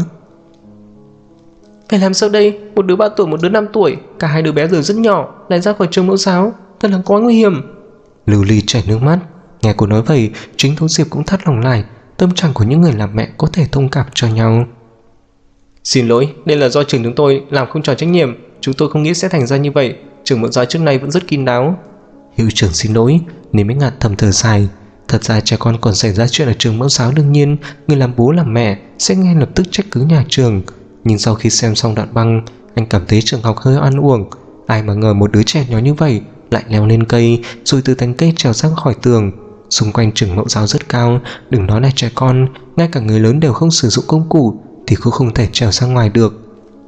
Speaker 2: Phải làm sao đây? Một đứa 3 tuổi, một đứa 5 tuổi, cả hai đứa bé giờ rất nhỏ, lại ra khỏi trường mẫu giáo, thật là quá nguy hiểm. Lưu Ly chảy nước mắt. Nghe cô nói vậy, chính Tố Diệp cũng thắt lòng lại. Tâm trạng của những người làm mẹ có thể thông cảm cho nhau. Xin lỗi, đây là do trường chúng tôi làm không tròn trách nhiệm, chúng tôi không nghĩ sẽ thành ra như vậy. Trường mẫu giáo trước nay vẫn rất kín đáo. Hiệu trưởng xin lỗi. Niêm Bích Ngạn thầm thở dài. Thật ra trẻ con còn xảy ra chuyện ở trường mẫu giáo, đương nhiên người làm bố làm mẹ sẽ ngay lập tức trách cứ nhà trường. Nhưng sau khi xem xong đoạn băng, anh cảm thấy trường học hơi oan uổng. Ai mà ngờ một đứa trẻ nhỏ như vậy lại leo lên cây rồi từ cành cây trèo ra khỏi tường. Xung quanh trường mẫu giáo rất cao, đừng nói là trẻ con, ngay cả người lớn đều không sử dụng công cụ thì cũng không thể trèo ra ngoài được.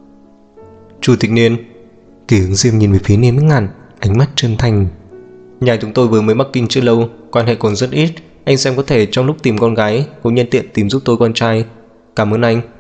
Speaker 2: Chủ tịch Niên. Kỳ Ưng Diêm nhìn về phía Niêm Bích Ngạn, ánh mắt chân thành. Nhà chúng tôi vừa mới Bắc Kinh chưa lâu, quan hệ còn rất ít. Anh xem có thể trong lúc tìm con gái cũng nhân tiện tìm giúp tôi con trai. Cảm ơn anh.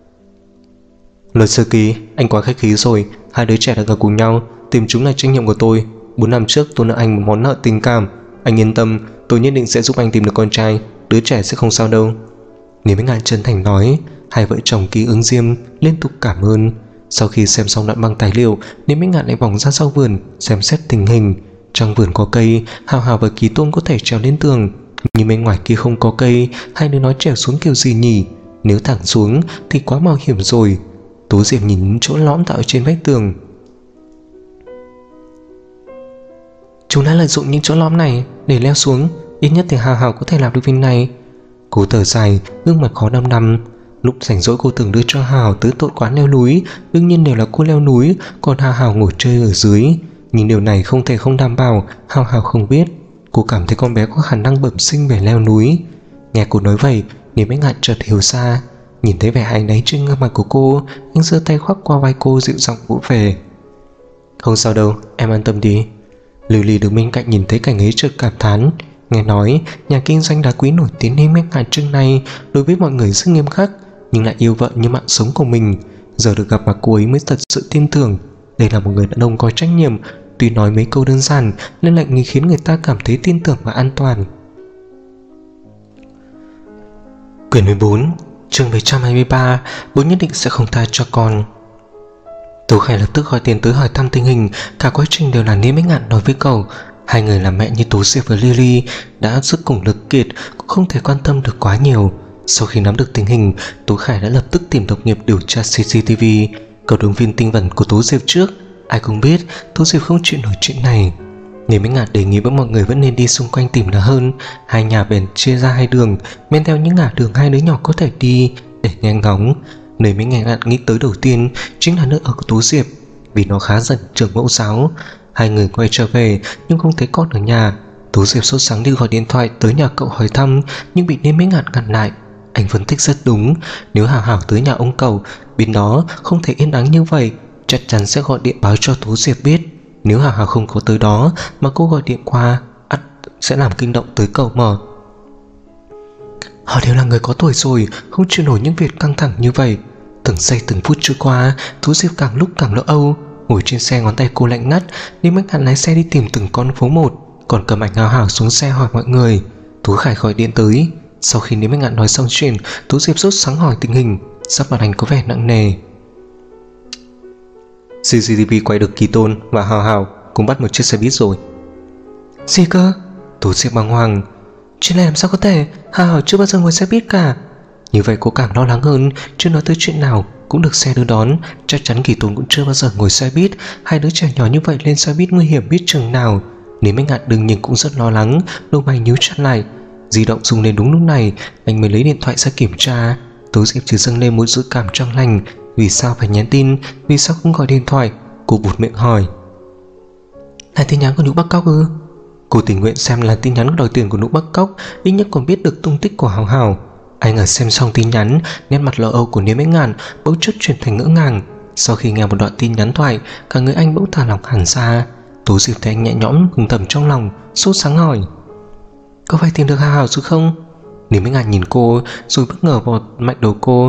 Speaker 2: Luật sư Kỳ, anh quá khách khí rồi. Hai đứa trẻ đã ở cùng nhau, tìm chúng là trách nhiệm của tôi. 4 năm trước tôi nợ anh một món nợ tình cảm. Anh yên tâm, tôi nhất định sẽ giúp anh tìm được con trai. Đứa trẻ sẽ không sao đâu. Niêm Bích Ngạn chân thành nói. Hai vợ chồng Kỳ Ưng Diêm liên tục cảm ơn. Sau khi xem xong đoạn băng tài liệu, Niêm Bích Ngạn lại vòng ra sau vườn xem xét tình hình. Trong vườn có cây, Hào Hào và Kỳ Tôn có thể trèo lên tường, nhưng bên ngoài kia không có cây, hai đứa nói trèo xuống kiểu gì nhỉ? Nếu thẳng xuống thì quá mạo hiểm rồi. Tố Diệp nhìn những chỗ lõm tạo trên vách tường. Chúng đã lợi dụng những chỗ lõm này để leo xuống, ít nhất thì Hào Hào có thể làm được việc này. Cô thở dài, gương mặt khó đăm đăm. Lúc rảnh rỗi cô từng đưa cho Hào tới tội quán leo núi, đương nhiên đều là cô leo núi, còn Hào Hào ngồi chơi ở dưới. nhưng điều này không thể không đảm bảo. Hào Hào không biết. Cô cảm thấy con bé có khả năng bẩm sinh về leo núi. Nghe cô nói vậy, Niềm Ánh Ngạn chợt hiểu ra. Nhìn thấy vẻ áy náy trên gương mặt của cô, anh giơ tay khoác qua vai cô dịu giọng vỗ về. Không sao đâu, em an tâm đi. Lưu Ly đứng bên cạnh nhìn thấy cảnh ấy chợt cảm thán. Nghe nói nhà kinh doanh đá quý nổi tiếng Niềm Ánh Ngạn trước nay đối với mọi người rất nghiêm khắc, nhưng lại yêu vợ như mạng sống của mình. Giờ được gặp mặt cô ấy mới thật sự tin tưởng đây là một người đàn ông có trách nhiệm. Tuy nói mấy câu đơn giản nhưng lại khiến người ta cảm thấy tin tưởng và an toàn. Quyển 14, chương 723, bố nhất định sẽ không tha cho con. Tú Khải lập tức gọi tiền tới hỏi thăm tình hình. Cả quá trình đều là Niềm Ánh Ngạn nói với cậu. Hai người làm mẹ như Tú Diệp và Lily đã sức cùng lực kiệt, cũng không thể quan tâm được quá nhiều. Sau khi nắm được tình hình, Tú Khải đã lập tức tìm đồng nghiệp điều tra CCTV. Cậu ứng viên tinh vần của Tú Diệp trước. Ai cũng biết Tú Diệp không chịu nổi chuyện này. Niềm Ánh Ngạn đề nghị với mọi người vẫn nên đi xung quanh tìm là hơn. Hai nhà bèn chia ra hai đường, men theo những ngả đường hai đứa nhỏ có thể đi để nghe ngóng. Nơi Niềm Ánh Ngạn nghĩ tới đầu tiên chính là nơi ở của Tú Diệp, vì nó khá gần trường mẫu giáo. Hai người quay trở về nhưng không thấy con ở nhà. Tú Diệp sốt sắng đi gọi điện thoại tới nhà cậu hỏi thăm, nhưng bị Niềm Ánh Ngạn ngăn lại. Anh phân tích rất đúng. Nếu Hảo Hảo tới nhà ông cậu, bên đó không thể yên ắng như vậy, chắc chắn sẽ gọi điện báo cho Tú Diệp biết. Nếu Hảo Hảo không có tới đó mà cô gọi điện qua, ắt sẽ làm kinh động tới cậu mà. Họ đều là người có tuổi rồi, không chịu nổi những việc căng thẳng như vậy. Từng giây từng phút trôi qua, Tú Diệp càng lúc càng lo âu. Ngồi trên xe ngón tay cô lạnh ngắt. Niềm Ánh Ngạn lái xe đi tìm từng con phố một, còn cầm ảnh Hảo Hảo xuống xe hỏi mọi người. Tú Khải gọi điện tới. Sau khi Niềm Ánh Ngạn nói xong chuyện, Tú Diệp sốt sắng hỏi tình hình. Sắc mặt anh có vẻ nặng nề. CCTV quay được Kỳ Tôn và Hào Hào cùng bắt một chiếc xe buýt rồi. Gì cơ? Tú Diệp bàng hoàng. Chuyện này làm sao có thể? Hào Hào chưa bao giờ ngồi xe buýt cả. Như vậy cô càng lo lắng hơn. Chưa nói tới chuyện nào cũng được xe đưa đón, chắc chắn Kỳ Tôn cũng chưa bao giờ ngồi xe buýt. Hai đứa trẻ nhỏ như vậy lên xe buýt nguy hiểm biết chừng nào. Niềm Ánh Ngạn đương nhiên cũng rất lo lắng, lông mày nhíu chặt lại. Di động rung lên đúng lúc này, anh mới lấy điện thoại ra kiểm tra. Tú Diệp chỉ dâng lên một dự cảm trong lành. Vì sao phải nhắn tin, vì sao không gọi điện thoại? Cô buột miệng hỏi. Là tin nhắn của Nụ Bắt Cóc ư? Cô tình nguyện xem là tin nhắn đòi tiền của Nụ Bắt Cóc, ít nhất còn biết được tung tích của Hào Hào. Anh ở xem xong tin nhắn, nét mặt lo âu của Niềm Ánh Ngạn bỗng chốc chuyển thành ngỡ ngàng. Sau khi nghe một đoạn tin nhắn thoại, cả người anh bỗng thả lỏng hẳn ra. Tú Diệp thấy anh nhẹ nhõm mừng thầm trong lòng, sốt sáng hỏi. Có phải tìm được Hào Hào rồi không? Niềm Ánh Ngạn nhìn cô rồi bất ngờ vọt mạnh đầu cô.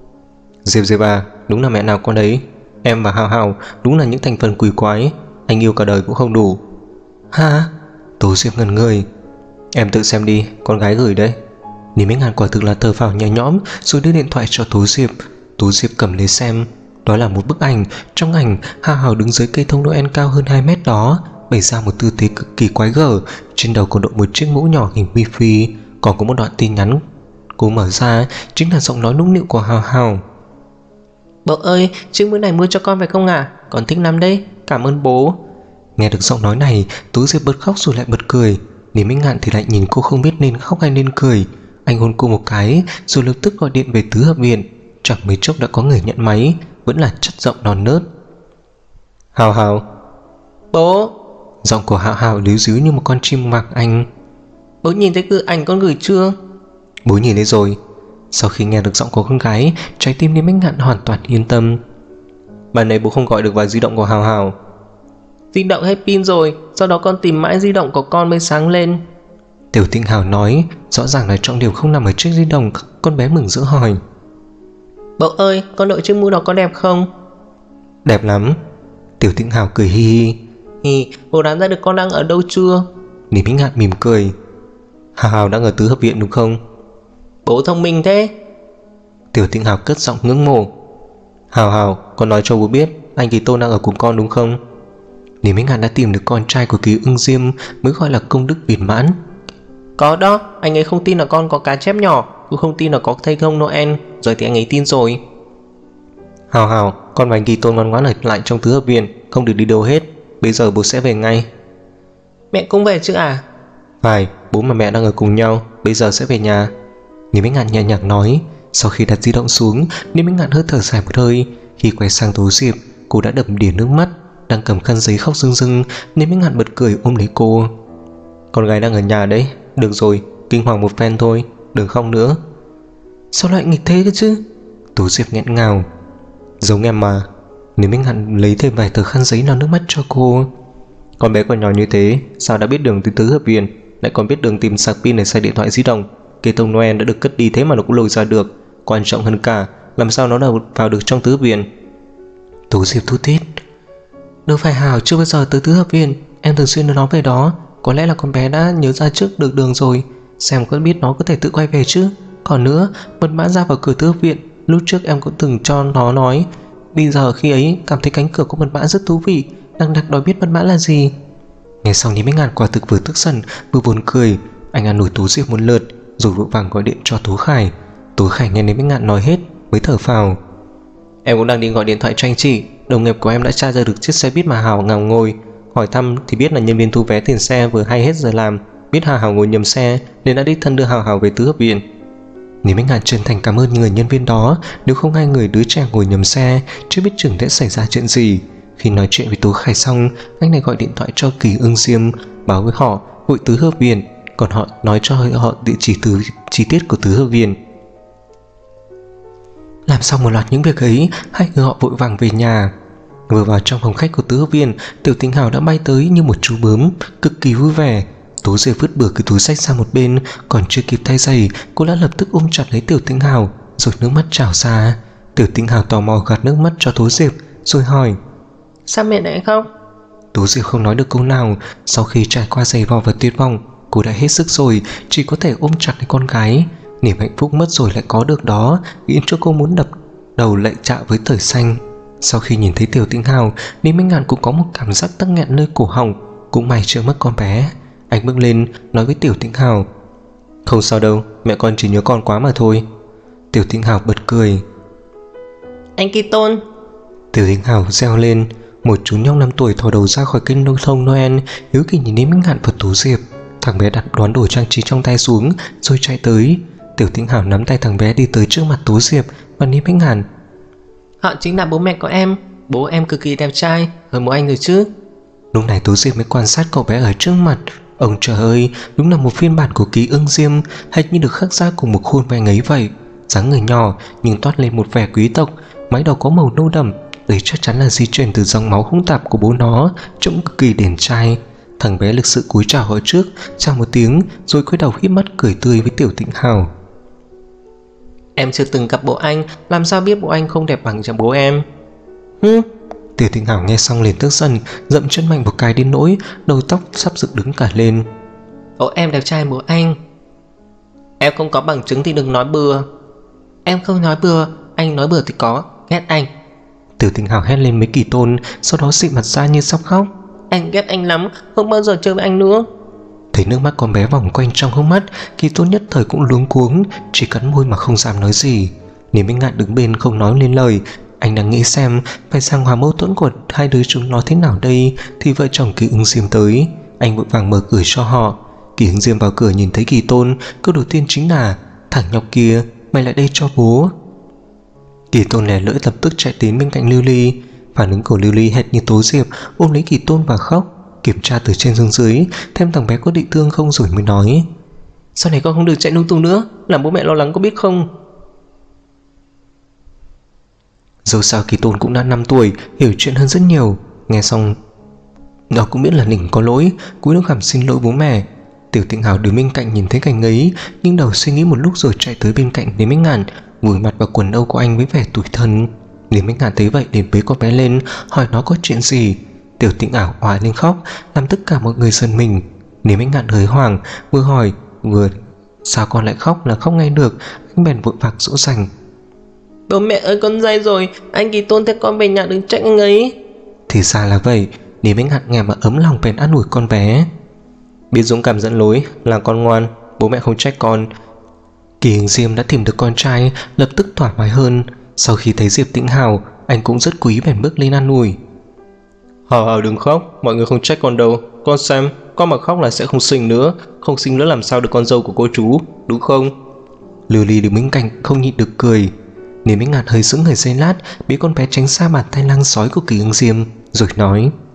Speaker 2: Diệp à, đúng là mẹ nào con đấy. Em và Hào Hào đúng là những thành phần quỷ quái, anh yêu cả đời cũng không đủ. Hả? Tú Diệp ngẩn người. Em tự xem đi, con gái gửi đấy. Niềm Ánh Ngạn quả thực là thở phào nhẹ nhõm rồi đưa điện thoại cho Tú Diệp. Tú Diệp cầm lấy xem. Đó là một bức ảnh. Trong ảnh, Hào Hào đứng dưới cây thông Noel cao hơn 2 mét đó, bày ra một tư thế cực kỳ quái gở. Trên đầu còn đội một chiếc mũ nhỏ hình Miffy. Còn có một đoạn tin nhắn cô mở ra chính là giọng nói nũng nịu của Hào Hào. Bố ơi, chiếc mũ này mua cho con phải không ạ? Con thích lắm đấy, cảm ơn bố. Nghe được giọng nói này, Tú Diệp bật khóc rồi lại bật cười. Niềm Ánh Ngạn thì lại nhìn cô không biết nên khóc hay nên cười. Anh hôn cô một cái rồi lập tức gọi điện về tứ hợp viện. Chẳng mấy chốc đã có người nhận máy, vẫn là chất giọng non nớt. Hào Hào. Bố. Giọng của Hào Hào líu ríu như một con chim mạc anh. Bố nhìn thấy cái ảnh con gửi chưa? Bố nhìn thấy rồi. Sau khi nghe được giọng của con gái, trái tim Niềm Ánh Ngạn hoàn toàn yên tâm. Bạn này bố không gọi được vào di động của Hào Hào. Di động hết pin rồi, sau đó con tìm mãi di động của con mới sáng lên. Tiểu Tinh Hào nói. Rõ ràng là trọng điểm không nằm ở chiếc di động. Con bé mừng rỡ hỏi. Bố ơi, con đội chiếc mũ đó có đẹp không? Đẹp lắm. Tiểu Tinh Hào cười hi hi. Bố đoán ra được con đang ở đâu chưa? Niềm Ánh Ngạn mỉm cười. Hào Hào đang ở tứ hợp viện đúng không? Bố thông minh thế. Tiểu Tinh Hào cất giọng ngưỡng mộ. Hào Hào, con nói cho bố biết anh Kỳ Tôn đang ở cùng con đúng không? Niềm Ánh Ngạn đã tìm được con trai của Kỳ Ưng Diêm, mới gọi là công đức viên mãn. Có đó, anh ấy không tin là con có cá chép nhỏ, cũng không tin là có thây thông Noel, rồi thì anh ấy tin rồi. Hào Hào, con và anh Kỳ Tôn ngoan ngoãn ở lại trong tứ hợp viện, không được đi đâu hết. Bây giờ bố sẽ về ngay. Mẹ cũng về chứ à? Phải, bố và mẹ đang ở cùng nhau, bây giờ sẽ về nhà. Niềm Ánh Ngạn nhẹ nhàng nói. Sau khi đặt di động xuống, Niềm Ánh Ngạn hơi thở dài một hơi. Khi quay sang Tú Diệp, cô đã đầm đìa nước mắt. đang cầm khăn giấy khóc rưng rưng, nên Minh Ngạn bật cười ôm lấy cô. Con gái đang ở nhà đấy, được rồi, kinh hoàng một phen thôi, đừng khóc nữa. Sao lại nghịch thế cơ chứ? Tố Diệp nghẹn ngào. Giống em mà. Nếu Minh Ngạn lấy thêm vài tờ khăn giấy lau nước mắt cho cô. Con bé còn nhỏ như thế, sao đã biết đường tới tứ hợp viện, lại còn biết đường tìm sạc pin để xài điện thoại di động. Cây thông Noel đã được cất đi thế mà nó cũng lôi ra được. Quan trọng hơn cả, làm sao nó vào được trong tứ hợp viện? Tố Diệp thút thít. Đâu phải Hảo chưa bao giờ tới tứ hợp viện, em thường xuyên đưa nó về đó. Có lẽ là con bé đã nhớ ra trước được đường rồi. Xem có biết nó có thể tự quay về chứ. Còn nữa, mật mã ra vào cửa tứ hợp viện, lúc trước em cũng từng cho nó nói. Bây giờ khi ấy cảm thấy cánh cửa có mật mã rất thú vị, đang đòi biết mật mã là gì. Nghe xong thì Minh Ngạn quả thực vừa tức giận vừa buồn cười. Anh ăn nổi Tố Diệp một lượt rồi vội vàng gọi điện cho Tố Khải. Tố Khải nghe đến Minh Ngạn nói hết mới thở phào. Em cũng đang định gọi điện thoại cho anh chị. Đồng nghiệp của em đã tra ra được chiếc xe buýt mà Hảo ngào ngồi. Hỏi thăm thì biết là nhân viên thu vé tiền xe vừa hay hết giờ làm, biết Hảo ngồi nhầm xe nên đã đích thân đưa Hảo về tứ hợp viện. Nếu Minh Ngạn chân thành cảm ơn người nhân viên đó, nếu không hai người đứa trẻ ngồi nhầm xe, chưa biết chừng đã xảy ra chuyện gì. Khi nói chuyện với Tố Khải xong, anh này gọi điện thoại cho Kỳ Ưng Diêm, báo với họ hội tứ hợp viện, còn họ nói cho họ địa chỉ chi tiết của tứ hợp viện. Làm xong một loạt những việc ấy, hai người họ vội vàng về nhà. Vừa vào trong phòng khách của tứ hợp viện, Tiểu Tĩnh Hào đã bay tới như một chú bướm, cực kỳ vui vẻ. Tố Diệp vứt bừa cái túi xách sang một bên, còn chưa kịp thay giày, cô đã lập tức ôm chặt lấy Tiểu Tĩnh Hào, rồi nước mắt trào ra. Tiểu Tĩnh Hào tò mò gạt nước mắt cho Tố Diệp, rồi hỏi:
Speaker 3: Sao mẹ lại khóc?
Speaker 2: Tố Diệp không nói được câu nào. Sau khi trải qua giày vò và tuyệt vọng, cô đã hết sức rồi, chỉ có thể ôm chặt lấy con gái. Niềm hạnh phúc mất rồi lại có được đó khiến cho cô muốn đập đầu lạy chạ với trời xanh. Sau khi nhìn thấy Tiểu Tĩnh Hào, Lý Minh Ngạn cũng có một cảm giác tắc nghẹn nơi cổ họng. Cũng may chưa mất con bé. Anh bước lên nói với Tiểu Tĩnh Hào: Không sao đâu, mẹ con chỉ nhớ con quá mà thôi. Tiểu Tĩnh Hào bật cười.
Speaker 3: Anh Kỳ Tôn.
Speaker 2: Tiểu Tĩnh Hào reo lên. Một chú nhóc 5 tuổi thò đầu ra khỏi kênh nông thông Noel, hiếu kỳ nhìn Lý Minh Ngạn và Tố Diệp. Thằng bé đặt đoán đồ trang trí trong tay xuống rồi chạy tới. Tiểu Tĩnh Hào nắm tay thằng bé đi tới trước mặt Tố Diệp và Lý Minh Ngạn.
Speaker 3: Họ chính là bố mẹ của em. Bố em cực kỳ đẹp trai, hơn bố anh rồi chứ.
Speaker 2: Lúc này Tố Diệp mới quan sát cậu bé ở trước mặt. Ông trời ơi, đúng là một phiên bản của Ký Ưng Diêm, hệt như được khắc ra cùng một khuôn với anh ấy vậy. Dáng người nhỏ nhưng toát lên một vẻ quý tộc, mái đầu có màu nâu đậm, đây chắc chắn là di truyền từ dòng máu hỗn tạp của bố nó, trông cực kỳ điển trai. Thằng bé lịch sự cúi chào họ trước, chào một tiếng rồi quay đầu híp mắt cười tươi với Tiểu Tĩnh Hào.
Speaker 3: Em chưa từng gặp bố anh, làm sao biết bố anh không đẹp bằng cho bố em?
Speaker 2: Tiểu Tĩnh Hào nghe xong liền tức giận, dậm chân mạnh một cái đến nỗi đầu tóc sắp dựng đứng cả lên.
Speaker 3: Bố em đẹp trai bố anh. Em không có bằng chứng thì đừng nói bừa. Em không nói bừa, anh nói bừa thì có, ghét anh.
Speaker 2: Tiểu Tĩnh Hào hét lên mấy Kỳ Tôn, sau đó xị mặt ra như sắp khóc.
Speaker 3: Anh ghét anh lắm, không bao giờ chơi với anh nữa.
Speaker 2: Thấy nước mắt con bé vòng quanh trong hốc mắt, Kỳ Tôn nhất thời cũng luống cuống, chỉ cắn môi mà không dám nói gì. Lý Minh Ngạn đứng bên không nói lên lời. Anh đang nghĩ xem phải sang hòa mâu thuẫn của hai đứa chúng nó thế nào đây, thì vợ chồng Kỳ Ưng Diêm tới. Anh vội vàng mở cửa cho họ. Kỳ Ưng Diêm vào cửa nhìn thấy Kỳ Tôn, câu đầu tiên chính là: Thằng nhóc kia, mày lại đây cho bố. Kỳ Tôn lẻ lưỡi lập tức chạy đến bên cạnh Lưu Ly. Phản ứng của Lưu Ly hệt như Tố Diệp, ôm lấy Kỳ Tôn và khóc. Kiểm tra từ trên xuống dưới, thêm thằng bé có bị thương không rồi mới nói:
Speaker 3: Sau này con không được chạy lung tung nữa, làm bố mẹ lo lắng có biết không?
Speaker 2: Dẫu sao Kỳ Tôn cũng đã 5 tuổi, hiểu chuyện hơn rất nhiều. Nghe xong nó cũng biết là mình có lỗi, cúi đầu khảm xin lỗi bố mẹ. Tiểu Tĩnh Hào đứng bên cạnh nhìn thấy cảnh ấy, nhưng đầu suy nghĩ một lúc rồi chạy tới bên cạnh Lý Minh Ngạn, vùi mặt vào quần âu của anh với vẻ tủi thân. Lý Minh Ngạn thấy vậy liền bế con bé lên, hỏi nó có chuyện gì. Tiểu Tĩnh Hào òa lên khóc, làm tất cả mọi người giật mình. Lý Minh Ngạn hới hoảng, vừa hỏi vừa: Sao con lại khóc, là khóc ngay được. Anh bèn vội vàng dỗ dành:
Speaker 3: Bố mẹ ơi, con dai rồi, anh Kỳ Tôn theo con về nhà đừng trách anh ấy.
Speaker 2: Thì ra là vậy. Lý Minh Ngạn nghe mà ấm lòng bèn an ủi con bé: Biết dũng cảm dẫn lối, là con ngoan, bố mẹ không trách con. Kỳ Ưng Diêm đã tìm được con trai, lập tức thoải mái hơn. Sau khi thấy Diệp Tĩnh Hào, anh cũng rất quý bèn bước lên an ủi: Hào đừng khóc, mọi người không trách con đâu. Con xem, con mà khóc là sẽ không sinh nữa. Không sinh nữa làm sao được con dâu của cô chú, đúng không? Lưu Ly đứng bên cạnh không nhịn được cười. Lý Minh Ngạn hơi sững người giây lát, bị con bé tránh xa bàn tay lang sói của Kỳ Ưng Diêm, rồi nói: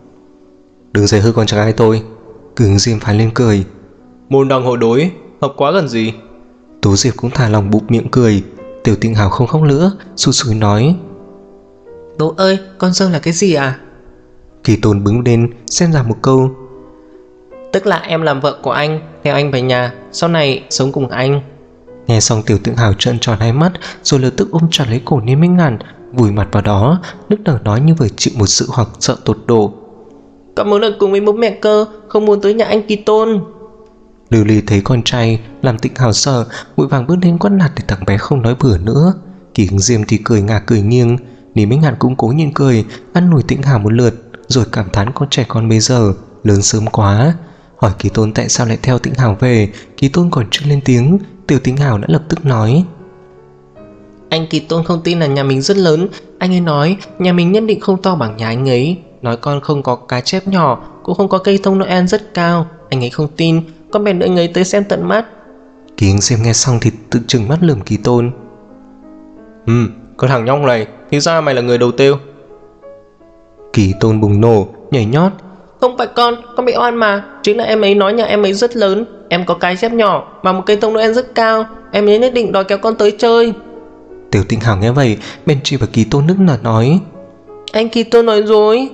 Speaker 2: Đừng dạy hư con trai tôi. Cường Diêm phái lên cười. Môn đăng hộ đối, hợp quá gần gì. Tố Diệp cũng thả lòng bụng miệng cười. Tiểu Tinh Hào không khóc nữa, sụt sùi nói.
Speaker 3: Bố ơi, con dâu là cái gì à?
Speaker 2: Kỳ Tôn bứng lên xem ra một câu.
Speaker 3: Tức là em làm vợ của anh, theo anh về nhà, sau này sống cùng anh.
Speaker 2: Nghe xong Tiểu Tinh Hào trợn tròn hai mắt, rồi lập tức ôm chặt lấy cổ Niêm Minh Ngạn, vùi mặt vào đó, nức nở nói như vừa chịu một sự hoảng sợ tột độ.
Speaker 3: Con muốn ở cùng với bố mẹ cơ, không muốn tới nhà anh Kỳ Tôn.
Speaker 2: Lưu Ly thấy con trai làm Tinh Hào sợ, vội vàng bước đến quát nạt để thằng bé không nói bừa nữa. Kỳ Diêm thì cười ngả cười nghiêng. Niêm Minh Ngạn cũng cố nhìn cười, ăn nổi Tinh Hào một lượt, rồi cảm thán con trẻ con bây giờ lớn sớm quá. Hỏi Kỳ Tôn tại sao lại theo Tinh Hào về. Kỳ Tôn còn chưa lên tiếng, Tiểu Tinh Hào đã lập tức nói.
Speaker 3: Anh Kỳ Tôn không tin là nhà mình rất lớn. Anh ấy nói nhà mình nhất định không to bằng nhà anh ấy. Nói con không có cá chép nhỏ, cũng không có cây thông Noel rất cao. Anh ấy không tin, con bèn đợi anh ấy tới xem tận mắt.
Speaker 2: Kỳ Diêm nghe xong thì tự trừng mắt lườm Kỳ Tôn. Con thằng nhóc này, thì ra mày là người đầu tiêu. Kỳ Tôn bùng nổ, nhảy nhót.
Speaker 3: Không phải con bị oan mà. Chính là em ấy nói nhà em ấy rất lớn, em có cái dép nhỏ và một cây thông Noel rất cao. Em ấy nhất định đòi kéo con tới chơi.
Speaker 2: Tiểu Tinh Hào nghe vậy, bên chỉ vào Kỳ Tôn nức nở nói.
Speaker 3: Anh Kỳ Tôn nói dối.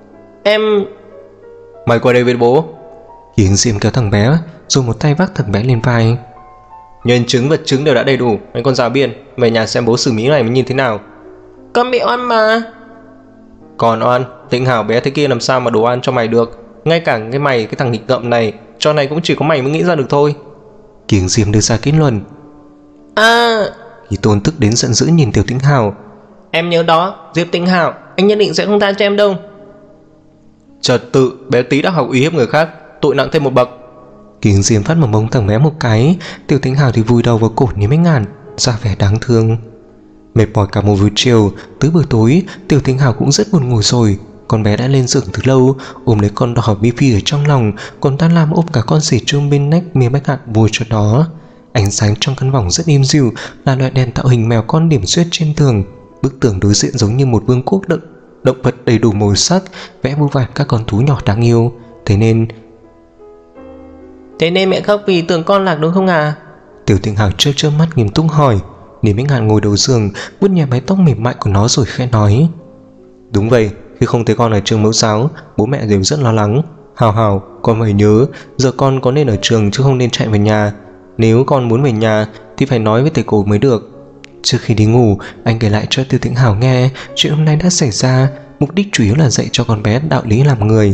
Speaker 2: Mày qua đây với bố. Kỳ Diêm kéo thằng bé, rồi một tay vác thằng bé lên vai. Nhân chứng vật chứng đều đã đầy đủ, anh con giáo biên, về nhà xem bố xử lý này mới nhìn thế nào.
Speaker 3: Con bị oan mà.
Speaker 2: Còn oan, Tinh Hào bé thế kia làm sao mà đổ oan cho mày được. Ngay cả cái thằng nghịch ngợm này, cho này cũng chỉ có mày mới nghĩ ra được thôi. Kỳ Diêm đưa ra kết luận. Kỳ Tôn tức đến giận dữ nhìn Tiểu Tinh Hào.
Speaker 3: Em nhớ đó, Diệp Tinh Hào, anh nhất định sẽ không tha cho em đâu.
Speaker 2: Trật tự, bé tí đã học uy hiếp người khác, tội nặng thêm một bậc. Kỳ Diêm phát một mông thằng bé một cái. Tiểu Tinh Hào thì vùi đầu vào cổ Niêm Minh Ngạn, ra vẻ đáng thương. Mệt mỏi cả một buổi chiều, tới buổi tối Tiểu Tinh Hào cũng rất buồn ngủ rồi. Con bé đã lên giường từ lâu, ôm lấy con đỏ Miffy ở trong lòng, còn Tan Lam ôm cả con xỉ trương bên nách Niêm Minh Ngạn vui cho nó. Ánh sáng trong căn phòng rất êm dịu, là loại đèn tạo hình mèo con điểm xuyết trên tường. Bức tường đối diện giống như một vương quốc động vật đầy đủ màu sắc, vẽ vô vàn các con thú nhỏ đáng yêu. Thế nên
Speaker 3: mẹ khóc vì tưởng con lạc đúng không à?
Speaker 2: Tiểu Tinh Hào chớp mắt nghiêm túc hỏi. Niêm Minh Ngạn ngồi đầu giường, vuốt nhẹ mái tóc mềm mại của nó rồi khẽ nói. Đúng vậy, khi không thấy con ở trường mẫu giáo, bố mẹ đều rất lo lắng. Hào, con phải nhớ, giờ con có nên ở trường chứ không nên chạy về nhà. Nếu con muốn về nhà thì phải nói với thầy cô mới được. Trước khi đi ngủ, anh kể lại cho Tiểu Tinh Hào nghe chuyện hôm nay đã xảy ra, mục đích chủ yếu là dạy cho con bé đạo lý làm người.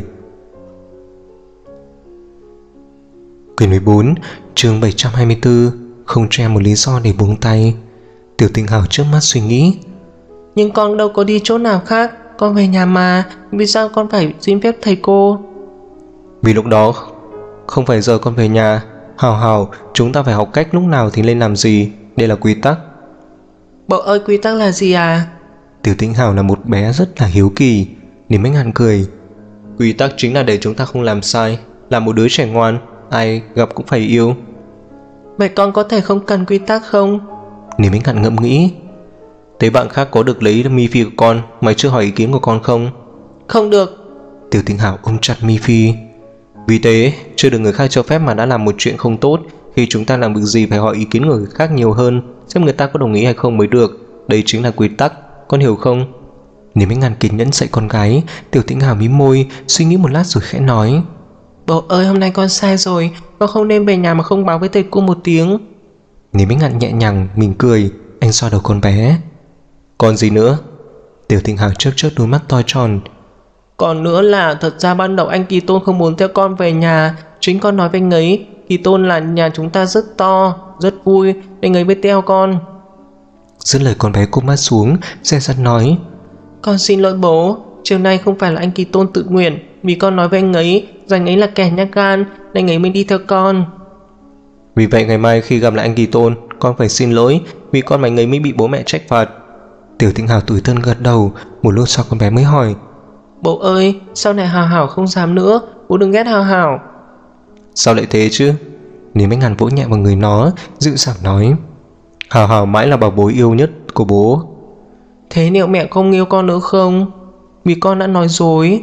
Speaker 2: Quyển 14, chương 724, không cho em một lý do để buông tay. Tiểu Tinh Hào trước mắt suy nghĩ.
Speaker 3: Nhưng con đâu có đi chỗ nào khác, con về nhà mà, vì sao con phải xin phép thầy cô?
Speaker 2: Vì lúc đó không phải giờ con về nhà. Hào, chúng ta phải học cách lúc nào thì lên làm gì, đây là quy tắc.
Speaker 3: Bố ơi, quy tắc là gì à?
Speaker 2: Tiểu Tinh Hào là một bé rất là hiếu kỳ. Niêm Minh Ngạn cười. Quy tắc chính là để chúng ta không làm sai, là một đứa trẻ ngoan, ai gặp cũng phải yêu.
Speaker 3: Vậy con có thể không cần quy tắc không?
Speaker 2: Niêm Minh Ngạn ngẫm nghĩ. Thế bạn khác có được lấy Miffy của con, mày chưa hỏi ý kiến của con không?
Speaker 3: Không được.
Speaker 2: Tiểu Tinh Hào ôm chặt Miffy. Vì thế, chưa được người khác cho phép mà đã làm một chuyện không tốt. Khi chúng ta làm việc gì phải hỏi ý kiến người khác nhiều hơn, xem người ta có đồng ý hay không mới được. Đây chính là quy tắc, con hiểu không? Niêm Minh Ngạn kiên nhẫn dạy con gái. Tiểu Tinh Hào mím môi, suy nghĩ một lát rồi khẽ nói.
Speaker 3: Bố ơi, hôm nay con sai rồi, con không nên về nhà mà không báo với thầy cô một tiếng.
Speaker 2: Niêm Minh Ngạn nhẹ nhàng mỉm cười, anh xoa đầu con bé. Còn gì nữa? Tiểu Tinh Hào chớp đôi mắt to tròn.
Speaker 3: Còn nữa là thật ra ban đầu anh Kỳ Tôn không muốn theo con về nhà. Chính con nói với anh ấy, Kỳ Tôn là nhà chúng ta rất to, rất vui, anh ấy mới theo con.
Speaker 2: Dứt lời con bé cụp mắt xuống, dè dặt nói.
Speaker 3: Con xin lỗi bố, chiều nay không phải là anh Kỳ Tôn tự nguyện, vì con nói với anh ấy rằng anh ấy là kẻ nhát gan, nên anh ấy mới đi theo con.
Speaker 2: Vì vậy ngày mai khi gặp lại anh Kỳ Tôn, con phải xin lỗi, vì con mà anh ấy mới bị bố mẹ trách phạt. Tiểu Tinh Hào tủi thân gật đầu. Một lúc sau con bé mới hỏi.
Speaker 3: Bố ơi, sau này Hào không dám nữa, bố đừng ghét Hào.
Speaker 2: Sao lại thế chứ? Niêm Minh Ngạn vỗ nhẹ vào người nó, dịu dàng nói. Hào mãi là bảo bối yêu nhất của bố.
Speaker 3: Thế liệu mẹ không yêu con nữa không? Vì con đã nói dối.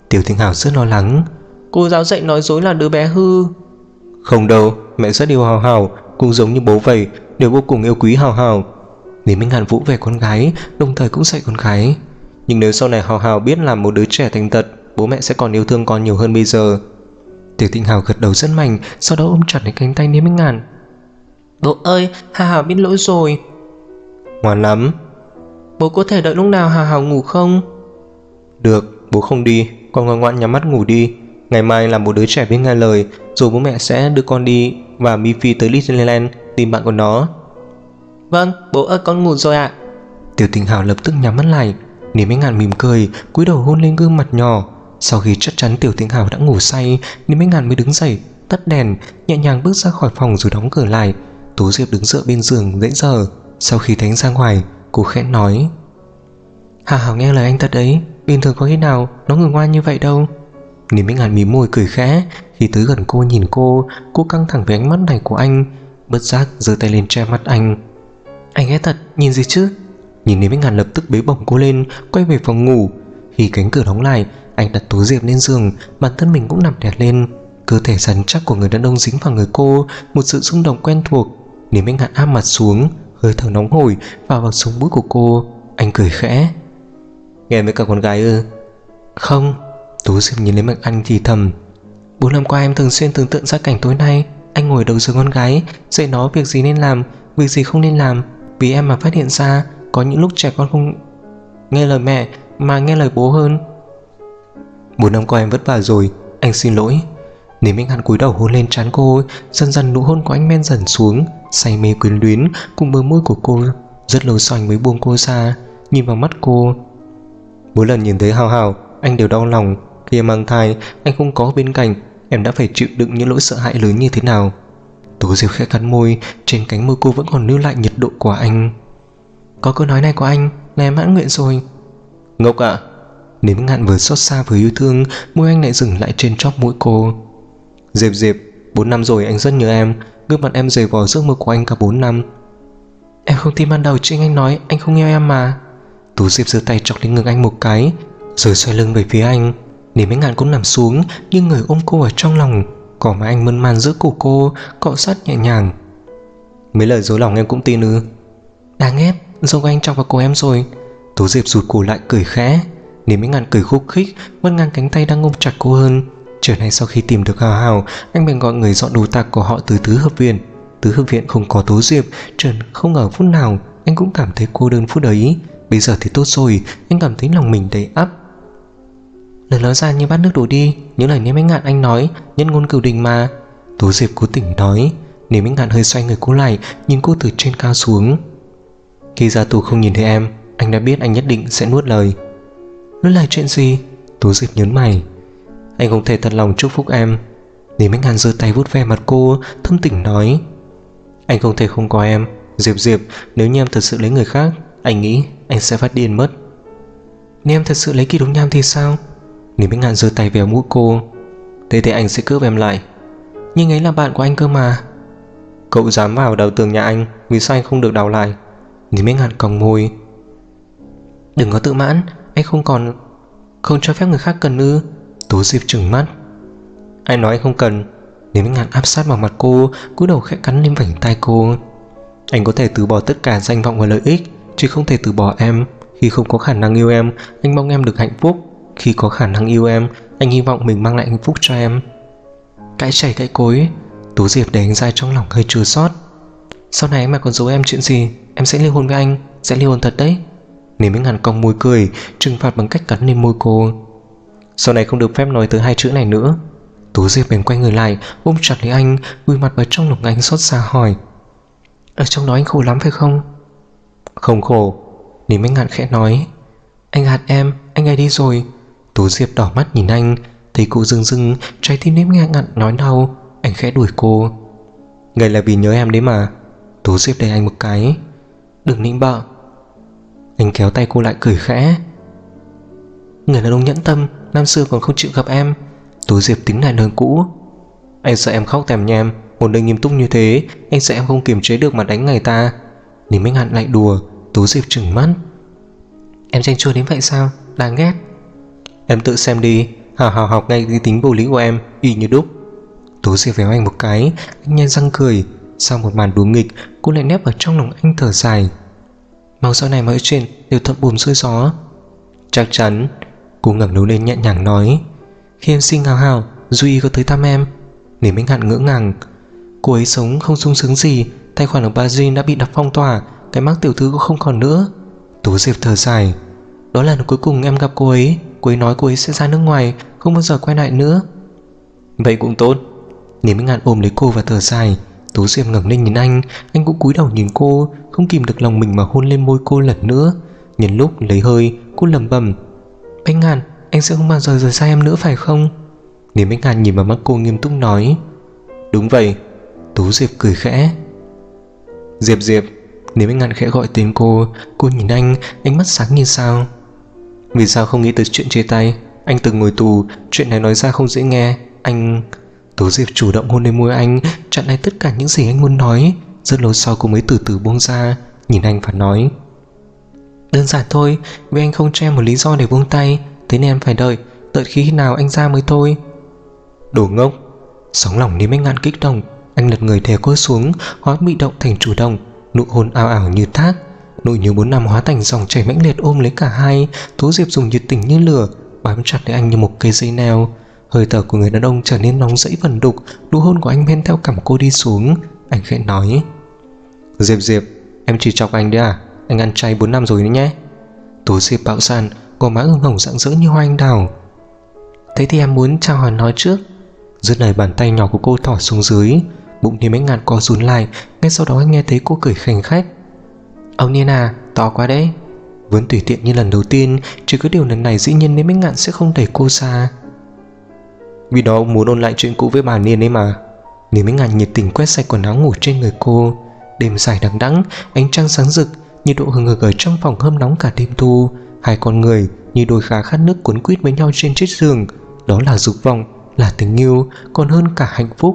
Speaker 2: Tiểu Tinh Hào rất lo lắng.
Speaker 3: Cô giáo dạy nói dối là đứa bé hư.
Speaker 2: Không đâu, mẹ rất yêu Hào Hào, cũng giống như bố vậy, đều vô cùng yêu quý Hào Hào. Lý Minh Ngạn vỗ về con gái, đồng thời cũng dạy con gái. Nhưng nếu sau này Hào Hào biết làm một đứa trẻ thành tật, bố mẹ sẽ còn yêu thương con nhiều hơn bây giờ. Tiểu Tinh Hào gật đầu rất mạnh, sau đó ôm chặt lấy cánh tay Lý Minh Ngạn.
Speaker 3: Bố ơi, Hào Hào biết lỗi rồi.
Speaker 2: Ngoan lắm.
Speaker 3: Bố có thể đợi lúc nào Hào Hào ngủ không?
Speaker 2: Được, bố không đi, con ngoan ngoãn nhắm mắt ngủ đi. Ngày mai là một đứa trẻ biết nghe lời, rồi bố mẹ sẽ đưa con đi và Miffy tới Disneyland tìm bạn của nó.
Speaker 3: Vâng, bố ơi, con ngủ rồi ạ.
Speaker 2: Tiểu Tinh Hào lập tức nhắm mắt lại. Lý Minh Ngạn mỉm cười, cúi đầu hôn lên gương mặt nhỏ. Sau khi chắc chắn Tiểu Tinh Hào đã ngủ say, Lý Minh Ngạn mới đứng dậy, tắt đèn, nhẹ nhàng bước ra khỏi phòng rồi đóng cửa lại. Tố Diệp đứng dựa bên giường nãy giờ. Sau khi đánh ra ngoài, cô khẽ nói: Hào Hào nghe lời anh thật đấy, bình thường có khi nào nó ngừng ngoan như vậy đâu. Lý Minh Ngạn mím môi cười khẽ. Khi tới gần cô nhìn cô căng thẳng với ánh mắt này của anh, bất giác giơ tay lên che mắt anh.
Speaker 3: Anh ghét thật, nhìn gì chứ?
Speaker 2: Nhìn Lý Minh Ngạn lập tức bế bổng cô lên, quay về phòng ngủ. Khi cánh cửa đóng lại, anh đặt Tố Diệp lên giường, bản thân mình cũng nằm đẹt lên. Cơ thể rắn chắc của người đàn ông dính vào người cô, một sự rung động quen thuộc. Lý Minh Ngạn áp mặt xuống, hơi thở nóng hổi vào sống mũi của cô. Anh cười khẽ: Nghe với cả con gái ư?
Speaker 3: Không.
Speaker 2: Tố Diệp nhìn lấy mặt anh thì thầm:
Speaker 3: 4 năm qua em thường xuyên tưởng tượng ra cảnh tối nay anh ngồi đầu giường con gái, dạy nó việc gì nên làm, việc gì không nên làm. Vì em mà phát hiện ra có những lúc trẻ con không nghe lời mẹ mà nghe lời bố hơn.
Speaker 2: 4 năm qua em vất vả rồi, anh xin lỗi. Lý Minh Ngạn cúi đầu hôn lên trán cô. Dần dần nụ hôn của anh men dần xuống, say mê quyến luyến cùng bờ môi của cô. Rất lâu sau anh mới buông cô ra, nhìn vào mắt cô. Mỗi lần nhìn thấy Hào Hào, anh đều đau lòng. Khi em mang thai, anh không có bên cạnh, em đã phải chịu đựng những nỗi sợ hãi lớn như thế nào. Tố Diệp khẽ cắn môi, trên cánh môi cô vẫn còn lưu lại nhiệt độ của anh.
Speaker 3: Có câu nói này của anh là em mãn nguyện rồi.
Speaker 2: Ngốc ạ. Lý Minh Ngạn vừa xót xa vừa yêu thương, môi anh lại dừng lại trên chóp mũi cô. Diệp Diệp, 4 năm rồi anh rất nhớ em. Gương mặt em rời bỏ giấc mơ của anh cả 4 năm.
Speaker 3: Em không tin ban đầu chính anh nói anh không yêu em mà.
Speaker 2: Tố Diệp giơ tay chọc lên ngực anh một cái, rồi xoay lưng về phía anh. Lý Minh Ngạn cũng nằm xuống, nhưng người ôm cô ở trong lòng. Cỏ mà anh mơn man giữa cổ cô, cọ sát nhẹ nhàng. Mấy lời dối lòng em cũng tin ư?
Speaker 3: Đáng ghét, dâu của anh chọc vào cổ em rồi.
Speaker 2: Tố Diệp rụt cổ lại cười khẽ. Lý Minh Ngạn cười khúc khích, vươn ngang cánh tay đang ôm chặt cô hơn. Trưa nay sau khi tìm được Hào Hào, anh bèn gọi người dọn đồ đạc của họ từ tứ hợp viện. Tứ hợp viện không có Tố Diệp, Trần không ở phút nào anh cũng cảm thấy cô đơn phút ấy. Bây giờ thì tốt rồi, anh cảm thấy lòng mình đầy ắp.
Speaker 3: Lời nói ra như bát nước đổ đi, những lời Lý Minh Ngạn anh nói nhân ngôn cửu đình mà.
Speaker 2: Tố Diệp cố tình nói. Lý Minh Ngạn hơi xoay người cô lại, nhìn cô từ trên cao xuống. Khi ra tù không nhìn thấy em, anh đã biết anh nhất định sẽ nuốt lời.
Speaker 3: Nuốt lời chuyện gì?
Speaker 2: Tố Diệp nhớn mày. Anh không thể thật lòng chúc phúc em. Lý Minh Ngạn giơ tay vuốt ve mặt cô, thâm tình nói. Anh không thể không có em, Diệp Diệp. Nếu như em thật sự lấy người khác, anh nghĩ anh sẽ phát điên mất.
Speaker 3: Nếu em thật sự lấy Kỳ Đông Nham thì sao?
Speaker 2: Lý Minh Ngạn giơ tay véo mũi cô. Thế thì anh sẽ cướp em lại.
Speaker 3: Nhưng ấy là bạn của anh cơ mà.
Speaker 2: Cậu dám vào đào tường nhà anh, vì sao anh không được đào lại? Lý Minh Ngạn cong môi.
Speaker 3: Đừng có tự mãn, anh không cho phép người khác cần ư?
Speaker 2: Tố Diệp trừng mắt. Ai nói anh không cần? Lý Minh Ngạn áp sát vào mặt cô, cúi đầu khẽ cắn lên vành tai cô. Anh có thể từ bỏ tất cả danh vọng và lợi ích, chứ không thể từ bỏ em. Khi không có khả năng yêu em, anh mong em được hạnh phúc. Khi có khả năng yêu em, anh hy vọng mình mang lại hạnh phúc cho em.
Speaker 3: Cãi chảy cãi cối.
Speaker 2: Tố Diệp để anh ra trong lòng hơi chua xót.
Speaker 3: Sau này mà còn giấu em chuyện gì, em sẽ ly hôn với anh. Sẽ ly hôn thật đấy.
Speaker 2: Lý Minh Ngạn cong môi cười, trừng phạt bằng cách cắn lên môi cô. Sau này không được phép nói tới hai chữ này nữa. Tố Diệp bèn quay người lại, ôm chặt lấy anh, vùi mặt vào trong lòng anh xót xa hỏi.
Speaker 3: Ở trong đó anh khổ lắm phải không?
Speaker 2: Không khổ. Lý Minh Ngạn khẽ nói.
Speaker 3: Anh gạt em, anh ấy đi rồi.
Speaker 2: Tố Diệp đỏ mắt nhìn anh, thấy cô rưng rưng, trái tim Lý Minh Ngạn nói đau. Anh khẽ đuổi cô. Ngay là vì nhớ em đấy mà. Tố Diệp đẩy anh một cái.
Speaker 3: Đừng nịnh bợ.
Speaker 2: Anh kéo tay cô lại cười khẽ.
Speaker 3: Người đàn ông nhẫn tâm, năm xưa còn không chịu gặp em.
Speaker 2: Tố Diệp tính lại lời cũ. Anh sợ em khóc tèm nhem. Một nơi nghiêm túc như thế, anh sợ em không kiềm chế được mà đánh người ta. Lý Minh Ngạn lại đùa. Tố Diệp trừng mắt.
Speaker 3: Em chanh chua đến vậy sao? Đáng ghét.
Speaker 2: Em tự xem đi, Hào học ngay cái tính vô lý của em, y như đúc. Tố Diệp véo anh một cái, anh nhe răng cười. Sau một màn đùa nghịch, cô lại nép ở trong lòng anh thở dài. Mau sau này mọi chuyện đều thuận buồm xuôi gió. Chắc chắn. Cô ngẩng đầu lên nhẹ nhàng nói. Khi em sinh Hào, Duy có tới thăm em? Để Minh Hạn ngỡ ngàng. Cô ấy sống không sung sướng gì, tài khoản ở Brazil đã bị đặt phong tỏa, cái mác tiểu thư cũng không còn nữa. Tố Diệp thở dài. Đó là lần cuối cùng em gặp cô ấy nói cô ấy sẽ ra nước ngoài, không bao giờ quay lại nữa. Vậy cũng tốt. Nếu Minh Hạn ôm lấy cô và thở dài. Tố Diệp ngẩng lên nhìn anh cũng cúi đầu nhìn cô, không kìm được lòng mình mà hôn lên môi cô lần nữa. Nhân lúc lấy hơi, cô lẩm bẩm. Anh Hạn, anh sẽ không bao giờ rời xa em nữa phải không? Nếu Minh Hạn nhìn vào mắt cô nghiêm túc nói. Đúng vậy. Tố Diệp cười khẽ. Diệp Diệp. Nếu Minh Hạn khẽ gọi tên cô nhìn anh, ánh mắt sáng như sao. Vì sao không nghĩ tới chuyện chia tay? Anh từng ngồi tù, chuyện này nói ra không dễ nghe. Anh... Tố Diệp chủ động hôn lên môi anh, chặn lại tất cả những gì anh muốn nói. Rất lâu sau cô mới từ từ buông ra, nhìn anh và nói. Đơn giản thôi, vì anh không cho em một lý do để buông tay, thế nên em phải đợi khi nào anh ra mới thôi. Đồ ngốc. Sóng lòng Niêm Minh Ngạn kích động, anh lật người đè cô xuống, hóa bị động thành chủ động, nụ hôn ảo ảo như thác. Nỗi nhớ 4 năm hóa thành dòng chảy mãnh liệt ôm lấy cả hai. Tố Diệp dùng nhiệt tình như lửa bám chặt lấy anh như một cây dây neo. Hơi thở của người đàn ông trở nên nóng rẫy vẩn đục, nụ hôn của anh men theo cằm cô đi xuống. Anh khẽ nói. Diệp Diệp, em chỉ chọc anh đấy à? Anh ăn chay 4 năm rồi đấy nhé. Tố Diệp bạo dạn, gò má ửng hồng rạng rỡ như hoa anh đào. Thế thì em muốn chào hỏi nói trước. Dứt lời bàn tay nhỏ của cô thỏ xuống dưới. Bụng Niêm Minh Ngạn co rúm lại. Ngay sau đó anh nghe thấy cô cười khành khách. Ông Niên à, to quá đấy. Vẫn tùy tiện như lần đầu tiên, chỉ có điều lần này dĩ nhiên Niêm Minh Ngạn sẽ không đẩy cô ra. Vì đó ông muốn ôn lại chuyện cũ với bà Niên ấy mà. Niêm Minh Ngạn nhiệt tình quét sạch quần áo ngủ trên người cô. Đêm dài đằng đẵng, ánh trăng sáng rực, nhiệt độ hừng hực ở trong phòng hâm nóng cả đêm thu. Hai con người như đôi khá khát nước cuốn quýt với nhau trên chiếc giường. Đó là dục vọng, là tình yêu, còn hơn cả hạnh phúc.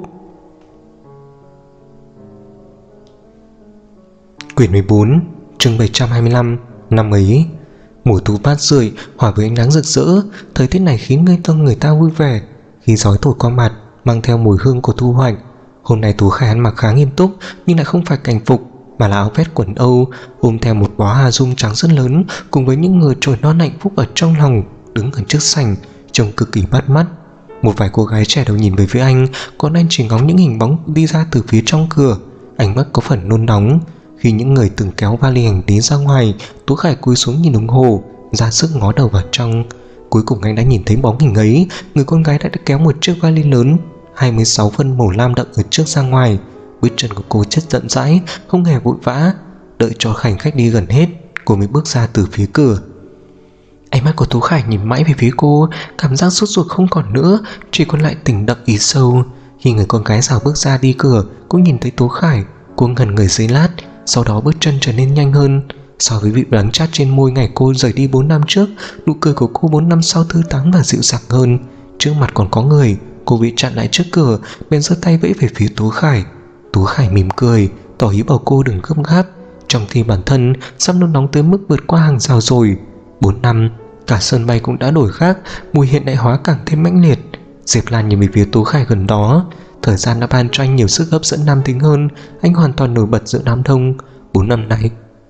Speaker 2: Quyển 14, chương 725. Năm ấy, mùa thu mát rượi hòa với ánh nắng rực rỡ. Thời tiết này khiến người ta vui vẻ. Khi gió thổi qua mặt mang theo mùi hương của thu hoạch. Hôm nay Tú Khải ăn mặc khá nghiêm túc, nhưng lại không phải cảnh phục mà là áo vest quần Âu, ôm theo một bó hoa dung trắng rất lớn, cùng với những người trồi non hạnh phúc ở trong lòng, đứng ở trước sảnh trông cực kỳ bắt mắt. Một vài cô gái trẻ đều nhìn về phía anh, còn anh chỉ ngóng những hình bóng đi ra từ phía trong cửa. Ánh mắt có phần nôn nóng. Khi những người từng kéo vali hành lý ra ngoài, Tú Khải cúi xuống nhìn đồng hồ, ra sức ngó đầu vào trong. Cuối cùng anh đã nhìn thấy bóng hình ấy. Người con gái đã kéo một chiếc vali lớn 26 phân màu lam đậm ở trước ra ngoài. Bước chân của cô chất chậm rãi, không hề vội vã. Đợi cho hành khách đi gần hết, cô mới bước ra từ phía cửa. Ánh mắt của Tú Khải nhìn mãi về phía cô, cảm giác sốt ruột không còn nữa, chỉ còn lại tình đậm ý sâu. Khi người con gái rào bước ra đi cửa, cũng nhìn thấy Tú Khải. Cô ngẩn người giây lát, sau đó bước chân trở nên nhanh hơn. So với vị đắng chát trên môi ngày cô rời đi 4 năm trước, nụ cười của cô 4 năm sau thư thái và dịu dàng hơn. Trước mặt còn có người, cô bị chặn lại trước cửa, bèn giơ tay vẫy về phía Tú Khải. Tú Khải mỉm cười, tỏ ý bảo cô đừng gấp gáp, trong khi bản thân sắp nôn nóng tới mức vượt qua hàng rào rồi. 4 năm, cả sân bay cũng đã đổi khác, mùi hiện đại hóa càng thêm mãnh liệt. Diệp Lan nhìn về phía Tú Khải gần đó. Thời gian đã ban cho anh nhiều sức hấp dẫn nam tính hơn, anh hoàn toàn nổi bật giữa đám đông. 4 năm nay,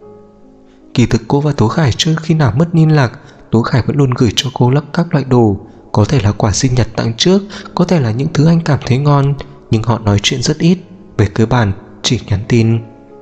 Speaker 2: kỳ thực cô và Tú Khải chưa khi nào mất liên lạc. Tú Khải vẫn luôn gửi cho cô lắp các loại đồ, có thể là quà sinh nhật tặng trước, có thể là những thứ anh cảm thấy ngon, nhưng họ nói chuyện rất ít, về cơ bản chỉ nhắn tin.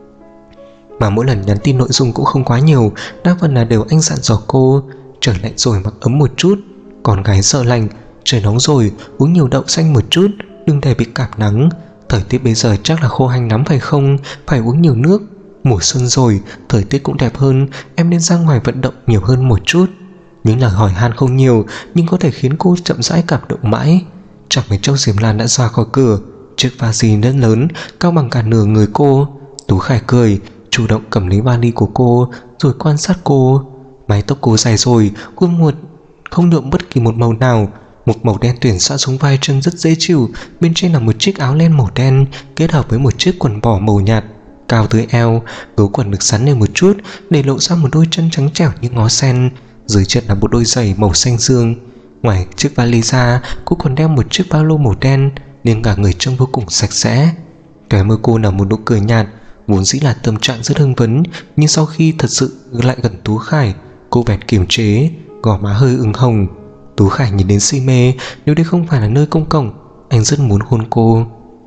Speaker 2: Mà mỗi lần nhắn tin nội dung cũng không quá nhiều, đa phần là đều anh dặn dò cô trời lạnh rồi mặc ấm một chút, con gái sợ lạnh, trời nóng rồi uống nhiều đậu xanh một chút, đừng để bị cảm nắng. Thời tiết bây giờ chắc là khô hanh lắm phải không, phải uống nhiều nước. Mùa xuân rồi, thời tiết cũng đẹp hơn, em nên ra ngoài vận động nhiều hơn một chút. Những lời hỏi han không nhiều, nhưng có thể khiến cô chậm rãi cảm động mãi. Chẳng mấy chốc Diệp Lan đã ra khỏi cửa, chiếc vali rất lớn, cao bằng cả nửa người cô. Tú Khải cười, chủ động cầm lấy vali của cô, rồi quan sát cô. Mái tóc cô dài rồi, khuôn mặt không nhuộm bất kỳ một màu nào. Một màu đen tuyển xõa xuống vai chân rất dễ chịu, bên trên là một chiếc áo len màu đen kết hợp với một chiếc quần bò màu nhạt cao tới eo, gấu quần được sắn lên một chút để lộ ra một đôi chân trắng trẻo như ngó sen. Dưới chân là một đôi giày màu xanh dương. Ngoài chiếc vali ra, cô còn đeo một chiếc ba lô màu đen, nên cả người trông vô cùng sạch sẽ. Khóe môi cô nở một nụ cười nhạt. Vốn dĩ là tâm trạng rất hưng phấn, nhưng sau khi thật sự lại gần Tú Khải, cô vẹt kiềm chế, gò má hơi ửng hồng. Tú Khải nhìn đến si mê. Nếu đây không phải là nơi công cộng, anh rất muốn hôn cô.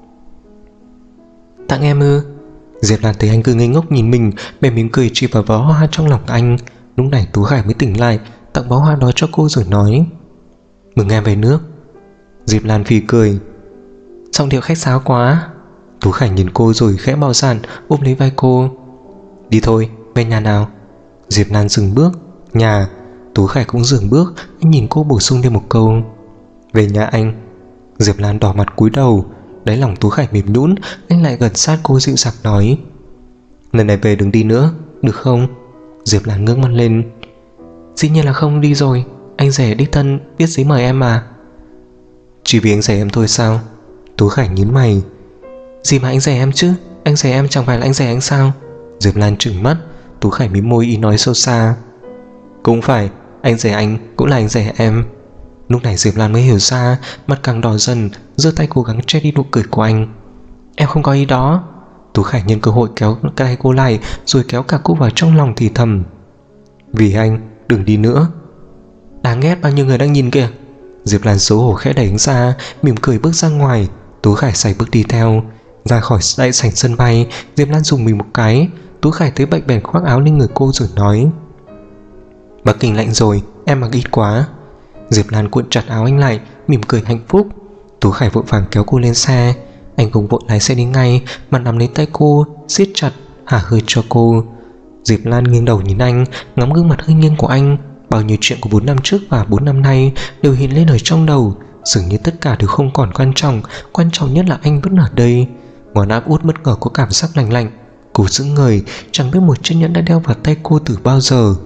Speaker 3: Tặng em ư?
Speaker 2: Diệp Lan thấy anh cứ ngây ngốc nhìn mình, bèn mỉm cười chỉ vào bó hoa trong lòng anh. Lúc này Tú Khải mới tỉnh lại, tặng bó hoa đó cho cô rồi nói: "Mừng em về nước." Diệp Lan phì cười:
Speaker 3: "Giọng điệu khách sáo quá."
Speaker 2: Tú Khải nhìn cô rồi khẽ bạo dạn ôm lấy vai cô: "Đi thôi, về nhà nào." Diệp Lan dừng bước: "Nhà?" Tú Khải cũng dừng bước. Anh nhìn cô bổ sung thêm một câu: "Về nhà anh." Diệp Lan đỏ mặt cúi đầu. Đáy lòng Tú Khải mềm nhũn. Anh lại gần sát cô dịu dàng nói: "Lần này về đừng đi nữa, được không?" Diệp Lan ngước mắt lên:
Speaker 3: "Dĩ nhiên là không đi rồi. Anh rể đích thân viết giấy mời em mà."
Speaker 2: "Chỉ vì anh rể em thôi sao?" Tú Khải nhíu mày:
Speaker 3: "Gì mà anh rể em chứ? Anh rể em chẳng phải là anh rể anh sao?"
Speaker 2: Diệp Lan trừng mắt. Tú Khải mím môi ý nói sâu xa: "Cũng phải, anh rể anh cũng là anh rể em." Lúc này Diệp Lan mới hiểu ra, mặt càng đỏ dần, giơ tay cố gắng che đi nụ cười của anh.
Speaker 3: "Em không có ý đó."
Speaker 2: Tú Khải nhân cơ hội kéo tay cô lại, rồi kéo cả cô vào trong lòng thì thầm: "Vì anh, đừng đi nữa."
Speaker 3: "Đáng ghét, bao nhiêu người đang nhìn kìa."
Speaker 2: Diệp Lan xấu hổ khẽ đẩy anh ra, mỉm cười bước ra ngoài. Tú Khải sải bước đi theo. Ra khỏi đại sảnh sân bay, Diệp Lan dùng mình một cái. Tú Khải thấy bệnh bèn khoác áo lên người cô rồi nói: "Bắc Kinh lạnh rồi, em mặc ít quá." Diệp Lan cuộn chặt áo anh lại, mỉm cười hạnh phúc. Tú Khải vội vàng kéo cô lên xe. Anh không vội lái xe đi ngay, mà nắm lấy tay cô, siết chặt, hả hơi cho cô. Diệp Lan nghiêng đầu nhìn anh, ngắm gương mặt hơi nghiêng của anh. Bao nhiêu chuyện của 4 năm trước và 4 năm nay đều hiện lên ở trong đầu. Dường như tất cả đều không còn quan trọng nhất là anh vẫn ở đây. Ngón áp út bất ngờ có cảm giác lạnh lạnh. Cô giữ người, chẳng biết một chiếc nhẫn đã đeo vào tay cô từ bao giờ.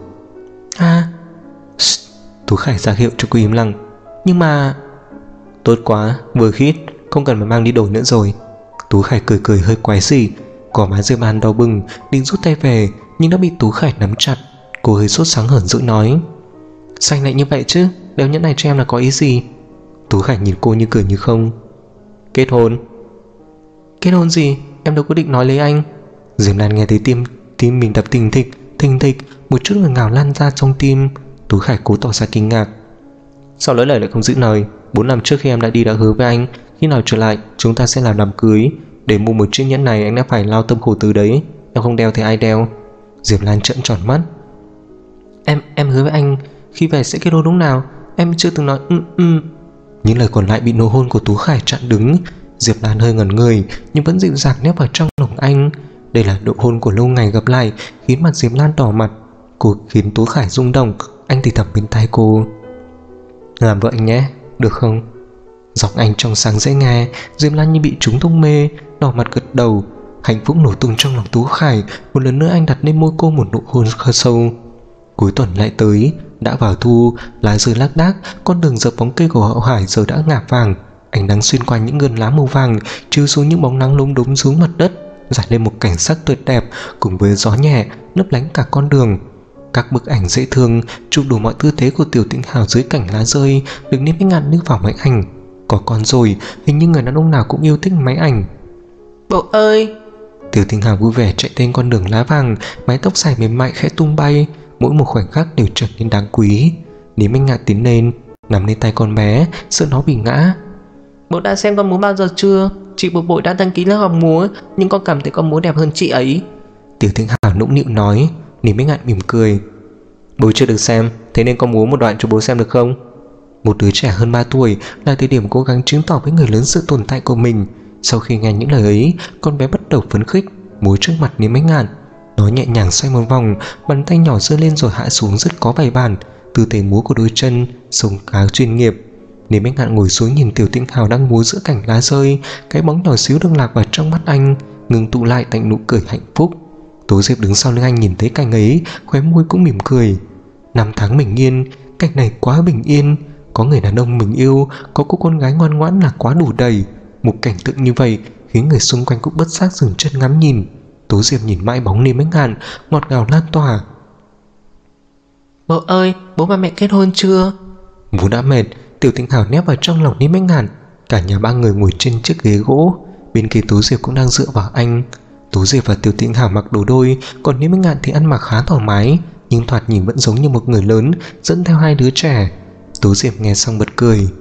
Speaker 2: Tú Khải ra hiệu cho cô im lặng.
Speaker 3: "Nhưng mà..."
Speaker 2: "Tốt quá, vừa khít, không cần phải mang đi đổi nữa rồi." Tú Khải cười cười hơi quái dị. Gò má Diệp Lan đau bừng, định rút tay về, nhưng đã bị Tú Khải nắm chặt. Cô hơi sốt sáng hởn dữ nói:
Speaker 3: "Sao anh lại như vậy chứ? Đeo nhẫn này cho em là có ý gì?"
Speaker 2: Tú Khải nhìn cô như cười như không. "Kết hôn."
Speaker 3: "Kết hôn gì? Em đâu có định nói lấy anh."
Speaker 2: Diệp Lan nghe thấy tim mình đập thình thịch, một chút ngọt ngào lan ra trong tim. Tú Khải cố tỏ ra kinh ngạc: "Sao lỡ lời lại không giữ lời? 4 năm trước khi em đã đi đã hứa với anh, khi nào trở lại chúng ta sẽ làm đám cưới. Để mua một chiếc nhẫn này anh đã phải lao tâm khổ tứ đấy. Em không đeo thì ai đeo?" Diệp Lan trợn tròn mắt:
Speaker 3: Em hứa với anh khi về sẽ kết hôn lúc nào? Em chưa từng nói
Speaker 2: Những lời còn lại bị nụ hôn của Tú Khải chặn đứng. Diệp Lan hơi ngẩn người, nhưng vẫn dịu dàng nép vào trong lòng anh. Đây là nụ hôn của lâu ngày gặp lại, khiến mặt Diệp Lan đỏ mặt. Cô khiến Tú Khải rung động. Anh thì thầm bên tai cô: "Làm vợ anh nhé, được không?" Giọng anh trong sáng dễ nghe. Diệp Lan như bị trúng thuốc mê, đỏ mặt gật đầu. Hạnh phúc nổ tung trong lòng Tú Khải. Một lần nữa anh đặt lên môi cô một nụ hôn khơ sâu. Cuối tuần lại tới, đã vào thu, lá rơi lác đác, con đường dập bóng cây của Hậu Hải giờ đã ngả vàng. Ánh nắng xuyên qua những ngân lá màu vàng, chiếu xuống những bóng nắng lốm đốm xuống mặt đất, rải lên một cảnh sắc tuyệt đẹp, cùng với gió nhẹ lấp lánh cả con đường. Các bức ảnh dễ thương chụp đủ mọi tư thế của Tiểu Tĩnh Hào dưới cảnh lá rơi được ném mấy ngàn nước vào máy ảnh. Có con rồi, hình như người đàn ông nào cũng yêu thích máy ảnh.
Speaker 3: "Bố ơi!"
Speaker 2: Tiểu Tĩnh Hào vui vẻ chạy trên con đường lá vàng, mái tóc dài mềm mại khẽ tung bay, mỗi một khoảnh khắc đều trở nên đáng quý. Nếm anh ngạc tiến lên, nắm lên tay con bé, sợ nó bị ngã.
Speaker 3: "Bố đã xem con múa bao giờ chưa? Chị Bội Bội đã đăng ký lớp học múa, nhưng con cảm thấy con múa đẹp hơn chị ấy."
Speaker 2: Tiểu Tĩnh Hào nũng nịu nói. Nếm anh ngạn mỉm cười: "Bố chưa được xem, thế nên con múa một đoạn cho bố xem được không?" Một đứa trẻ hơn 3 tuổi là thời điểm cố gắng chứng tỏ với người lớn sự tồn tại của mình. Sau khi nghe những lời ấy, con bé bắt đầu phấn khích, múa trước mặt Nếm Ánh Ngạn. Nó nhẹ nhàng xoay một vòng, bàn tay nhỏ giơ lên rồi hạ xuống rất có bài bản. Tư thế múa của đôi chân sông cá chuyên nghiệp. Nếm Ánh Ngạn ngồi xuống nhìn Tiểu Tĩnh Hào đang múa giữa cảnh lá rơi. Cái bóng nhỏ xíu được lạc vào trong mắt anh, ngừng tụ lại thành nụ cười hạnh phúc. Tố Diệp đứng sau lưng anh nhìn thấy cảnh ấy, khóe môi cũng mỉm cười. 5 tháng bình yên, cảnh này quá bình yên. Có người đàn ông mình yêu, có cô con gái ngoan ngoãn là quá đủ đầy. Một cảnh tượng như vậy khiến người xung quanh cũng bất giác dừng chân ngắm nhìn. Tố Diệp nhìn mãi bóng Nếm Ánh Ngạn, ngọt ngào lan tỏa.
Speaker 3: "Bố ơi, bố và mẹ kết hôn chưa?"
Speaker 2: Vốn đã mệt, Tiểu Tĩnh Hào nép vào trong lòng Lý Bách Ngạn. Cả nhà ba người ngồi trên chiếc ghế gỗ, bên kia Tú Diệp cũng đang dựa vào anh. Tú Diệp và Tiểu Tĩnh Hào mặc đồ đôi, còn Lý Bách Ngạn thì ăn mặc khá thoải mái, nhưng thoạt nhìn vẫn giống như một người lớn dẫn theo hai đứa trẻ. Tú Diệp nghe xong bật cười.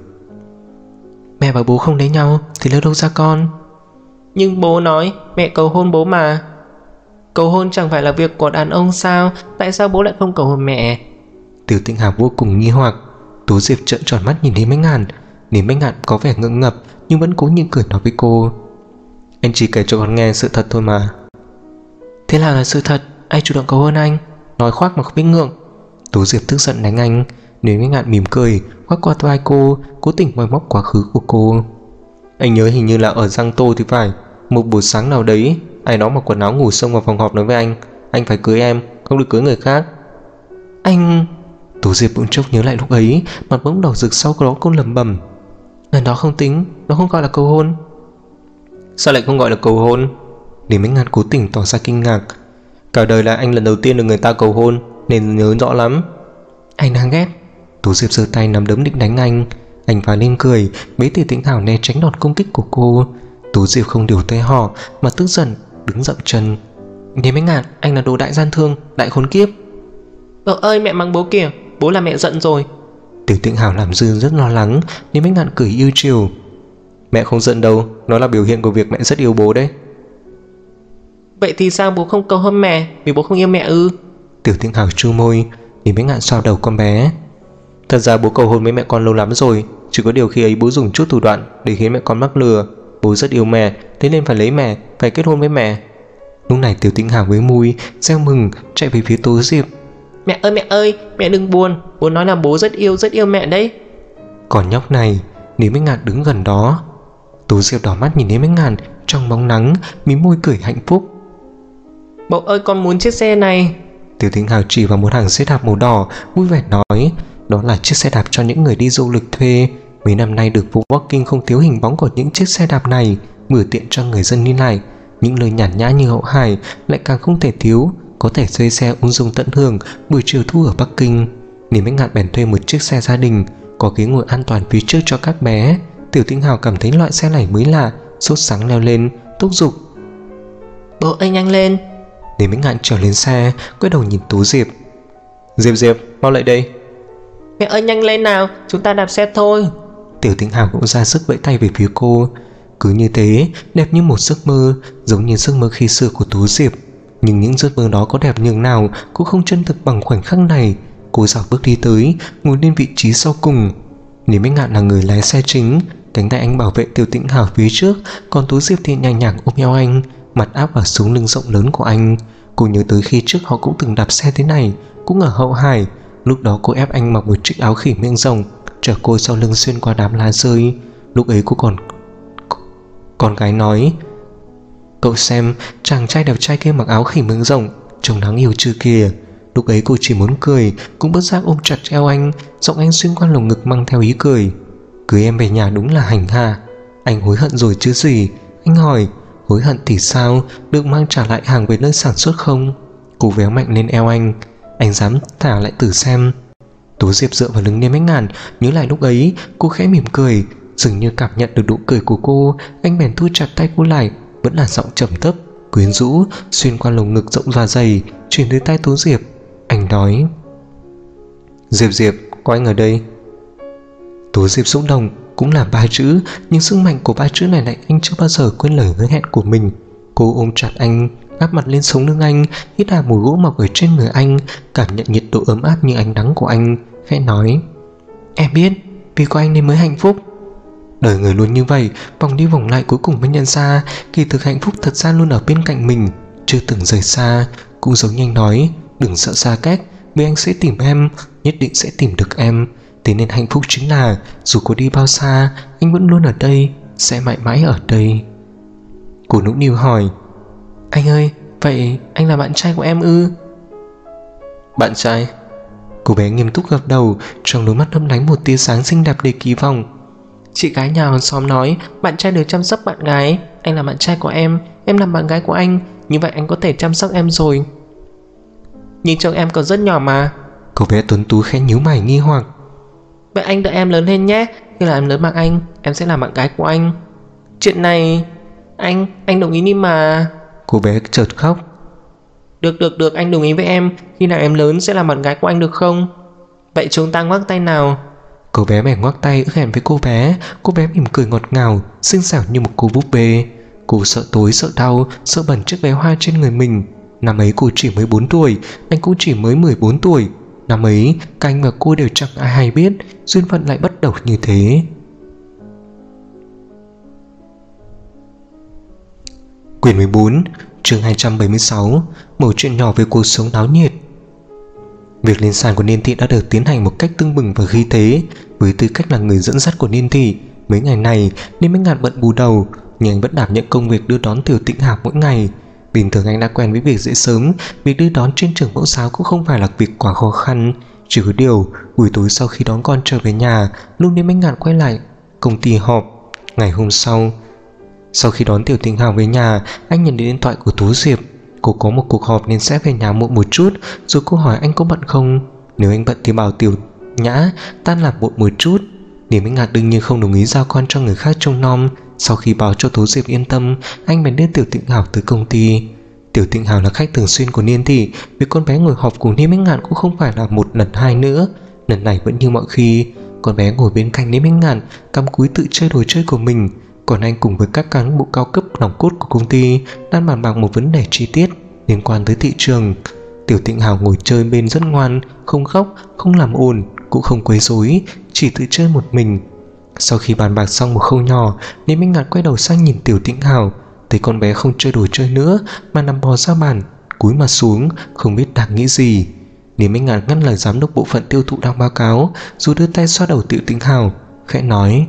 Speaker 3: Mẹ và bố không lấy nhau thì lấy đâu ra con? Nhưng bố nói mẹ cầu hôn bố mà. Cầu hôn chẳng phải là việc của đàn ông sao? Tại sao bố lại không cầu hôn mẹ?
Speaker 2: Tiểu Tĩnh Hào vô cùng nghi hoặc. Tú Diệp trợn tròn mắt nhìn Lý Bách Ngạn. Lý Bách Ngạn có vẻ ngượng ngập nhưng vẫn cố nhịn cười nói với cô: Anh chỉ kể cho con nghe sự thật thôi mà.
Speaker 3: Thế nào là sự thật? Ai chủ động cầu hôn anh? Nói khoác mà không biết ngượng.
Speaker 2: Tú Diệp tức giận đánh anh. Lý Bách Ngạn mỉm cười khoác qua vai cô, cố tình moi móc quá khứ của cô. Anh nhớ hình như là ở Giang Tô thì phải. Một buổi sáng nào đấy, ai đó mặc quần áo ngủ xông vào phòng họp nói với anh phải cưới em, không được cưới người khác.
Speaker 3: Anh...
Speaker 2: Tú Diệp bỗng chốc nhớ lại lúc ấy, mặt bỗng đỏ rực, sau đó cô lẩm bẩm:
Speaker 3: Lần đó không tính, nó không gọi là cầu hôn.
Speaker 2: Sao lại không gọi là cầu hôn? Lý Bách Ngạn cố tình tỏ ra kinh ngạc. Cả đời là anh lần đầu tiên được người ta cầu hôn, nên nhớ rõ lắm.
Speaker 3: Anh đang ghét.
Speaker 2: Tú Diệp giơ tay nắm đấm định đánh anh. Anh phá lên cười, bế Tiểu Tĩnh Hào né tránh đòn công kích của cô. Tú Diệp không điều tay họ mà tức giận đứng dậm chân.
Speaker 3: Lý Bách Ngạn, anh là đồ đại gian thương, đại khốn kiếp. Ơi mẹ mắng bố kìa, bố là mẹ giận rồi.
Speaker 2: Tiểu Tĩnh Hào làm dư rất lo lắng. Lý Bách Ngạn cười yêu chiều: Mẹ không giận đâu, nó là biểu hiện của việc mẹ rất yêu bố đấy.
Speaker 3: Vậy thì sao bố không cầu hôn mẹ? Vì bố không yêu mẹ ư?
Speaker 2: Tiểu Tĩnh Hào chu môi. Lý Bách Ngạn xoa đầu con bé: Thật ra bố cầu hôn với mẹ con lâu lắm rồi, chỉ có điều khi ấy bố dùng chút thủ đoạn để khiến mẹ con mắc lừa. Bố rất yêu mẹ, thế nên phải lấy mẹ, phải kết hôn với mẹ. Lúc này Tiểu Tĩnh Hào với mùi reo mừng chạy về phía Tú Diệp:
Speaker 3: Mẹ ơi, mẹ đừng buồn, bố nói là bố rất yêu mẹ đấy.
Speaker 2: Còn nhóc này. Lý Bách Ngạn đứng gần đó. Tú Diệp đỏ mắt nhìn Lý Bách Ngạn trong bóng nắng, mím môi cười hạnh phúc:
Speaker 3: Bố ơi, con muốn chiếc xe này.
Speaker 2: Tiểu Tĩnh Hào chỉ vào một hàng xe đạp màu đỏ, vui vẻ nói: Đó là chiếc xe đạp cho những người đi du lịch thuê. Mấy năm nay đường phố Bắc Kinh không thiếu hình bóng của những chiếc xe đạp này, vừa tiện cho người dân đi lại. Những nơi nhàn nhã như Hậu Hải lại càng không thể thiếu, có thể thuê xe ung dung tận hưởng buổi chiều thu ở Bắc Kinh. Lý Bách Ngạn bèn thuê một chiếc xe gia đình, có ghế ngồi an toàn phía trước cho các bé. Tiểu Tĩnh Hào cảm thấy loại xe này mới lạ, sốt sắng leo lên thúc giục:
Speaker 3: Bố ơi nhanh lên.
Speaker 2: Lý Bách Ngạn trèo lên xe, quay đầu nhìn Tú Diệp: Diệp, mau lại đây.
Speaker 3: Mẹ ơi nhanh lên nào, chúng ta đạp xe thôi.
Speaker 2: Tiểu Tĩnh Hào cũng ra sức vẫy tay về phía cô. Cứ như thế, đẹp như một giấc mơ, giống như giấc mơ khi xưa của Tú Diệp. Nhưng những giấc mơ đó có đẹp nhường nào cũng không chân thực bằng khoảnh khắc này. Cô dạo bước đi tới, ngồi lên vị trí sau cùng. Lý Bách Ngạn là người lái xe chính, cánh tay anh bảo vệ Tiểu Tĩnh Hào phía trước, còn Tú Diệp thì nhàng nhàng ôm eo anh, mặt áp vào sống lưng rộng lớn của anh. Cô nhớ tới khi trước họ cũng từng đạp xe thế này, cũng ở Hậu Hải. Lúc đó cô ép anh mặc một chiếc áo khỉ miệng rồng, chở cô sau lưng xuyên qua đám lá rơi. Lúc ấy cô còn con gái nói: Cậu xem, chàng trai đẹp trai kia mặc áo khỉ miệng rồng, trông đáng yêu chưa kìa. Lúc ấy cô chỉ muốn cười, cũng bất giác ôm chặt eo anh, giọng anh xuyên qua lồng ngực mang theo ý cười: Cưới em về nhà đúng là hành hạ. Anh hối hận rồi chứ gì? Anh hỏi: Hối hận thì sao, được mang trả lại hàng về nơi sản xuất không? Cô véo mạnh lên eo anh dám thả lại thử xem. Tú Diệp dựa vào lưng Lý Bách Ngạn, nhớ lại lúc ấy, cô khẽ mỉm cười. Dường như cảm nhận được nụ cười của cô, anh bèn thu chặt tay cô lại, vẫn là giọng trầm thấp, quyến rũ, xuyên qua lồng ngực rộng và dày, truyền tới tai Tú Diệp. Anh nói: Diệp, có anh ở đây. Tú Diệp xúc động, cũng là 3 chữ, nhưng sức mạnh của 3 chữ này lại anh chưa bao giờ quên lời hứa hẹn của mình. Cô ôm chặt anh, áp mặt lên sống lưng anh, hít hà mùi gỗ mọc ở trên người anh, cảm nhận nhiệt độ ấm áp như ánh nắng của anh, khẽ nói: Em biết, vì có anh nên mới hạnh phúc. Đời người luôn như vậy, vòng đi vòng lại cuối cùng mới nhận ra, kỳ thực hạnh phúc thật ra luôn ở bên cạnh mình, chưa từng rời xa. Cũng giống như anh nói: Đừng sợ xa cách, vì anh sẽ tìm em, nhất định sẽ tìm được em. Thế nên hạnh phúc chính là dù có đi bao xa, anh vẫn luôn ở đây, sẽ mãi mãi ở đây. Cô nũng nịu hỏi:
Speaker 3: Anh ơi, vậy anh là bạn trai của em ư?
Speaker 2: Bạn trai? Cô bé nghiêm túc gật đầu, trong đôi mắt lấp lánh một tia sáng xinh đẹp đầy kỳ vọng.
Speaker 3: Chị gái nhà hàng xóm nói bạn trai được chăm sóc bạn gái. Anh là bạn trai của em làm bạn gái của anh, như vậy anh có thể chăm sóc em rồi. Nhưng trông em còn rất nhỏ mà.
Speaker 2: Cậu bé tuấn tú khẽ nhíu mày nghi hoặc.
Speaker 3: Vậy anh đợi em lớn lên nhé. Khi là em lớn bằng anh, em sẽ là bạn gái của anh. Chuyện này, anh đồng ý đi mà.
Speaker 2: Cô bé chợt khóc.
Speaker 3: Được, anh đồng ý với em. Khi nào em lớn sẽ là bạn gái của anh được không? Vậy chúng ta ngoắc tay nào.
Speaker 2: Cô bé bèn ngoắc tay ước hẹn với cô bé. Cô bé mỉm cười ngọt ngào, xinh xảo như một cô búp bê. Cô sợ tối, sợ đau, sợ bẩn chiếc váy hoa trên người mình. Năm ấy cô chỉ mới 4 tuổi, anh cũng chỉ mới 14 tuổi. Năm ấy, cả anh và cô đều chẳng ai hay biết duyên phận lại bắt đầu như thế. Quyển 14, chương 276, mẩu chuyện nhỏ về cuộc sống náo nhiệt. Việc lên sàn của Niên Thị đã được tiến hành một cách tưng bừng và khí thế. Với tư cách là người dẫn dắt của Niên Thị, mấy ngày này Niên Bách Ngạn bận bù đầu, nhưng anh vẫn đảm nhận công việc đưa đón Tiểu Tĩnh Hào mỗi ngày. Bình thường anh đã quen với việc dậy sớm, việc đưa đón trên trường mẫu giáo cũng không phải là việc quá khó khăn. Chỉ có điều, buổi tối sau khi đón con trở về nhà, lúc Niên Bách Ngạn quay lại công ty họp. Ngày hôm sau khi đón Tiểu Tĩnh Hào về nhà, anh nhận được điện thoại của Tú Diệp. Cô có một cuộc họp nên sẽ về nhà muộn một chút, rồi cô hỏi anh có bận không. Nếu anh bận thì bảo Tiểu Nhã tan làm muộn một chút. Niên Bách Ngạn đương nhiên không đồng ý giao con cho người khác trông nom. Sau khi báo cho Tú Diệp yên tâm, anh bèn đưa Tiểu Tĩnh Hào tới công ty. Tiểu Tĩnh Hào là khách thường xuyên của Niên Thị, vì con bé ngồi họp cùng Niên Bách Ngạn cũng không phải là một lần hai nữa. Lần này vẫn như mọi khi, con bé ngồi bên cạnh Niên Bách Ngạn, cắm cúi tự chơi đồ chơi của mình. Còn anh cùng với các cán bộ cao cấp nòng cốt của công ty đang bàn bạc một vấn đề chi tiết liên quan tới thị trường. Tiểu Tĩnh Hào ngồi chơi bên rất ngoan, không khóc, không làm ồn, cũng không quấy rối, chỉ tự chơi một mình. Sau khi bàn bạc xong một khâu nhỏ, Niên Bách Ngạn quay đầu sang nhìn Tiểu Tĩnh Hào, thấy con bé không chơi đồ chơi nữa mà nằm bò ra bàn, cúi mặt xuống, không biết đang nghĩ gì. Niên Bách Ngạn ngắt lời giám đốc bộ phận tiêu thụ đang báo cáo, rồi đưa tay xoa đầu Tiểu Tĩnh Hào, khẽ nói: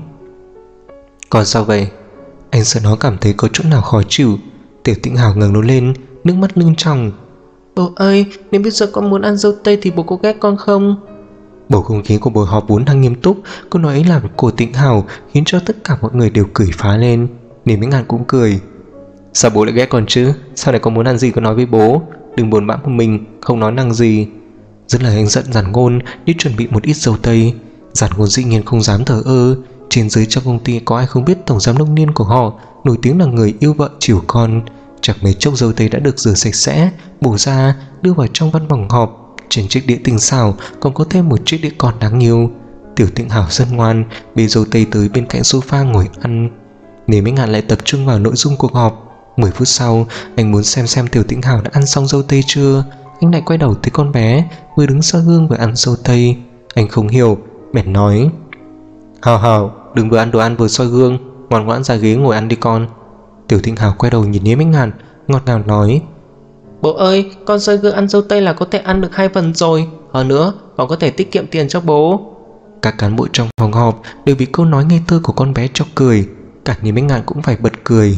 Speaker 2: "Còn sao vậy?" Anh sợ nó cảm thấy có chỗ nào khó chịu. Tiểu Tĩnh Hào ngẩng đầu lên, nước mắt lưng tròng.
Speaker 3: Bố ơi, nếu bây giờ con muốn ăn dâu tây thì bố có ghét con không?
Speaker 2: Bầu không khí của buổi họp vốn đang nghiêm túc, câu nói ấy làm cô Tĩnh Hào khiến cho tất cả mọi người đều cười phá lên. Niên Bách Ngạn cũng cười. Sao bố lại ghét con chứ? Sau này con muốn ăn gì con nói với bố, đừng buồn bã một mình, không nói năng gì. Rất là anh giận Giản Ngôn đi chuẩn bị một ít dâu tây. Giản Ngôn dĩ nhiên không dám thờ ơ. Trên dưới trong công ty có ai không biết tổng giám đốc Niên của họ nổi tiếng là người yêu vợ chiều con. Chẳng mấy chốc dâu tây đã được rửa sạch sẽ, bổ ra, đưa vào trong văn phòng họp. Trên chiếc đĩa tinh xảo còn có thêm một chiếc đĩa con đáng yêu. Tiểu Tĩnh Hào rất ngoan, bê dâu tây tới bên cạnh sofa ngồi ăn. Niên Bách Ngạn lại tập trung vào nội dung cuộc họp. 10 phút sau, anh muốn xem Tiểu Tĩnh Hào đã ăn xong dâu tây chưa. Anh lại quay đầu thấy con bé vừa đứng sau gương vừa ăn dâu tây. Anh không hiểu, bèn nói: Hào, đừng vừa ăn đồ ăn vừa soi gương, ngoan ngoãn ra ghế ngồi ăn đi con. Tiểu Tĩnh Hào quay đầu nhìn Niên Bách Ngạn, ngọt ngào nói:
Speaker 3: Bố ơi, con soi gương ăn dâu tây là có thể ăn được 2 phần rồi. Hơn nữa, còn có thể tiết kiệm tiền cho bố.
Speaker 2: Các cán bộ trong phòng họp đều bị câu nói ngây thơ của con bé chọc cười. Cả Niên Bách Ngạn cũng phải bật cười.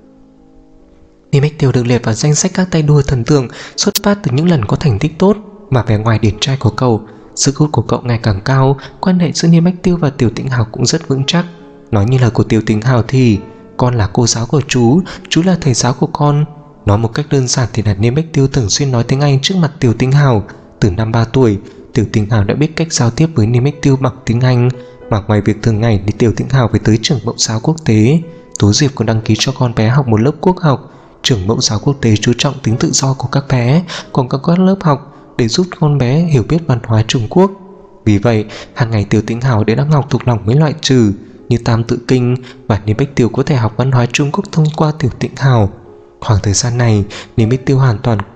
Speaker 2: Niên Bách Tiêu được liệt vào danh sách các tay đua thần tượng xuất phát từ những lần có thành tích tốt, mà vẻ ngoài điển trai của cậu, sức hút của cậu ngày càng cao. Quan hệ giữa Niên Bách Tiêu và Tiểu Tĩnh Hào cũng rất vững chắc. Nói như lời của Tiểu Tĩnh Hào thì: con là cô giáo của chú là thầy giáo của con. Nói một cách đơn giản thì là Niên Bách Tiêu thường xuyên nói tiếng Anh trước mặt Tiểu Tĩnh Hào. Từ năm 3 tuổi, Tiểu Tĩnh Hào đã biết cách giao tiếp với Niên Bách Tiêu bằng tiếng Anh. Mà ngoài việc thường ngày thì Tiểu Tĩnh Hào phải tới trường mẫu giáo quốc tế. Tú Diệp còn đăng ký cho con bé học một lớp quốc học. Trường mẫu giáo quốc tế chú trọng tính tự do của các bé, còn có các lớp học để giúp con bé hiểu biết văn hóa Trung Quốc. Vì vậy, hàng ngày Tiểu Tĩnh Hào đều đang học thuộc lòng mấy loại trừ như Tam Tự Kinh, và Niên Bách Tiêu có thể học văn hóa Trung Quốc thông qua Tiểu Tĩnh Hào. Khoảng thời gian này, Niên Bách Tiêu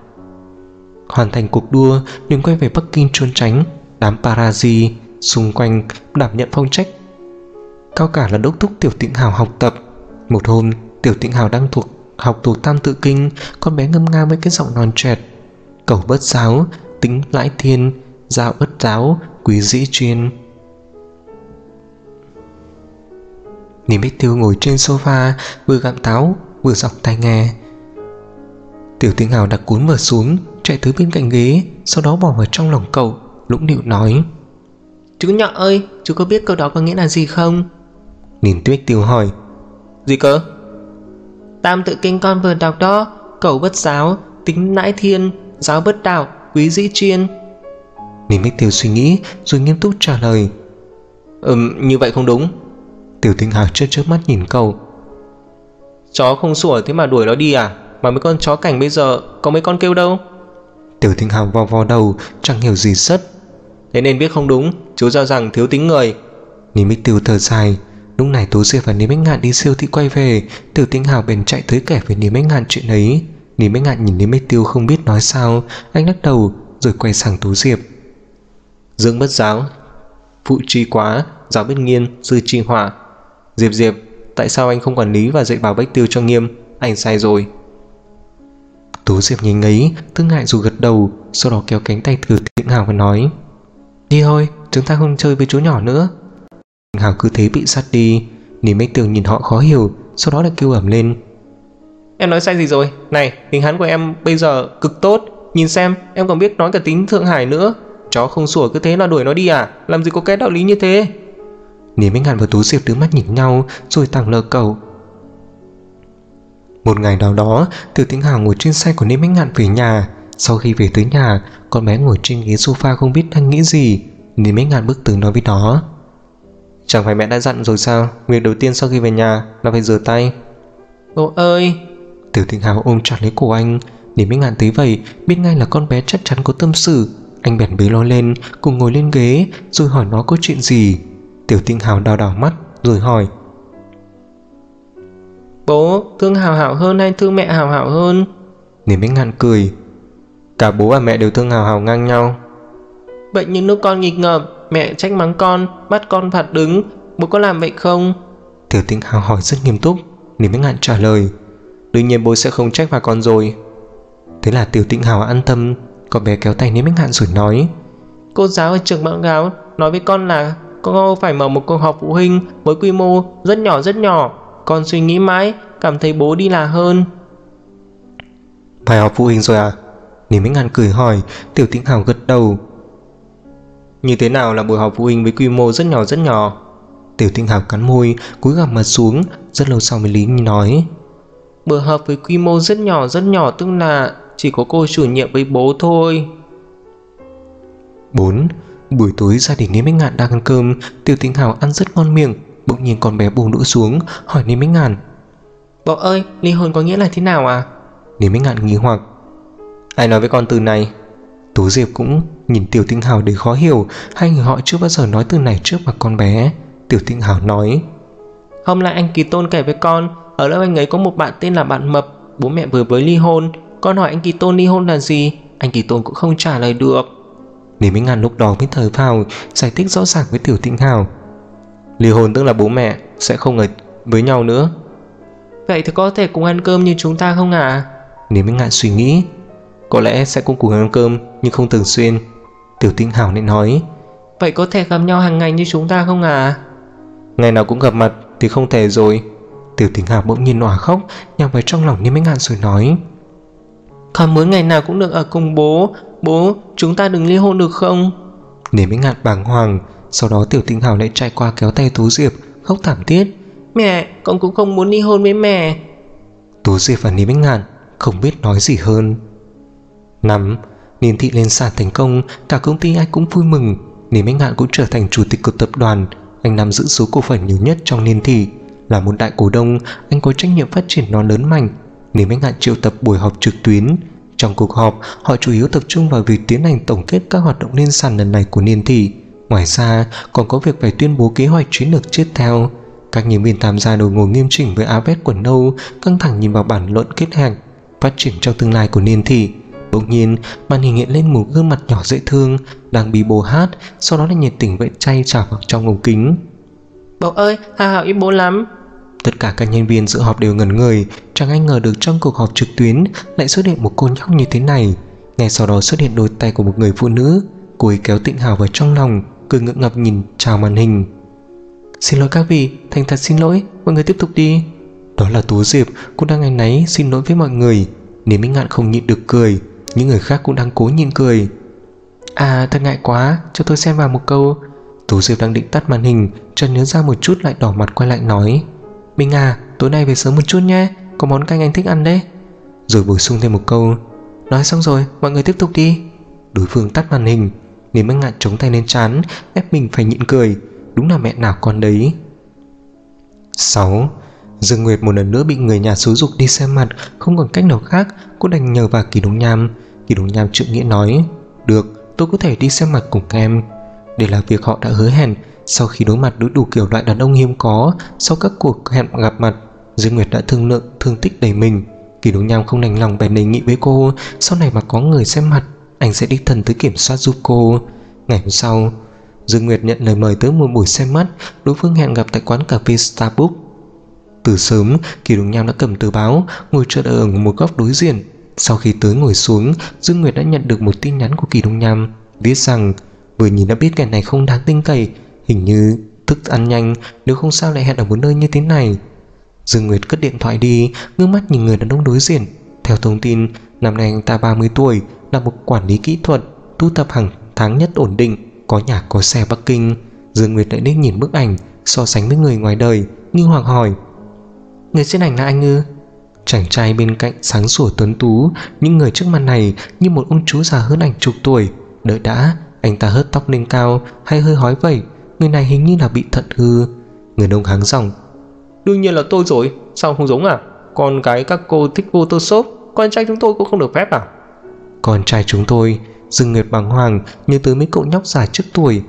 Speaker 2: hoàn thành cuộc đua nhưng quay về Bắc Kinh trốn tránh đám paparazzi xung quanh, đảm nhận phong trách cao cả là đốc thúc Tiểu Tĩnh Hào học tập. Một hôm, Tiểu Tĩnh Hào đang học thuộc Tam Tự Kinh, con bé ngâm nga với cái giọng non trẹt: Cầu bất giáo, tính lãi thiên, giáo bất giáo, quý dĩ chuyên. Niên Bách Tiêu ngồi trên sofa, vừa gặm táo vừa dọc tai nghe. Tiểu Tĩnh Hào đặt cuốn vở xuống, chạy tới bên cạnh ghế, sau đó bỏ vào trong lòng cậu, lũng nịu nói:
Speaker 3: Chú nhỏ ơi, chú có biết câu đó có nghĩa là gì không?
Speaker 2: Niên Bách Tiêu hỏi: Gì cơ?
Speaker 3: Tam Tự Kinh con vừa đọc đó, cầu bất giáo, tính lãi thiên, giáo bất đạo, quý dĩ chuyên.
Speaker 2: Niên Bách Tiêu suy nghĩ rồi nghiêm túc trả lời: Như vậy không đúng.
Speaker 1: Tiểu Tinh Hào chớp mắt nhìn cậu.
Speaker 2: Chó không sủa thế mà đuổi nó đi à? Mà mấy con chó cảnh bây giờ có mấy con kêu đâu?
Speaker 1: Tiểu Tinh Hào vò vò đầu, chẳng hiểu gì sất.
Speaker 2: Thế nên biết không đúng, chú cho rằng thiếu tính người.
Speaker 1: Niêm Bích Tiêu thở dài. Lúc này Tú Diệp và Niêm Bích Ngạn đi siêu thị quay về, Tiểu Tinh Hào bèn chạy tới kể với Niêm Bích Ngạn chuyện ấy. Niêm Bích Ngạn nhìn Niêm Bích Tiêu không biết nói sao, anh lắc đầu rồi quay sang Tú Diệp.
Speaker 2: Dưỡng bất giáo, phụ tri quá, giáo bất nghiên, dư tri hỏa. Diệp, tại sao anh không quản lý và dạy bảo Bách Tiêu cho nghiêm? Anh sai rồi.
Speaker 1: Tú Diệp nhìn ngấy, thương ngại dù gật đầu, sau đó kéo cánh tay Tiểu Tinh Hào và nói: Đi thôi, chúng ta không chơi với chú nhỏ nữa. Tinh Hào cứ thế bị sát đi. Niêm Bích Tiêu nhìn họ khó hiểu, sau đó lại kêu ẩm lên:
Speaker 2: Em nói sai gì rồi? Này, tiếng Hán của em bây giờ cực tốt. Nhìn xem, em còn biết nói cả tiếng Thượng Hải nữa. Chó không sủa cứ thế là đuổi nó đi à? Làm gì có cái đạo lý như thế?
Speaker 1: Niêm Bích Ngạn và Tú Diệp đứng mắt nhìn nhau rồi tàng lờ cậu. Một ngày nào đó, Tiểu Tinh Hào ngồi trên xe của Niêm Bích Ngạn về nhà. Sau khi về tới nhà, con bé ngồi trên ghế sofa không biết đang nghĩ gì. Niêm Bích Ngạn bước tới nói với nó:
Speaker 2: Chẳng phải mẹ đã dặn rồi sao? Việc đầu tiên sau khi về nhà là phải rửa tay. Bố ơi!
Speaker 1: Tiểu Tinh Hào ôm chặt lấy cổ anh. Niêm Bích Ngạn thấy vậy biết ngay là con bé chắc chắn có tâm sự. Anh bèn bế nó lên, cùng ngồi lên ghế rồi hỏi nó có chuyện gì. Tiểu Tinh Hào đào đảo mắt rồi hỏi:
Speaker 3: Bố thương Hào Hảo hơn hay thương mẹ Hào Hảo hơn?
Speaker 1: Niêm Bích Ngạn cười:
Speaker 2: Cả bố và mẹ đều thương Hào Hảo ngang nhau.
Speaker 3: Vậy nhưng lúc con nghịch ngợm, mẹ trách mắng con, bắt con phạt đứng, bố có làm vậy không?
Speaker 1: Tiểu Tinh Hào hỏi rất nghiêm túc. Niêm Bích Ngạn trả lời:
Speaker 2: Đương nhiên bố sẽ không trách phạt con rồi.
Speaker 1: Thế là Tiểu Tinh Hào an tâm. Con bé kéo tay Niêm Bích Ngạn rồi nói:
Speaker 3: Cô giáo ở trường Mão Gáo nói với con là con phải mở một cuộc họp phụ huynh với quy mô rất nhỏ. Con suy nghĩ mãi, cảm thấy bố đi là hơn.
Speaker 1: Phải họp phụ huynh rồi à? Niêm Bích Ngạn cười hỏi. Tiểu Tinh Hào gật đầu.
Speaker 2: Như thế nào là buổi họp phụ huynh với quy mô rất nhỏ?
Speaker 1: Tiểu Tinh Hào cắn môi, cúi gằm mặt xuống. Rất lâu sau mới lý nói:
Speaker 3: Buổi họp với quy mô rất nhỏ tức là chỉ có cô chủ nhiệm với bố thôi.
Speaker 1: 4. Buổi tối gia đình Niêm Bích Ngạn đang ăn cơm. Tiểu Tinh Hào ăn rất ngon miệng. Bỗng nhiên con bé buông đũa xuống hỏi Niêm Bích Ngạn:
Speaker 3: Bố ơi, ly hôn có nghĩa là thế nào à?
Speaker 1: Niêm Bích Ngạn nghi hoặc:
Speaker 2: Ai nói với con từ này?
Speaker 1: Tú Diệp cũng nhìn Tiểu Tinh Hào để khó hiểu. Hai người họ chưa bao giờ nói từ này trước mặt con bé. Tiểu Tinh Hào nói:
Speaker 3: Hôm nay anh Kỳ Tôn kể với con, ở lớp anh ấy có một bạn tên là bạn Mập, bố mẹ vừa mới ly hôn. Con hỏi anh Kỳ Tôn ly hôn là gì, anh Kỳ Tôn cũng không trả lời được.
Speaker 1: Niêm Bích Ngạn lúc đó mới thở phào, giải thích rõ ràng với Tiểu Tinh Hào:
Speaker 2: Ly hôn tức là bố mẹ sẽ không ở với nhau nữa.
Speaker 3: Vậy thì có thể cùng ăn cơm như chúng ta không à?
Speaker 1: Niêm Bích Ngạn suy nghĩ:
Speaker 2: Có lẽ sẽ cùng ăn cơm nhưng không thường xuyên.
Speaker 1: Tiểu Tinh Hào lại nói:
Speaker 3: Vậy có thể gặp nhau hàng ngày như chúng ta không à?
Speaker 2: Ngày nào cũng gặp mặt thì không thể rồi.
Speaker 1: Tiểu Tinh Hào bỗng nhiên òa khóc, nhằm vào trong lòng Niêm Bích Ngạn rồi nói:
Speaker 3: Con muốn ngày nào cũng được ở cùng bố. Bố, chúng ta đừng ly hôn được không?
Speaker 1: Niêm Bích Ngạn bàng hoàng. Sau đó Tiểu Tinh Hào lại chạy qua kéo tay Tú Diệp, khóc thảm thiết:
Speaker 3: Mẹ, con cũng không muốn ly hôn với mẹ.
Speaker 1: Tú Diệp và Niêm Bích Ngạn không biết nói gì hơn. 5. Niên thị lên sàn thành công, cả công ty ai cũng vui mừng. Niêm Bích Ngạn cũng trở thành chủ tịch của tập đoàn. Anh nắm giữ số cổ phần nhiều nhất trong Niên thị. Là một đại cổ đông, anh có trách nhiệm phát triển nó lớn mạnh. Niêm Bích Ngạn triệu tập buổi họp trực tuyến. Trong cuộc họp, họ chủ yếu tập trung vào việc tiến hành tổng kết các hoạt động lên sàn lần này của Niên thị. Ngoài ra, còn có việc phải tuyên bố kế hoạch chiến lược tiếp theo. Các nhân viên tham gia đều ngồi nghiêm chỉnh với áo vest quần nâu, căng thẳng nhìn vào bản luận kết hẹn phát triển trong tương lai của Niên thị. Bỗng nhiên, màn hình hiện lên một gương mặt nhỏ dễ thương đang bí bố hát, sau đó là nhiệt tình vẫy tay chào vào trong ống kính.
Speaker 3: Bố ơi, Hào Hảo yêu bố lắm.
Speaker 1: Tất cả các nhân viên dự họp đều ngẩn người. Chẳng ai ngờ được trong cuộc họp trực tuyến lại xuất hiện một cô nhóc như thế này. Ngay sau đó xuất hiện đôi tay của một người phụ nữ. Cô ấy kéo Tịnh Hào vào trong lòng, cười ngượng ngập nhìn chào màn hình: Xin lỗi các vị, thành thật xin lỗi, mọi người tiếp tục đi. Đó là Tú Diệp, cô đang áy náy xin lỗi với mọi người. Niêm Bích Ngạn không nhịn được cười. Những người khác cũng đang cố nhịn cười. À, thật ngại quá, cho tôi xem vào một câu. Tú Diệp đang định tắt màn hình, chợt nhớ ra một chút lại đỏ mặt quay lại nói: Minh à, tối nay về sớm một chút nhé, có món canh anh thích ăn đấy. Rồi bổ sung thêm một câu: Nói xong rồi, mọi người tiếp tục đi. Đối phương tắt màn hình. Niêm Bích Ngạn chống tay lên trán, ép mình phải nhịn cười.
Speaker 2: đúng là mẹ nào con đấy. 6. Dương Nguyệt một lần nữa bị người nhà xúi giục đi xem mặt, không còn cách nào khác, cô đành nhờ vào Kỳ Đông Nham. Kỳ Đông Nham trượng nghĩa nói, được, tôi có thể đi xem mặt cùng em. Đây là việc họ đã hứa hẹn. Sau khi đối mặt đối đủ kiểu loại đàn ông hiếm có, sau các cuộc hẹn gặp mặt, Dương Nguyệt đã thương lượng thương tích đầy mình. Kỳ Đông Nham không đành lòng bèn đề nghị với cô, sau này mà có người xem mặt, anh sẽ đích thân tới kiểm soát giúp cô. Ngày hôm sau, Dương Nguyệt nhận lời mời tới một buổi xem mắt, đối phương hẹn gặp tại quán cà phê Starbucks. Từ sớm, Kỳ Đông Nham đã cầm tờ báo, ngồi chờ đợi ở một góc đối diện. Sau khi tới ngồi xuống, Dương Nguyệt đã nhận được một tin nhắn của Kỳ Đông Nham, viết rằng vừa nhìn đã biết kẻ này không đáng tin cậy, hình như thức ăn nhanh, nếu không sao lại hẹn ở một nơi như thế này. Dương Nguyệt cất điện thoại đi, ngước mắt nhìn người đàn ông đối diện. Theo thông tin, năm nay anh ta 30 tuổi, là một quản lý kỹ thuật, thu thập hàng tháng nhất ổn định, có nhà có xe Bắc Kinh. Dương Nguyệt lại liếc nhìn bức ảnh, so sánh với người ngoài đời, nghi hoặc hỏi, người trên ảnh là anh ư? Chàng trai bên cạnh sáng sủa tuấn tú, những người trước mặt này như một ông chú già hơn ảnh chục tuổi. Đợi đã, anh ta hớt tóc lên cao, hay hơi hói vậy, người này hình như là bị thận hư. Người đông háng giọng, đương nhiên là tôi rồi, sao không giống à? Con gái các cô thích Photoshop, con trai chúng tôi cũng không được phép à? Con trai chúng tôi? Dương Nguyệt bàng hoàng nhớ tới mấy cậu nhóc già trước tuổi.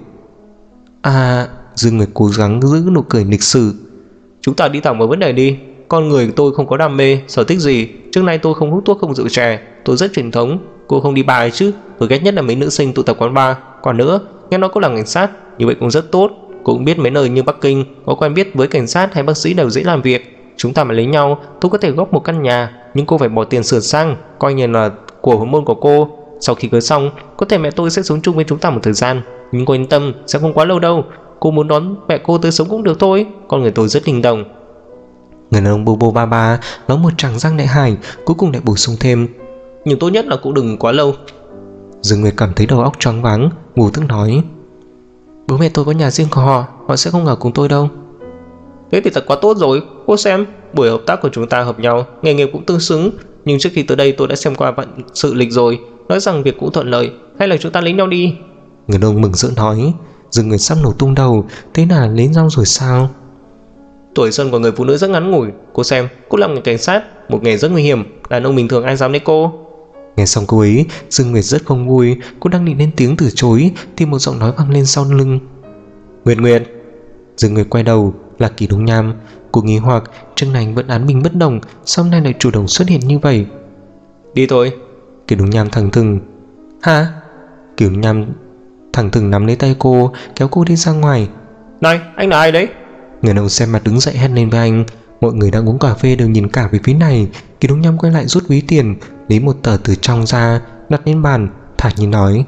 Speaker 2: À, Dương Nguyệt cố gắng giữ nụ cười lịch sự. Chúng ta đi thẳng vào vấn đề đi. Con người tôi không có đam mê, sở thích gì. Trước nay tôi không hút thuốc, không rượu chè, tôi rất truyền thống. Cô không đi bar ấy chứ? Tôi ghét nhất là mấy nữ sinh tụ tập quán bar. Còn nữa, nghe nói cô làm cảnh sát, như vậy cũng rất tốt. Cô cũng biết mấy nơi như Bắc Kinh, có quen biết với cảnh sát hay bác sĩ đều dễ làm việc. Chúng ta mà lấy nhau, tôi có thể góp một căn nhà, nhưng cô phải bỏ tiền sửa sang, coi như là của hormone môn của cô. Sau khi cưới xong, có thể mẹ tôi sẽ sống chung với chúng ta một thời gian, nhưng cô yên tâm, sẽ không quá lâu đâu. Cô muốn đón mẹ cô tới sống cũng được thôi. Con người tôi rất linh động. Người đàn ông Bobo Baba nói một tràng răng đại hải, cuối cùng lại bổ sung thêm, nhưng tốt nhất là cũng đừng quá lâu. Dương Nguyệt cảm thấy đầu óc choáng váng, ngủ thức nói, bố mẹ tôi có nhà riêng của họ, họ sẽ không ở cùng tôi đâu. Thế thì thật quá tốt rồi. Cô xem, buổi hợp tác của chúng ta hợp nhau, nghề nghiệp cũng tương xứng. Nhưng trước khi tới đây tôi đã xem qua vận sự lịch rồi, nói rằng việc cũng thuận lợi. Hay là chúng ta lấy nhau đi? Người đàn ông mừng rỡ nói. Dương Nguyệt sắp nổ tung đầu, thế là lấy nhau rồi sao? Tuổi xuân của người phụ nữ rất ngắn ngủi. Cô xem, cô làm nghề cảnh sát, một nghề rất nguy hiểm, đàn ông bình thường ai dám lấy cô. Nghe xong cô ấy, Dương Nguyệt rất không vui. Cô đang định lên tiếng từ chối thì một giọng nói vang lên sau lưng. Nguyệt Nguyệt. Dương Nguyệt quay đầu, là Kỳ Đông Nham. Cô nghi hoặc Trương Này vẫn án mình bất động, sau này lại chủ động xuất hiện như vậy. Đi thôi. Kỳ Đông Nham thẳng thừng. Hả? Kỳ Đông Nham thẳng thừng nắm lấy tay cô, kéo cô đi ra ngoài. Này, anh là ai đấy? Người đàn ông xem mặt đứng dậy hét lên với anh. Mọi người đang uống cà phê đều nhìn cả về phía này. Kỳ Đông Nham quay lại rút ví tiền, lấy một tờ từ trong ra, đặt lên bàn, thản nhiên nói,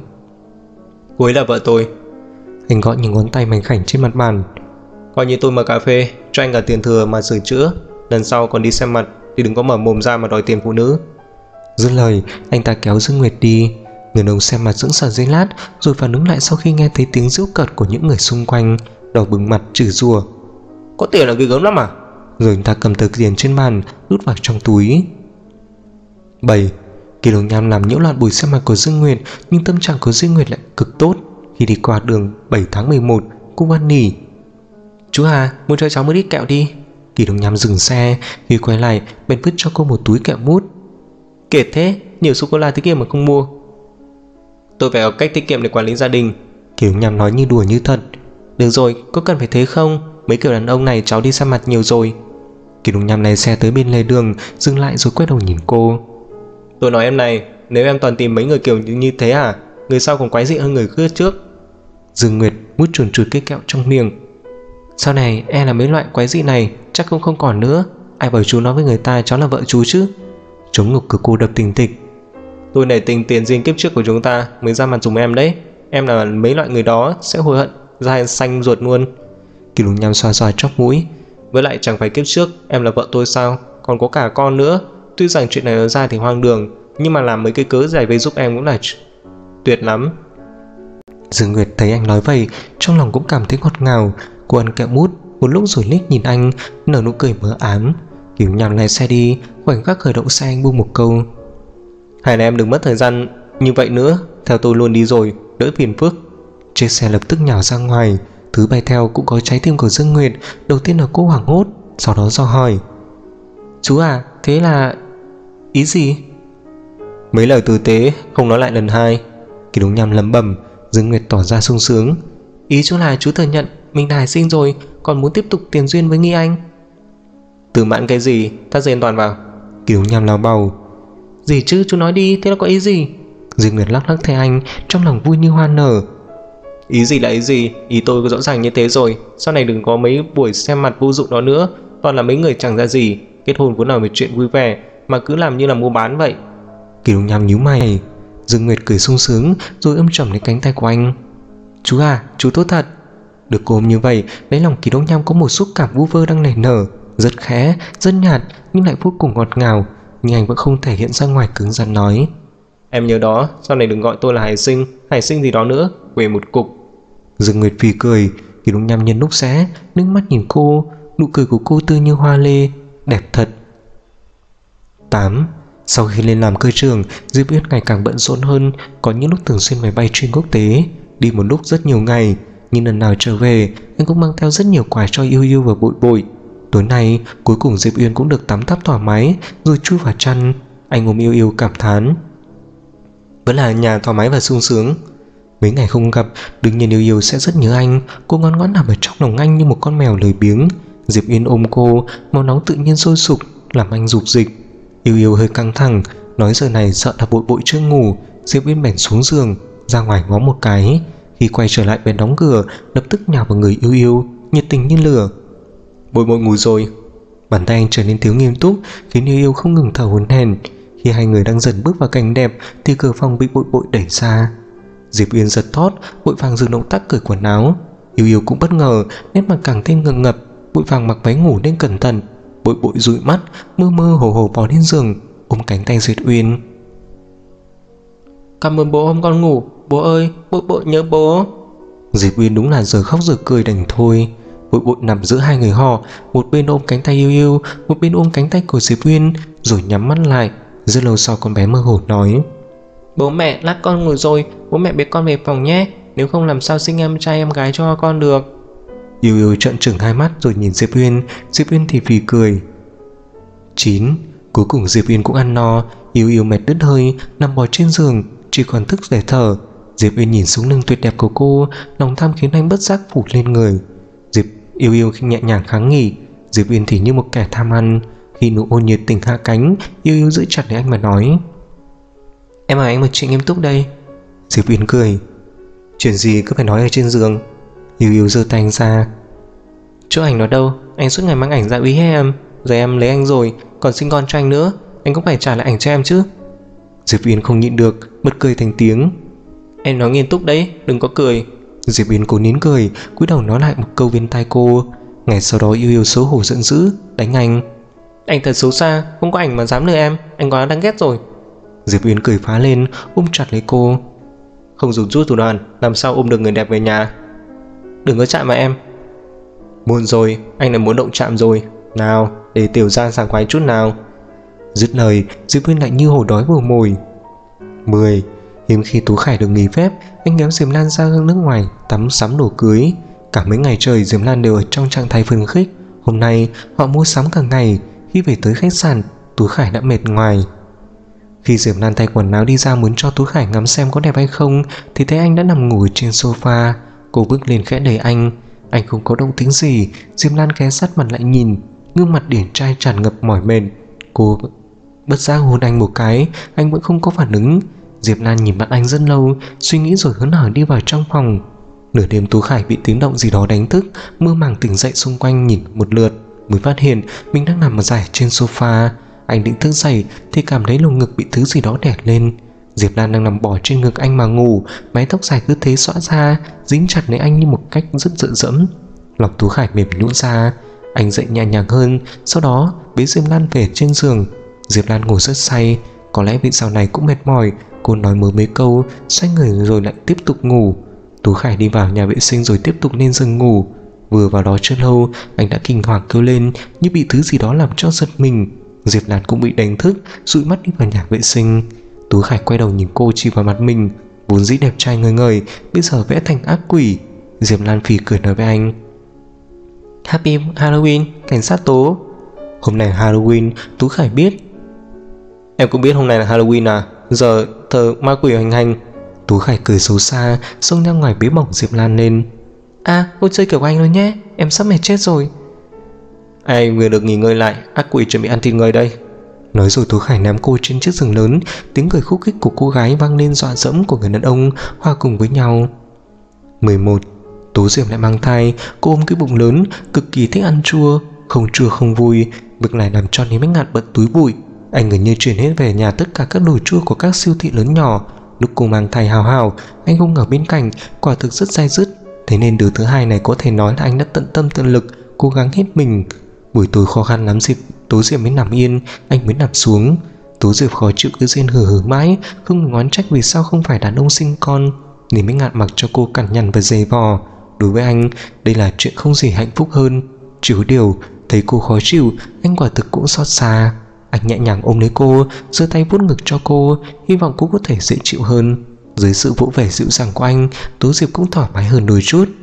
Speaker 2: cô ấy là vợ tôi. Anh gõ những ngón tay mảnh khảnh trên mặt bàn. Coi như tôi mở cà phê, cho anh cả tiền thừa mà sửa chữa. Lần sau còn đi xem mặt thì đừng có mở mồm ra mà đòi tiền phụ nữ. Dứt lời, anh ta kéo Dương Nguyệt đi. Người đàn ông xem mặt sững sờ giây lát, rồi phản ứng lại sau khi nghe thấy tiếng giễu cợt của những người xung quanh, đỏ bừng mặt chửi rủa. Có tiền là ghê gớm lắm à? Rồi anh ta cầm tờ tiền trên bàn, đút vào trong túi. 7. Kỳ Đông Nham làm nhiễu loạn buổi xem mặt của Dương Nguyệt, nhưng tâm trạng của Dương Nguyệt lại cực tốt. Khi đi qua đường 7 tháng 11, cô van nỉ. Chú à, muốn cho cháu một ít kẹo đi. Kỳ Đông Nham dừng xe, khi quay lại bèn vứt cho cô một túi kẹo mút. Kiệt thế, nhiều sô-cô-la thế kia mà không mua. Tôi phải học cách tiết kiệm để quản lý gia đình. Kỳ Đông Nham nói như đùa như thật. Được rồi, có cần phải thế không? Mấy kiểu đàn ông này cháu đi xem mặt nhiều rồi. Kỳ Đông Nham lái xe tới bên lề đường, dừng lại rồi quay đầu nhìn cô. Tôi nói em này, nếu em toàn tìm mấy người kiểu như thế à, người sau còn quái dị hơn người trước. Dương Nguyệt mút chuồn chuột cái kẹo trong miệng. Sau này em là mấy loại quái dị này chắc cũng không còn nữa. Ai bảo chú nói với người ta cháu là vợ chú chứ? Chống ngực của cô đập tình tịch. Tôi nể tình tiền riêng kiếp trước của chúng ta mới ra mặt dùng em đấy. Em là mấy loại người đó sẽ hối hận da xanh ruột luôn. Kỳ Đông Nham xoa xoa chóp mũi. Với lại chẳng phải kiếp trước em là vợ tôi sao? Còn có cả con nữa. Tuy rằng chuyện này nói ra thì hoang đường, nhưng mà làm mấy cái cớ giải vây giúp em cũng là tuyệt lắm. Dương Nguyệt thấy anh nói vậy, trong lòng cũng cảm thấy ngọt ngào. Cô ăn kẹo mút một lúc rồi liếc nhìn anh, nở nụ cười mờ ám. Kỳ Đông Nham lái xe đi, khoảnh khắc khởi động xe anh buông một câu. Hai anh em đừng mất thời gian như vậy nữa, theo tôi luôn đi rồi, đỡ phiền phức. Chiếc xe lập tức nhào ra ngoài. Thứ bay theo cũng có trái tim của Dương Nguyệt. Đầu tiên là cô hoảng hốt, sau đó dò hỏi: "Chú à, thế là ý gì?"
Speaker 1: Mấy lời tử tế không nói lại lần hai. Kỳ Đông Nham lẩm bẩm. Dương Nguyệt tỏ ra sung sướng:
Speaker 3: "Ý chú là chú thừa nhận mình đã sinh rồi, còn muốn tiếp tục tiền duyên với Nghi Anh."
Speaker 1: "Từ mãn cái gì, thắt dây an toàn vào."
Speaker 2: Kỳ Đông Nham lao bầu.
Speaker 3: "Gì chứ, chú nói đi, thế là có ý gì?"
Speaker 2: Dương Nguyệt lắc lắc thay anh, trong lòng vui như hoa nở.
Speaker 1: "Ý gì là ý gì, ý tôi có rõ ràng như thế rồi. Sau này đừng có mấy buổi xem mặt vô dụng đó nữa. Toàn là mấy người chẳng ra gì. Kết hôn vốn là một chuyện vui vẻ, mà cứ làm như là mua bán vậy."
Speaker 2: Kỳ Đông Nham nhíu mày. Dương Nguyệt cười sung sướng rồi ôm chầm lấy cánh tay của anh. "Chú à, chú tốt thật." Được cô ôm như vậy, đáy lòng Kỳ Đông Nham có một xúc cảm vu vơ đang nảy nở, rất khẽ, rất nhạt nhưng lại vô cùng ngọt ngào. Nhưng anh vẫn không thể hiện ra ngoài, cứng rắn nói:
Speaker 1: "Em nhớ đó, sau này đừng gọi tôi là Hải Sinh gì đó nữa, quê một cục."
Speaker 2: Dương Nguyệt phì cười. Kỳ Đông Nham nhân lúc xé, nước mắt nhìn cô. Nụ cười của cô tươi như hoa lê, đẹp thật. 8. Sau khi lên làm cơ trưởng, Diệp Uyên ngày càng bận rộn hơn. Có những lúc thường xuyên máy bay chuyên quốc tế, đi một lúc rất nhiều ngày. Nhưng lần nào trở về, anh cũng mang theo rất nhiều quà cho Yêu Yêu và Bội Bội. Tối nay, cuối cùng Diệp Uyên cũng được tắm táp thoải mái, rồi chui vào chăn. Anh ôm Yêu Yêu cảm thán:
Speaker 1: "Vẫn là nhà thoải mái và sung sướng."
Speaker 2: Mấy ngày không gặp, đương nhiên Yêu Yêu sẽ rất nhớ anh. Cô ngoan ngoãn nằm ở trong lòng anh như một con mèo lười biếng. Diệp Uyên ôm cô, máu nóng tự nhiên sôi sục, làm anh rục rịch. Yêu Yêu hơi căng thẳng, nói giờ này sợ là Bội Bội chưa ngủ. Diệp Uyên bèn xuống giường, ra ngoài ngó một cái. Khi quay trở lại bèn đóng cửa, lập tức nhào vào người Yêu Yêu, nhiệt tình như lửa.
Speaker 1: "Bội Bội ngủ rồi."
Speaker 2: Bàn tay anh trở nên thiếu nghiêm túc, khiến Yêu Yêu không ngừng thở hổn hển. Khi hai người đang dần bước vào cảnh đẹp thì cửa phòng bị Bội Bội đẩy ra. Diệp Uyên giật thót, vội vàng dừng động tác cởi quần áo. Yêu Yêu cũng bất ngờ, nét mặt càng thêm ngượng ngập, vội vàng mặc váy ngủ nên cẩn thận. Bội Bội dụi mắt, mơ mơ hồ hồ bò lên giường, ôm cánh tay Diệp Uyên.
Speaker 3: "Cảm ơn bố ôm con ngủ, bố ơi, Bội Bội nhớ bố."
Speaker 2: Diệp Uyên đúng là giờ khóc giờ cười đành thôi. Bội Bội nằm giữa hai người họ, một bên ôm cánh tay Yêu Yêu, một bên ôm cánh tay của Diệp Uyên, rồi nhắm mắt lại. Rất lâu sau con bé mơ hồ nói:
Speaker 3: "Bố mẹ, lát con ngủ rồi, bố mẹ bế con về phòng nhé, nếu không làm sao sinh em trai em gái cho con được."
Speaker 2: Yêu Yêu trợn trừng hai mắt rồi nhìn Diệp Uyên. Diệp Uyên thì phì cười. 9. Cuối cùng Diệp Uyên cũng ăn no. Yêu Yêu mệt đứt hơi, nằm bò trên giường, chỉ còn thức để thở. Diệp Uyên nhìn xuống lưng tuyệt đẹp của cô, lòng tham khiến anh bất giác phủ lên người. Yêu Yêu khi nhẹ nhàng kháng nghỉ, Diệp Uyên thì như một kẻ tham ăn. Khi nụ hôn nhiệt tình hạ cánh, Yêu Yêu giữ chặt lấy anh mà nói:
Speaker 3: "Em hỏi anh một chuyện nghiêm túc đây."
Speaker 2: Diệp Uyên cười: "Chuyện gì cứ phải nói ở trên giường." Yêu Yêu giơ tay anh ra:
Speaker 3: "Chỗ ảnh đó đâu? Anh suốt ngày mang ảnh ra uy hiếp em. Giờ em lấy anh rồi, còn sinh con cho anh nữa, anh cũng phải trả lại ảnh cho em chứ."
Speaker 2: Diệp Uyên không nhịn được, bật cười thành tiếng:
Speaker 3: "Em nói nghiêm túc đấy, đừng có cười."
Speaker 2: Diệp Uyên cố nín cười, cúi đầu nói lại một câu bên tai cô. Ngày sau đó Yêu Yêu xấu hổ giận dữ, đánh anh:
Speaker 3: "Anh thật xấu xa, không có ảnh mà dám lừa em, anh quá đáng ghét rồi."
Speaker 2: Diệp Uyên cười phá lên, ôm chặt lấy cô:
Speaker 1: "Không dùng chút thủ đoạn, làm sao ôm được người đẹp về nhà."
Speaker 3: "Đừng có chạm vào em."
Speaker 1: "Muộn rồi, anh lại muốn động chạm rồi. Nào, để tiểu ra sảng khoái chút nào."
Speaker 2: Dứt lời, Diệp Uyên lại như hổ đói vồ mồi. 10. Hiếm khi Tú Khải được nghỉ phép, anh kéo Diệp Lan ra nước ngoài tắm sắm đồ cưới. Cả mấy ngày trời Diệp Lan đều ở trong trạng thái phấn khích. Hôm nay họ mua sắm cả ngày. Khi về tới khách sạn, Tú Khải đã mệt ngoài. Khi Diệp Lan thay quần áo đi ra muốn cho Tú Khải ngắm xem có đẹp hay không, thì thấy anh đã nằm ngủ trên sofa. Cô bước lên khẽ đẩy anh. Anh không có động tĩnh gì. Diệp Lan ghé sát mặt lại nhìn, gương mặt điển trai tràn ngập mỏi mệt. Cô bất giác hôn anh một cái, anh vẫn không có phản ứng. Diệp Lan nhìn mặt anh rất lâu, suy nghĩ rồi hớn hở đi vào trong phòng. Nửa đêm Tú Khải bị tiếng động gì đó đánh thức, mơ màng tỉnh dậy xung quanh nhìn một lượt, mới phát hiện mình đang nằm dài trên sofa. Anh định thức dậy thì cảm thấy lồng ngực bị thứ gì đó đè lên. Diệp Lan đang nằm bò trên ngực anh mà ngủ, mái tóc dài cứ thế xõa ra, dính chặt lấy anh như một cách rất dựa dẫm. Lòng Tú Khải mềm nhũn ra. Anh dậy nhẹ nhàng hơn, sau đó bế Diệp Lan về trên giường. Diệp Lan ngủ rất say, có lẽ vì sau này cũng mệt mỏi. Cô nói mớ mấy câu, xoay người rồi lại tiếp tục ngủ. Tú Khải đi vào nhà vệ sinh rồi tiếp tục lên giường ngủ. Vừa vào đó chưa lâu, anh đã kinh hoàng kêu lên như bị thứ gì đó làm cho giật mình. Diệp Lan cũng bị đánh thức, dụi mắt đi vào nhà vệ sinh. Tú Khải quay đầu nhìn cô chỉ vào mặt mình, vốn dĩ đẹp trai ngời ngời, bây giờ vẽ thành ác quỷ. Diệp Lan phỉ cười nói với anh.
Speaker 3: Happy Halloween, cảnh sát Tố.
Speaker 2: Hôm nay Halloween, Tú Khải biết.
Speaker 1: Em cũng biết hôm nay là Halloween à? Giờ thờ ma quỷ hành hành.
Speaker 2: Tú Khải cười xấu xa, xông ra ngoài bế bỏng Diệp Lan lên.
Speaker 3: Cô chơi kiểu anh thôi nhé, em sắp mệt chết rồi.
Speaker 1: Ai vừa được nghỉ ngơi lại, ác quỷ chuẩn bị ăn thịt người đây.
Speaker 2: Nói rồi Tú Khải ném cô trên chiếc giường lớn. Tiếng cười khúc khích của cô gái vang lên dọa dẫm của người đàn ông hòa cùng với nhau. 11. Tố Diệp lại mang thai. Cô ôm cái bụng lớn, cực kỳ thích ăn chua. Không chua không vui. Việc này làm cho Lý Bách Ngạn bận túi bụi. Anh gần như chuyển hết về nhà tất cả các đồ chua của các siêu thị lớn nhỏ. Lúc cô mang thai hào hào, anh không ở bên cạnh, quả thực rất dai dứt. Thế nên đứa thứ hai này có thể nói là anh đã tận tâm tận lực, cố gắng hết mình. Buổi tối khó khăn lắm Tố Diệp mới nằm yên, anh mới nằm xuống. Tố Diệp khó chịu cứ rên hừ hừ mãi, không ngừng oán trách vì sao không phải đàn ông sinh con. Lý Bách Ngạn mặc cho cô cằn nhằn và giày vò. Đối với anh, đây là chuyện không gì hạnh phúc hơn. Chỉ có điều, thấy cô khó chịu, anh quả thực cũng xót xa. Anh nhẹ nhàng ôm lấy cô, giơ tay vuốt ngực cho cô, hy vọng cô có thể dễ chịu hơn. Dưới sự vỗ về dịu dàng của anh, Tố Diệp cũng thoải mái hơn đôi chút.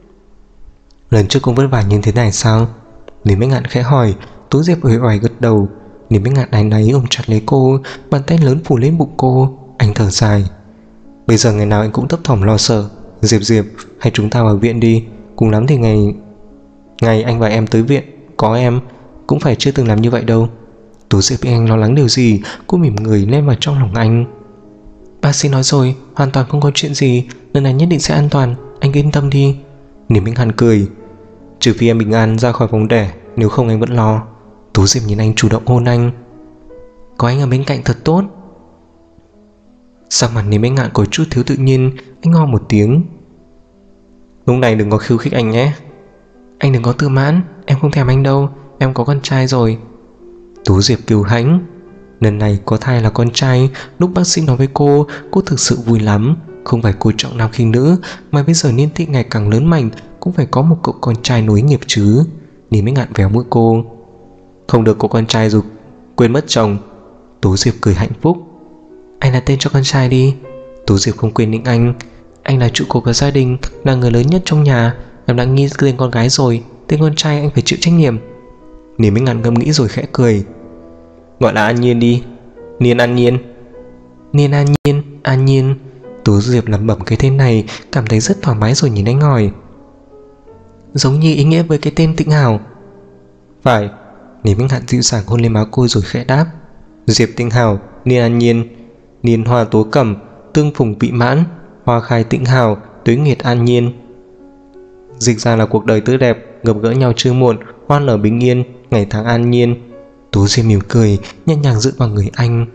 Speaker 2: Lần trước cũng vất vả như thế này sao? Lý Bách Ngạn khẽ hỏi. Tố Diệp uể oải gật đầu. Lý Bách Ngạn áy náy ôm chặt lấy cô, bàn tay lớn phủ lên bụng cô. Anh thở dài. Bây giờ ngày nào anh cũng thấp thỏm lo sợ. Diệp, hay chúng ta vào viện đi. Cùng lắm thì ngày anh và em tới viện, có em cũng phải chưa từng làm như vậy đâu. Tố Diệp biết anh lo lắng điều gì, cô mỉm người lên vào trong lòng anh. Bác sĩ nói rồi, hoàn toàn không có chuyện gì, lần này nhất định sẽ an toàn, anh yên tâm đi. Lý Minh Hàn cười. Trừ phi em bình an ra khỏi vòng đẻ, nếu không anh vẫn lo. Tố Diệp nhìn anh chủ động hôn anh. Có anh ở bên cạnh thật tốt. Sắc mặt Lý Minh Ngạn có chút thiếu tự nhiên, anh ho một tiếng.
Speaker 1: Lúc này đừng có khiêu khích anh nhé.
Speaker 3: Anh đừng có tự mãn, em không thèm anh đâu, em có con trai rồi.
Speaker 2: Tố Diệp kiêu hãnh. Lần này có thai là con trai. Lúc bác sĩ nói với cô thực sự vui lắm. Không phải cô trọng nam khinh nữ, mà bây giờ niên thị ngày càng lớn mạnh, cũng phải có một cậu con trai nối nghiệp chứ. Lý Minh Ngạn véo mũi cô.
Speaker 1: Không được có con trai rồi quên mất chồng.
Speaker 2: Tố Diệp cười hạnh phúc.
Speaker 3: Anh đặt tên cho con trai đi.
Speaker 2: Tố Diệp không quên những anh
Speaker 3: là trụ cột của gia đình, là người lớn nhất trong nhà. Em đã nghi tên con gái rồi, tên con trai anh phải chịu trách nhiệm.
Speaker 2: Lý Minh Ngạn ngẫm nghĩ rồi khẽ cười.
Speaker 1: Gọi là An Nhiên đi. Niên An Nhiên.
Speaker 3: Niên An Nhiên, An Nhiên.
Speaker 2: Tố Diệp lẩm bẩm cái tên này, cảm thấy rất thoải mái rồi nhìn anh hỏi.
Speaker 3: Giống như ý nghĩa với cái tên Tĩnh Hảo.
Speaker 2: Phải. Lý Minh Ngạn dịu dàng hôn lên má cô rồi khẽ đáp.
Speaker 1: Diệp Tĩnh Hảo, Niên An Nhiên, Niên Hoa Tố Cẩm, Tương Phùng Vị Mãn, Hoa Khai Tĩnh Hảo, Tuế Nguyệt An Nhiên. Dịch ra là cuộc đời tươi đẹp, gặp gỡ nhau chưa muộn, hoa nở bình yên, ngày tháng an nhiên.
Speaker 2: Tố Diệp mỉm cười, nhẹ nhàng dựa vào người anh.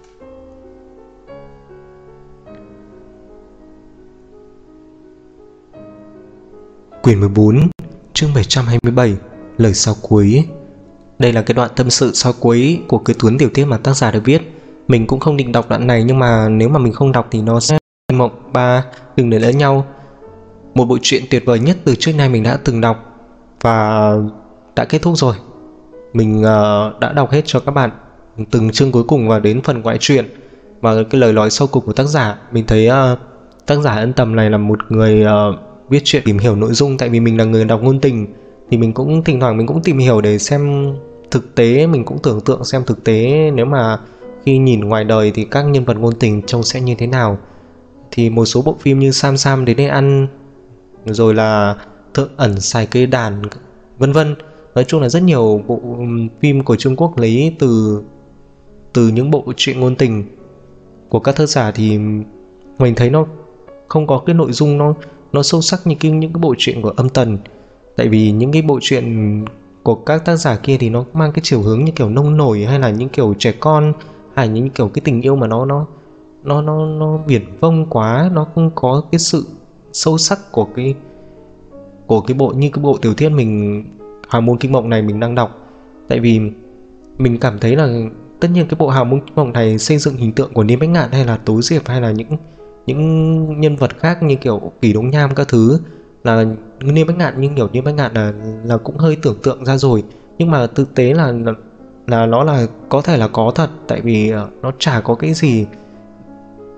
Speaker 2: Quyển 14, chương 727, lời sau cuối.
Speaker 1: Đây là cái đoạn tâm sự sau cuối của cái cuốn tiểu thuyết mà tác giả đã viết. Mình cũng không định đọc đoạn này, nhưng mà nếu mà mình không đọc thì nó sẽ mộng 3 đừng để lỡ nhau. Một bộ truyện tuyệt vời nhất từ trước nay mình đã từng đọc và đã kết thúc rồi. Mình đã đọc hết cho các bạn từng chương cuối cùng và đến phần ngoại truyện và cái lời nói sau cùng của tác giả. Mình thấy tác giả Ân Tầm này là một người viết truyện tìm hiểu nội dung. Tại vì mình là người đọc ngôn tình thì mình cũng thỉnh thoảng mình cũng tìm hiểu để xem thực tế, mình cũng tưởng tượng xem thực tế nếu mà khi nhìn ngoài đời thì các nhân vật ngôn tình trông sẽ như thế nào. Thì một số bộ phim như Sam Sam đến đây ăn, rồi là Thượng Ẩn Xài Cây Đàn, vân vân. Nói chung là rất nhiều bộ phim của Trung Quốc lấy từ những bộ truyện ngôn tình của các tác giả thì mình thấy nó không có cái nội dung nó sâu sắc như những cái bộ truyện của Âm Tần. Tại vì những cái bộ truyện của các tác giả kia thì nó mang cái chiều hướng như kiểu nông nổi, hay là những kiểu trẻ con, hay những kiểu cái tình yêu mà nó viển vông quá, nó không có cái sự sâu sắc của cái bộ như cái bộ tiểu thuyết mình Hào Môn Kinh Mộng này mình đang đọc. Tại vì mình cảm thấy là tất nhiên cái bộ Hào Môn Kinh Mộng này xây dựng hình tượng của Niêm Bách Ngạn hay là Tố Diệp hay là những nhân vật khác như kiểu Kỳ Đống Nham các thứ là Niêm Bách Ngạn, nhưng kiểu Niêm Bách Ngạn là cũng hơi tưởng tượng ra rồi. Nhưng mà thực tế là nó là có thể là có thật, tại vì nó chả có cái gì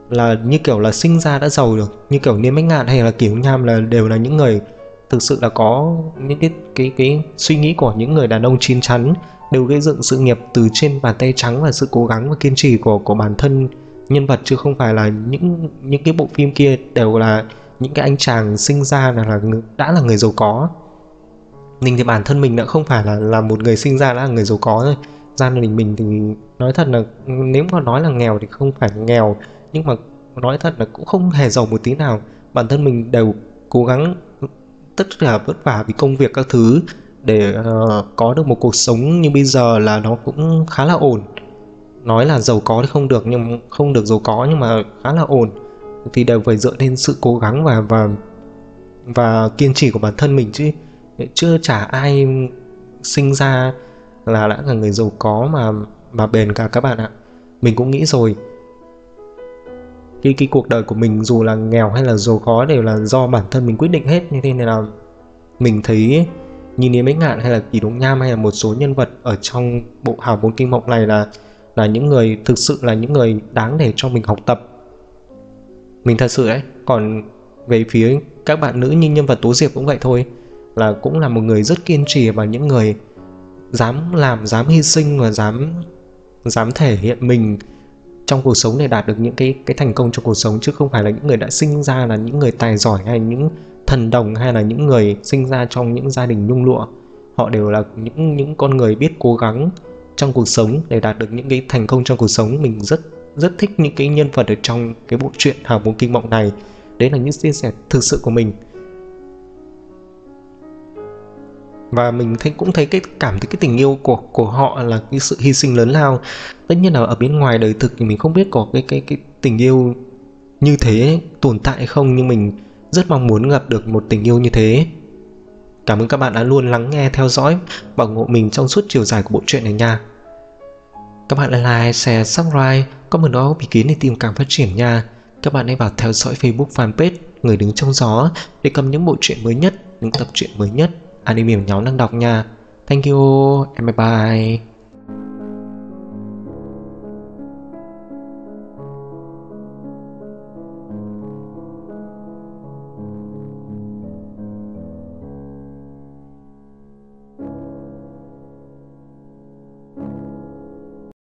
Speaker 2: là như kiểu là sinh ra đã giàu được, như kiểu Niêm Bách Ngạn hay là Kỳ Đông Nham là đều là những người thực sự là có những cái suy nghĩ của những người đàn ông chín chắn, đều gây dựng sự nghiệp từ trên bàn tay trắng và sự cố gắng và kiên trì của bản thân nhân vật, chứ không phải là những cái bộ phim kia đều là những cái anh chàng sinh ra đã là người giàu có. Mình thì bản thân mình đã không phải là một người sinh ra đã là người giàu có thôi. Gia đình mình thì nói thật là nếu mà nói là nghèo thì không phải nghèo, nhưng mà nói thật là cũng không hề giàu một tí nào. Bản thân mình đều cố gắng tất cả vất vả vì công việc các thứ để có được một cuộc sống như bây giờ là nó cũng khá là ổn. Nói là giàu có thì không được, nhưng không được giàu có, nhưng mà khá là ổn, thì đều phải dựa trên sự cố gắng và kiên trì của bản thân mình, chứ chưa chả ai sinh ra là đã là người giàu có mà bền cả các bạn ạ. Mình cũng nghĩ rồi, cái cuộc đời của mình dù là nghèo hay là giàu có đều là do bản thân mình quyết định hết. Như thế nên là mình thấy như Niêm Bách Ngạn hay là Kỳ Đông Nham hay là một số nhân vật ở trong bộ Hào Môn Kinh Mộng này là những người thực sự là những người đáng để cho mình học tập. Mình thật sự đấy. Còn về phía các bạn nữ như nhân vật Tố Diệp cũng vậy thôi, là cũng là một người rất kiên trì và những người dám làm, dám hy sinh và dám thể hiện mình trong cuộc sống để đạt được những cái thành công trong cuộc sống, chứ không phải là những người đã sinh ra là những người tài giỏi hay những thần đồng hay là những người sinh ra trong những gia đình nhung lụa. Họ đều là những con người biết cố gắng trong cuộc sống để đạt được những cái thành công trong cuộc sống. Mình rất thích những cái nhân vật ở trong cái bộ truyện Hào Môn Kinh Mộng này. Đấy là những chia sẻ thực sự của mình. Và mình cũng thấy cảm thấy cái tình yêu của họ là cái sự hy sinh lớn lao. Tất nhiên là ở bên ngoài đời thực thì mình không biết có cái tình yêu như thế tồn tại hay không, nhưng mình rất mong muốn gặp được một tình yêu như thế. Cảm ơn các bạn đã luôn lắng nghe, theo dõi và ủng hộ mình trong suốt chiều dài của bộ truyện này nha. Các bạn like, share, subscribe, comment đó ý kiến để tìm cảm phát triển nha. Các bạn hãy vào theo dõi Facebook fanpage Người Đứng Trong Gió để cầm những bộ truyện mới nhất, những tập truyện mới nhất anime nhóm đang đọc nha. Thank you and bye bye.